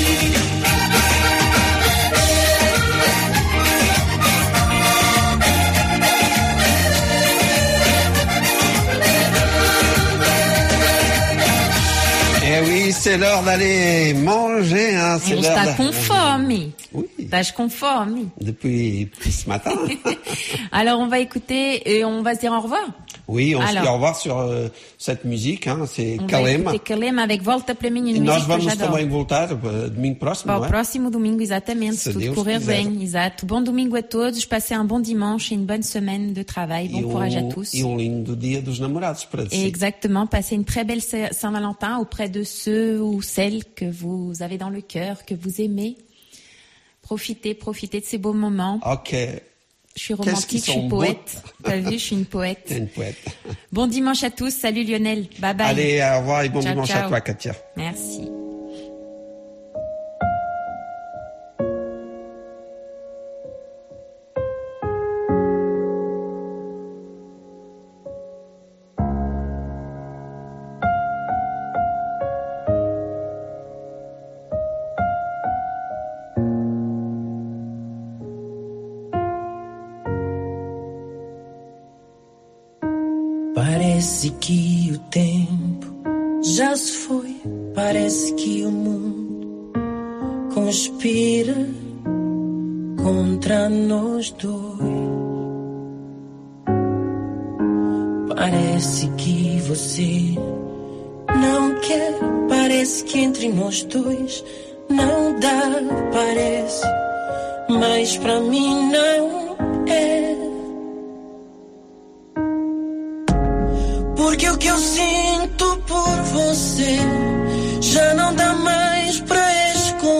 Eh oui, c'est l'heure d'aller manger, hein. C'est On l'heure está d'a- com fome. Oui. Estás com fome. Depuis, depuis ce matin. Alors, on va écouter et on va se dire au revoir. Oui, on se Alors. dit au revoir sur euh, cette musique, hein. C'est On vai Kalem. écouter Kalem avec Volta para mim, E uma nós música que eu vamos já adoro. também voltar uh, domingo próximo, Para não o é? próximo domingo, exatamente, Se se tudo Deus correr quiser. bem, exato. Bom domingo a todos, passez un bon dimanche et une bonne semaine de travail. Bon E courage à um, tous. e um lindo dia dos namorados para Et si. exactement, passez une très belle Saint- Saint-Valentin auprès de ceux ou celles que vous avez dans le cœur, que vous aimez. Profitez, profitez de ces beaux moments. Ok. Je suis Qu'est-ce romantique, qu'ils je suis sont poète. T'as vu, je suis une poète. T'es une poète. Bon dimanche à tous. Salut Lionel. Bye bye. Allez, au revoir et bon Ciao, dimanche ciao. à toi, Katia. Merci. Parece que o tempo já se foi. Parece que o mundo conspira contra nós dois. Parece que você não quer. Parece que entre nós dois não dá. Parece, mas pra mim não é. Porque o que eu sinto por você já não dá mais pra esconder.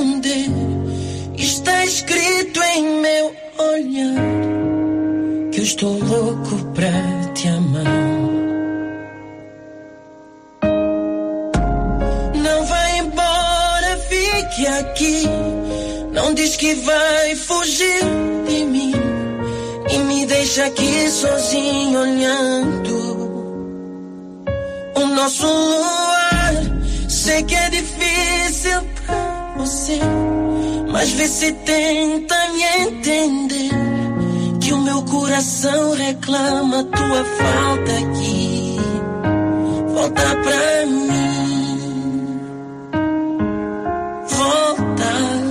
que eu estou louco pra te amar. Não vai embora, fique aqui. Não diz que vai fugir de mim e me deixa aqui sozinho olhando o nosso luar. Sei que é difícil pra você, mas vê se tenta me entender, que o meu coração reclama tua falta aqui. Volta pra mim, volta,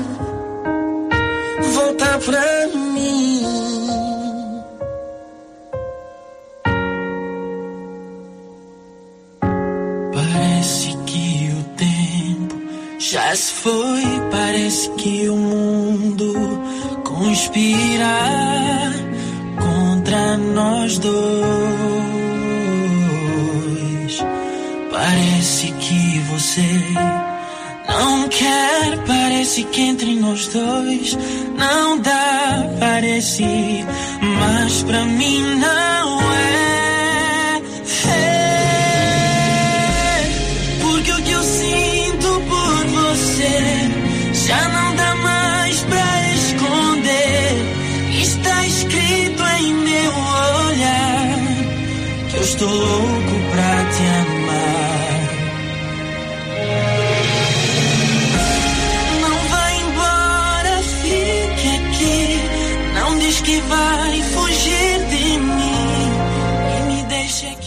volta pra mim. Parece que o tempo já se foi, parece que o mundo conspira contra nós dois. Parece que você não quer, parece que entre nós dois não dá, parece, mas pra mim não é, é. Porque o que eu sinto por você já não dá mais pra esconder. Está escrito em meu olhar que eu estou louco pra te amar. Não vai embora, fique aqui. Não diz que vai